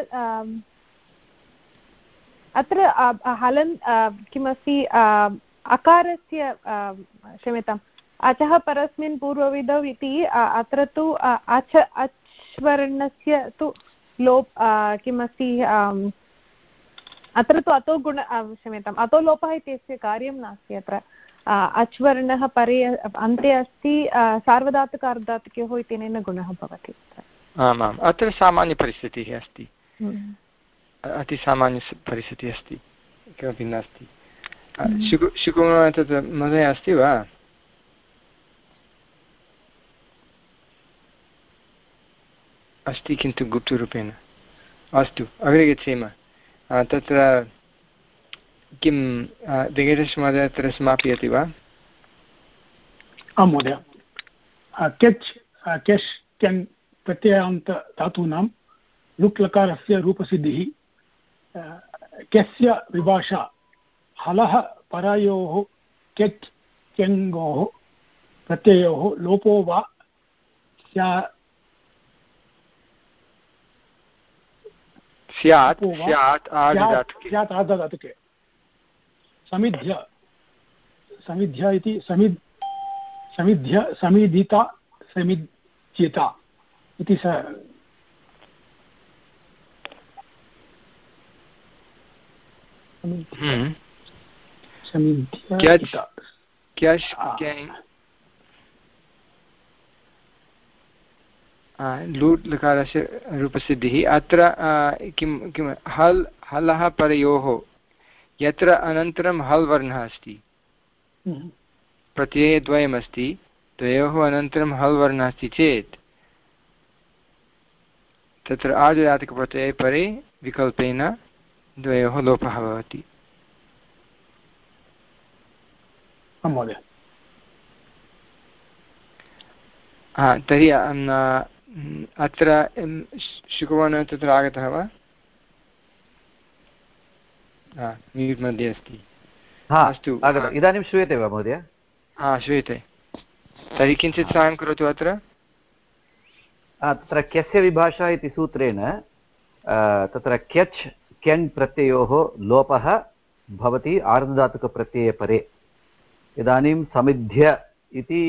अत्र हलन् किमस्ति अकारस्य क्षम्यताम् अचः परस्मिन् पूर्वविधौ इति अत्र तु अच अच्वर्णस्य तु लोप किमस्ति अत्र तु अतो गुण क्षम्यताम् अतो लोपः इत्यस्य कार्यं नास्ति। अत्र अच्वर्णः परे अन्ते अस्ति सार्वधातुक अर्धधातुकयोः इत्यनेन गुणः भवति। आमाम् अत्र सामान्यपरिस्थितिः अस्ति, अतिसामान्यपरिस्थितिः अस्ति, किमपि नास्ति। शिकु शिकुमः तत् महोदय अस्ति वा? अस्ति किन्तु गुप्तरूपेण। अस्तु अग्रे गच्छेम। तत्र किं वेङ्कटेशमहोदय अत्र समापयति वा? आं महोदय। केच् केश् केन् प्रत्ययान्त धातूनां लुक् लकारस्य रूपसिद्धिः केस्य विभाषा हलः परयोः केच् केङ्गोः प्रत्ययोः लोपो वा स्यात् स्यात् स्यात् आर्धधातुके समिध्य समिध्य इति समिध् समिध्य समिधिता समिध्यता इति स लूट् लकारस्य रूपसिद्धिः। अत्र किं किं हल् हलः परयोः यत्र अनन्तरं हल् वर्णः अस्ति, प्रत्ययद्वयमस्ति, द्वयोः अनन्तरं हल् वर्णः अस्ति चेत् तत्र आर्धधातुकप्रत्यये परे विकल्पेन द्वयोः लोपः भवति। हा तर्हि अत्र शुकवर्णः तत्र आगतः वा? हा म्यूट् मध्ये अस्ति। अस्तु इदानीं श्रूयते वा महोदय? हा श्रूयते। तर्हि किञ्चित् साहाय्यं करोतु। अत्र तत्र क्यस्य विभाषा इति सूत्रेण तत्र क्यच् क्यङ् प्रत्ययोः लोपः भवति आर्धधातुकप्रत्यये परे। इदानीं समिध्य इति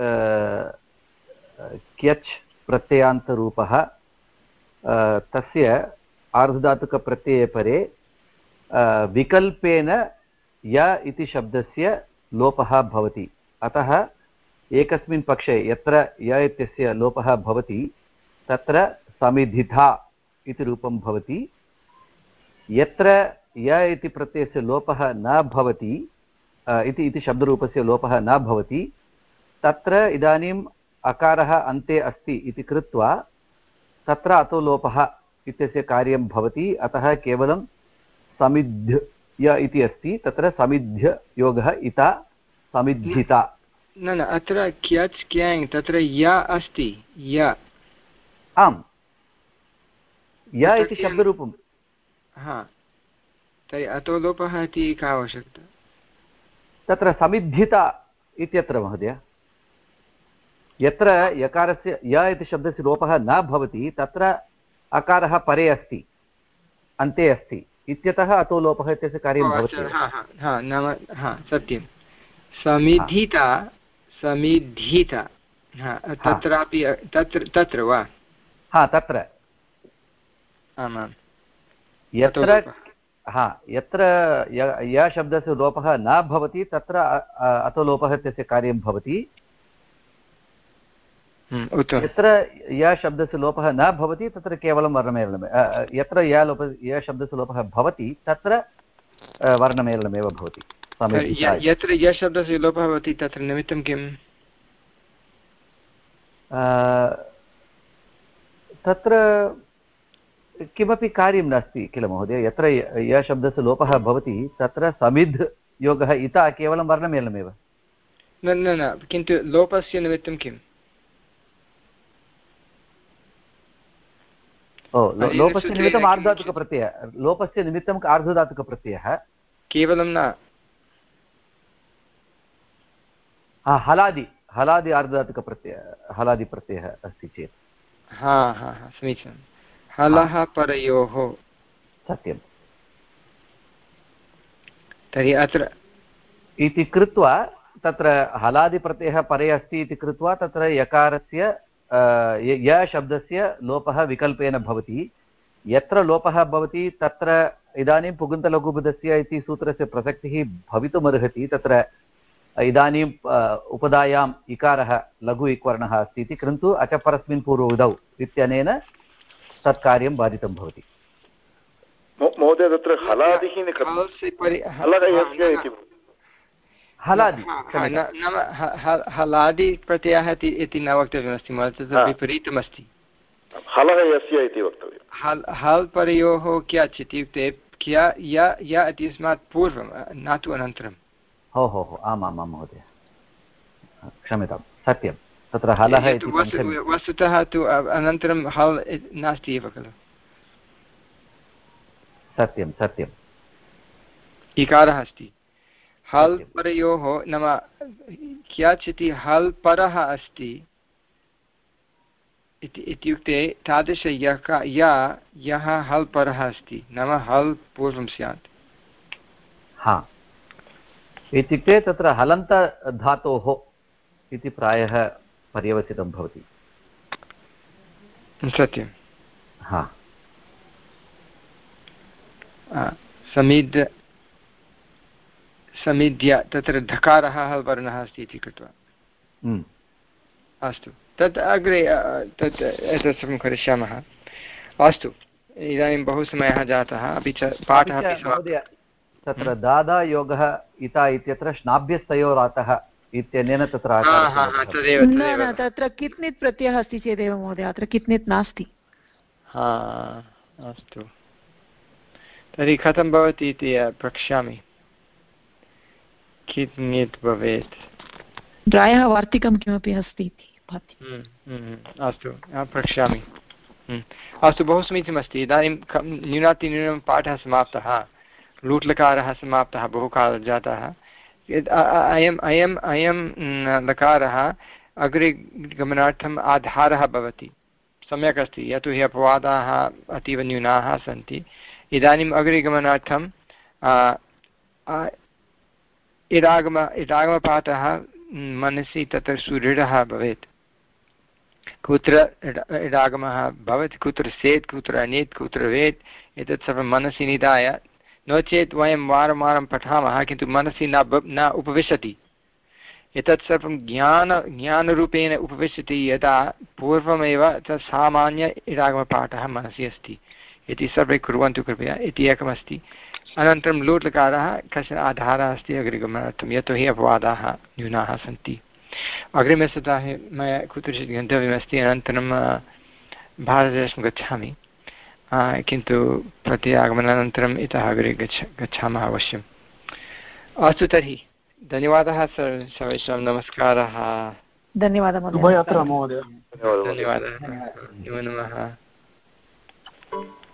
क्यच् प्रत्ययान्तरूपः तस्य आर्धधातुकप्रत्यये परे विकल्पेन य इति शब्दस्य लोपः भवति। अतः एकस्मिन् पक्षे यत्र य इत्यस्य लोपः भवति तत्र समिधिता इति रूपं भवति। यत्र य इति प्रत्ययस्य लोपः न भवति इति इति शब्दरूपस्य लोपः न भवति तत्र इदानीम् अकारः अन्ते अस्ति इति कृत्वा तत्र अतो लोपः इत्यस्य कार्यं भवति। अतः केवलं समिध्य य इति अस्ति, तत्र समिध्य योगः इता समिद्धिता। न न अत्र क्यच् क्याङ् तत्र य अस्ति, य आम् य इति शब्दरूपं। हा तर्हि अतो लोपः इति का आवश्यकता? तत्र समिद्धिता इत्यत्र महोदय यत्र यकारस्य य इति शब्दस्य लोपः न भवति तत्र अकारः परे अस्ति, अन्ते अस्ति इत्यतः अतो लोपः इत्यस्य कार्यं भवति। हा नाम हा सत्यं समिद्धिता समिद्धिता तत्रापि तत्र तत्र वा? हा तत्र आमां यत्र हा यत्र य शब्दस्य लोपः न भवति तत्र अतो लोपः इत्यस्य कार्यं भवति। यत्र य शब्दस्य लोपः न भवति तत्र केवलं वर्णमेलनमेव, यत्र य लोप य शब्दस्य लोपः भवति तत्र वर्णमेलनमेव भवति। यत्र य शब्दस्य लोपः भवति तत्र निमित्तं किम्? तत्र किमपि कार्यं नास्ति किल महोदय। यत्र य शब्दस्य लोपः भवति तत्र समिध् योगः इतः केवलं वर्णमेलनमेव। न न न किन्तु लोपस्य निमित्तं किम्? ओ लोपस्य निमित्तम् आर्धधातुकप्रत्ययः लोपस्य निमित्तम् आर्धधातुकप्रत्ययः केवलं न हलादि हलादि आर्धधातुकप्रत्ययः हलादिप्रत्ययः अस्ति चेत् हा हा हा समीचीनं हलः परयोः सत्यं तर्हि अत्र इति कृत्वा तत्र हलादिप्रत्ययः परे अस्ति इति कृत्वा तत्र यकारस्य य शब्दस्य लोपः विकल्पेन भवति यत्र लोपः भवति तत्र इदानीं पुगन्तलघुपदस्य इति सूत्रस्य प्रसक्तिः भवितुमर्हति तत्र इदानीम् उपधायाम् इकारः लघु इक्वर्णः अस्ति इति किन्तु अच परस्मिन् पूर्वविधौ इत्यनेन तत् कार्यं बाधितं भवति महोदय तत्र हलादिः हलादि नाम हलादि प्रत्ययः इति न वक्तव्यमस्ति महोदय तत्र विपरीतमस्ति हलः यस्य इति वक्तव्यं हल् हल् परयोः क्याच् इत्युक्ते क्या य य इत्यस्मात् पूर्वं न तु अनन्तरं हो हो हो आम् आम् आं महोदय क्षम्यतां सत्यं तत्र हलः इति वस्तुतः तु अनन्तरं हल् नास्ति एव खलु सत्यं सत्यम् इकारः अस्ति हल् परयोः नाम क्याचित् हल् परः अस्ति इत्युक्ते तादृश यः यः हल् परः अस्ति नाम हल् पूर्वं स्यात् हा इत्युक्ते तत्र हलन्तधातोः इति प्रायः पर्यवसितं भवति सत्यं हा समिद् समिद्य तत्र धकारः हल्वर्णः अस्ति इति कृत्वा अस्तु तत् अग्रे तत् एतत् सर्वं करिष्यामः अस्तु इदानीं बहु समयः जातः अपि च पाठः अपि तत्र दादा योगः इता इत्यत्र श्नाभ्यस्तयोरातः इत्यनेन तत्र तत्र कित्नित् प्रत्ययः अस्ति चेदेव महोदय अत्र कित्नित् नास्ति हा अस्तु तर्हि कथं भवति इति प्रक्ष्यामि कित्नित् भवेत् प्रायः वार्तिकं किमपि अस्ति इति भाति अस्तु प्रक्ष्यामि अस्तु बहु समीचीनमस्ति इदानीं न्यूनातिन्यूनं पाठः समाप्तः लूट्लकारः समाप्तः बहुकालः जातः अयम् अयम् अयं लकारः अग्रे गमनार्थम् आधारः भवति सम्यक् अस्ति यतोहि अपवादाः अतीव न्यूनाः सन्ति इदानीम् अग्रे गमनार्थं इडागम इडागमपाठः मनसि तत्र सुदृढः भवेत् कुत्र इडागमः भवति कुत्र सेत् कुत्र अनेत् कुत्र वेत् एतत् सर्वं मनसि निधाय नो चेत् वयं वारं वारं पठामः किन्तु मनसि न न उपविशति एतत् सर्वं ज्ञान ज्ञानरूपेण उपविशति यदा पूर्वमेव तत् सामान्य इडागमपाठः मनसि अस्ति इति सर्वे कुर्वन्तु कृपया इति एकमस्ति अनन्तरं लूट्लकारः कश्चन आधारः अस्ति अग्रिगमनार्थं यतोहि अपवादाः न्यूनाः सन्ति अग्रिमसप्ताहे मया कुत्रचित् गन्तव्यमस्ति अनन्तरं भारतदेशं गच्छामि किन्तु प्रत्यागमनानन्तरम् इतः अग्रे गच्छ गच्छामः अवश्यम् अस्तु तर्हि धन्यवादः सर्वेषां नमस्कारः धन्यवादः शुभयात्रा महोदय धन्यवादः नमो नमः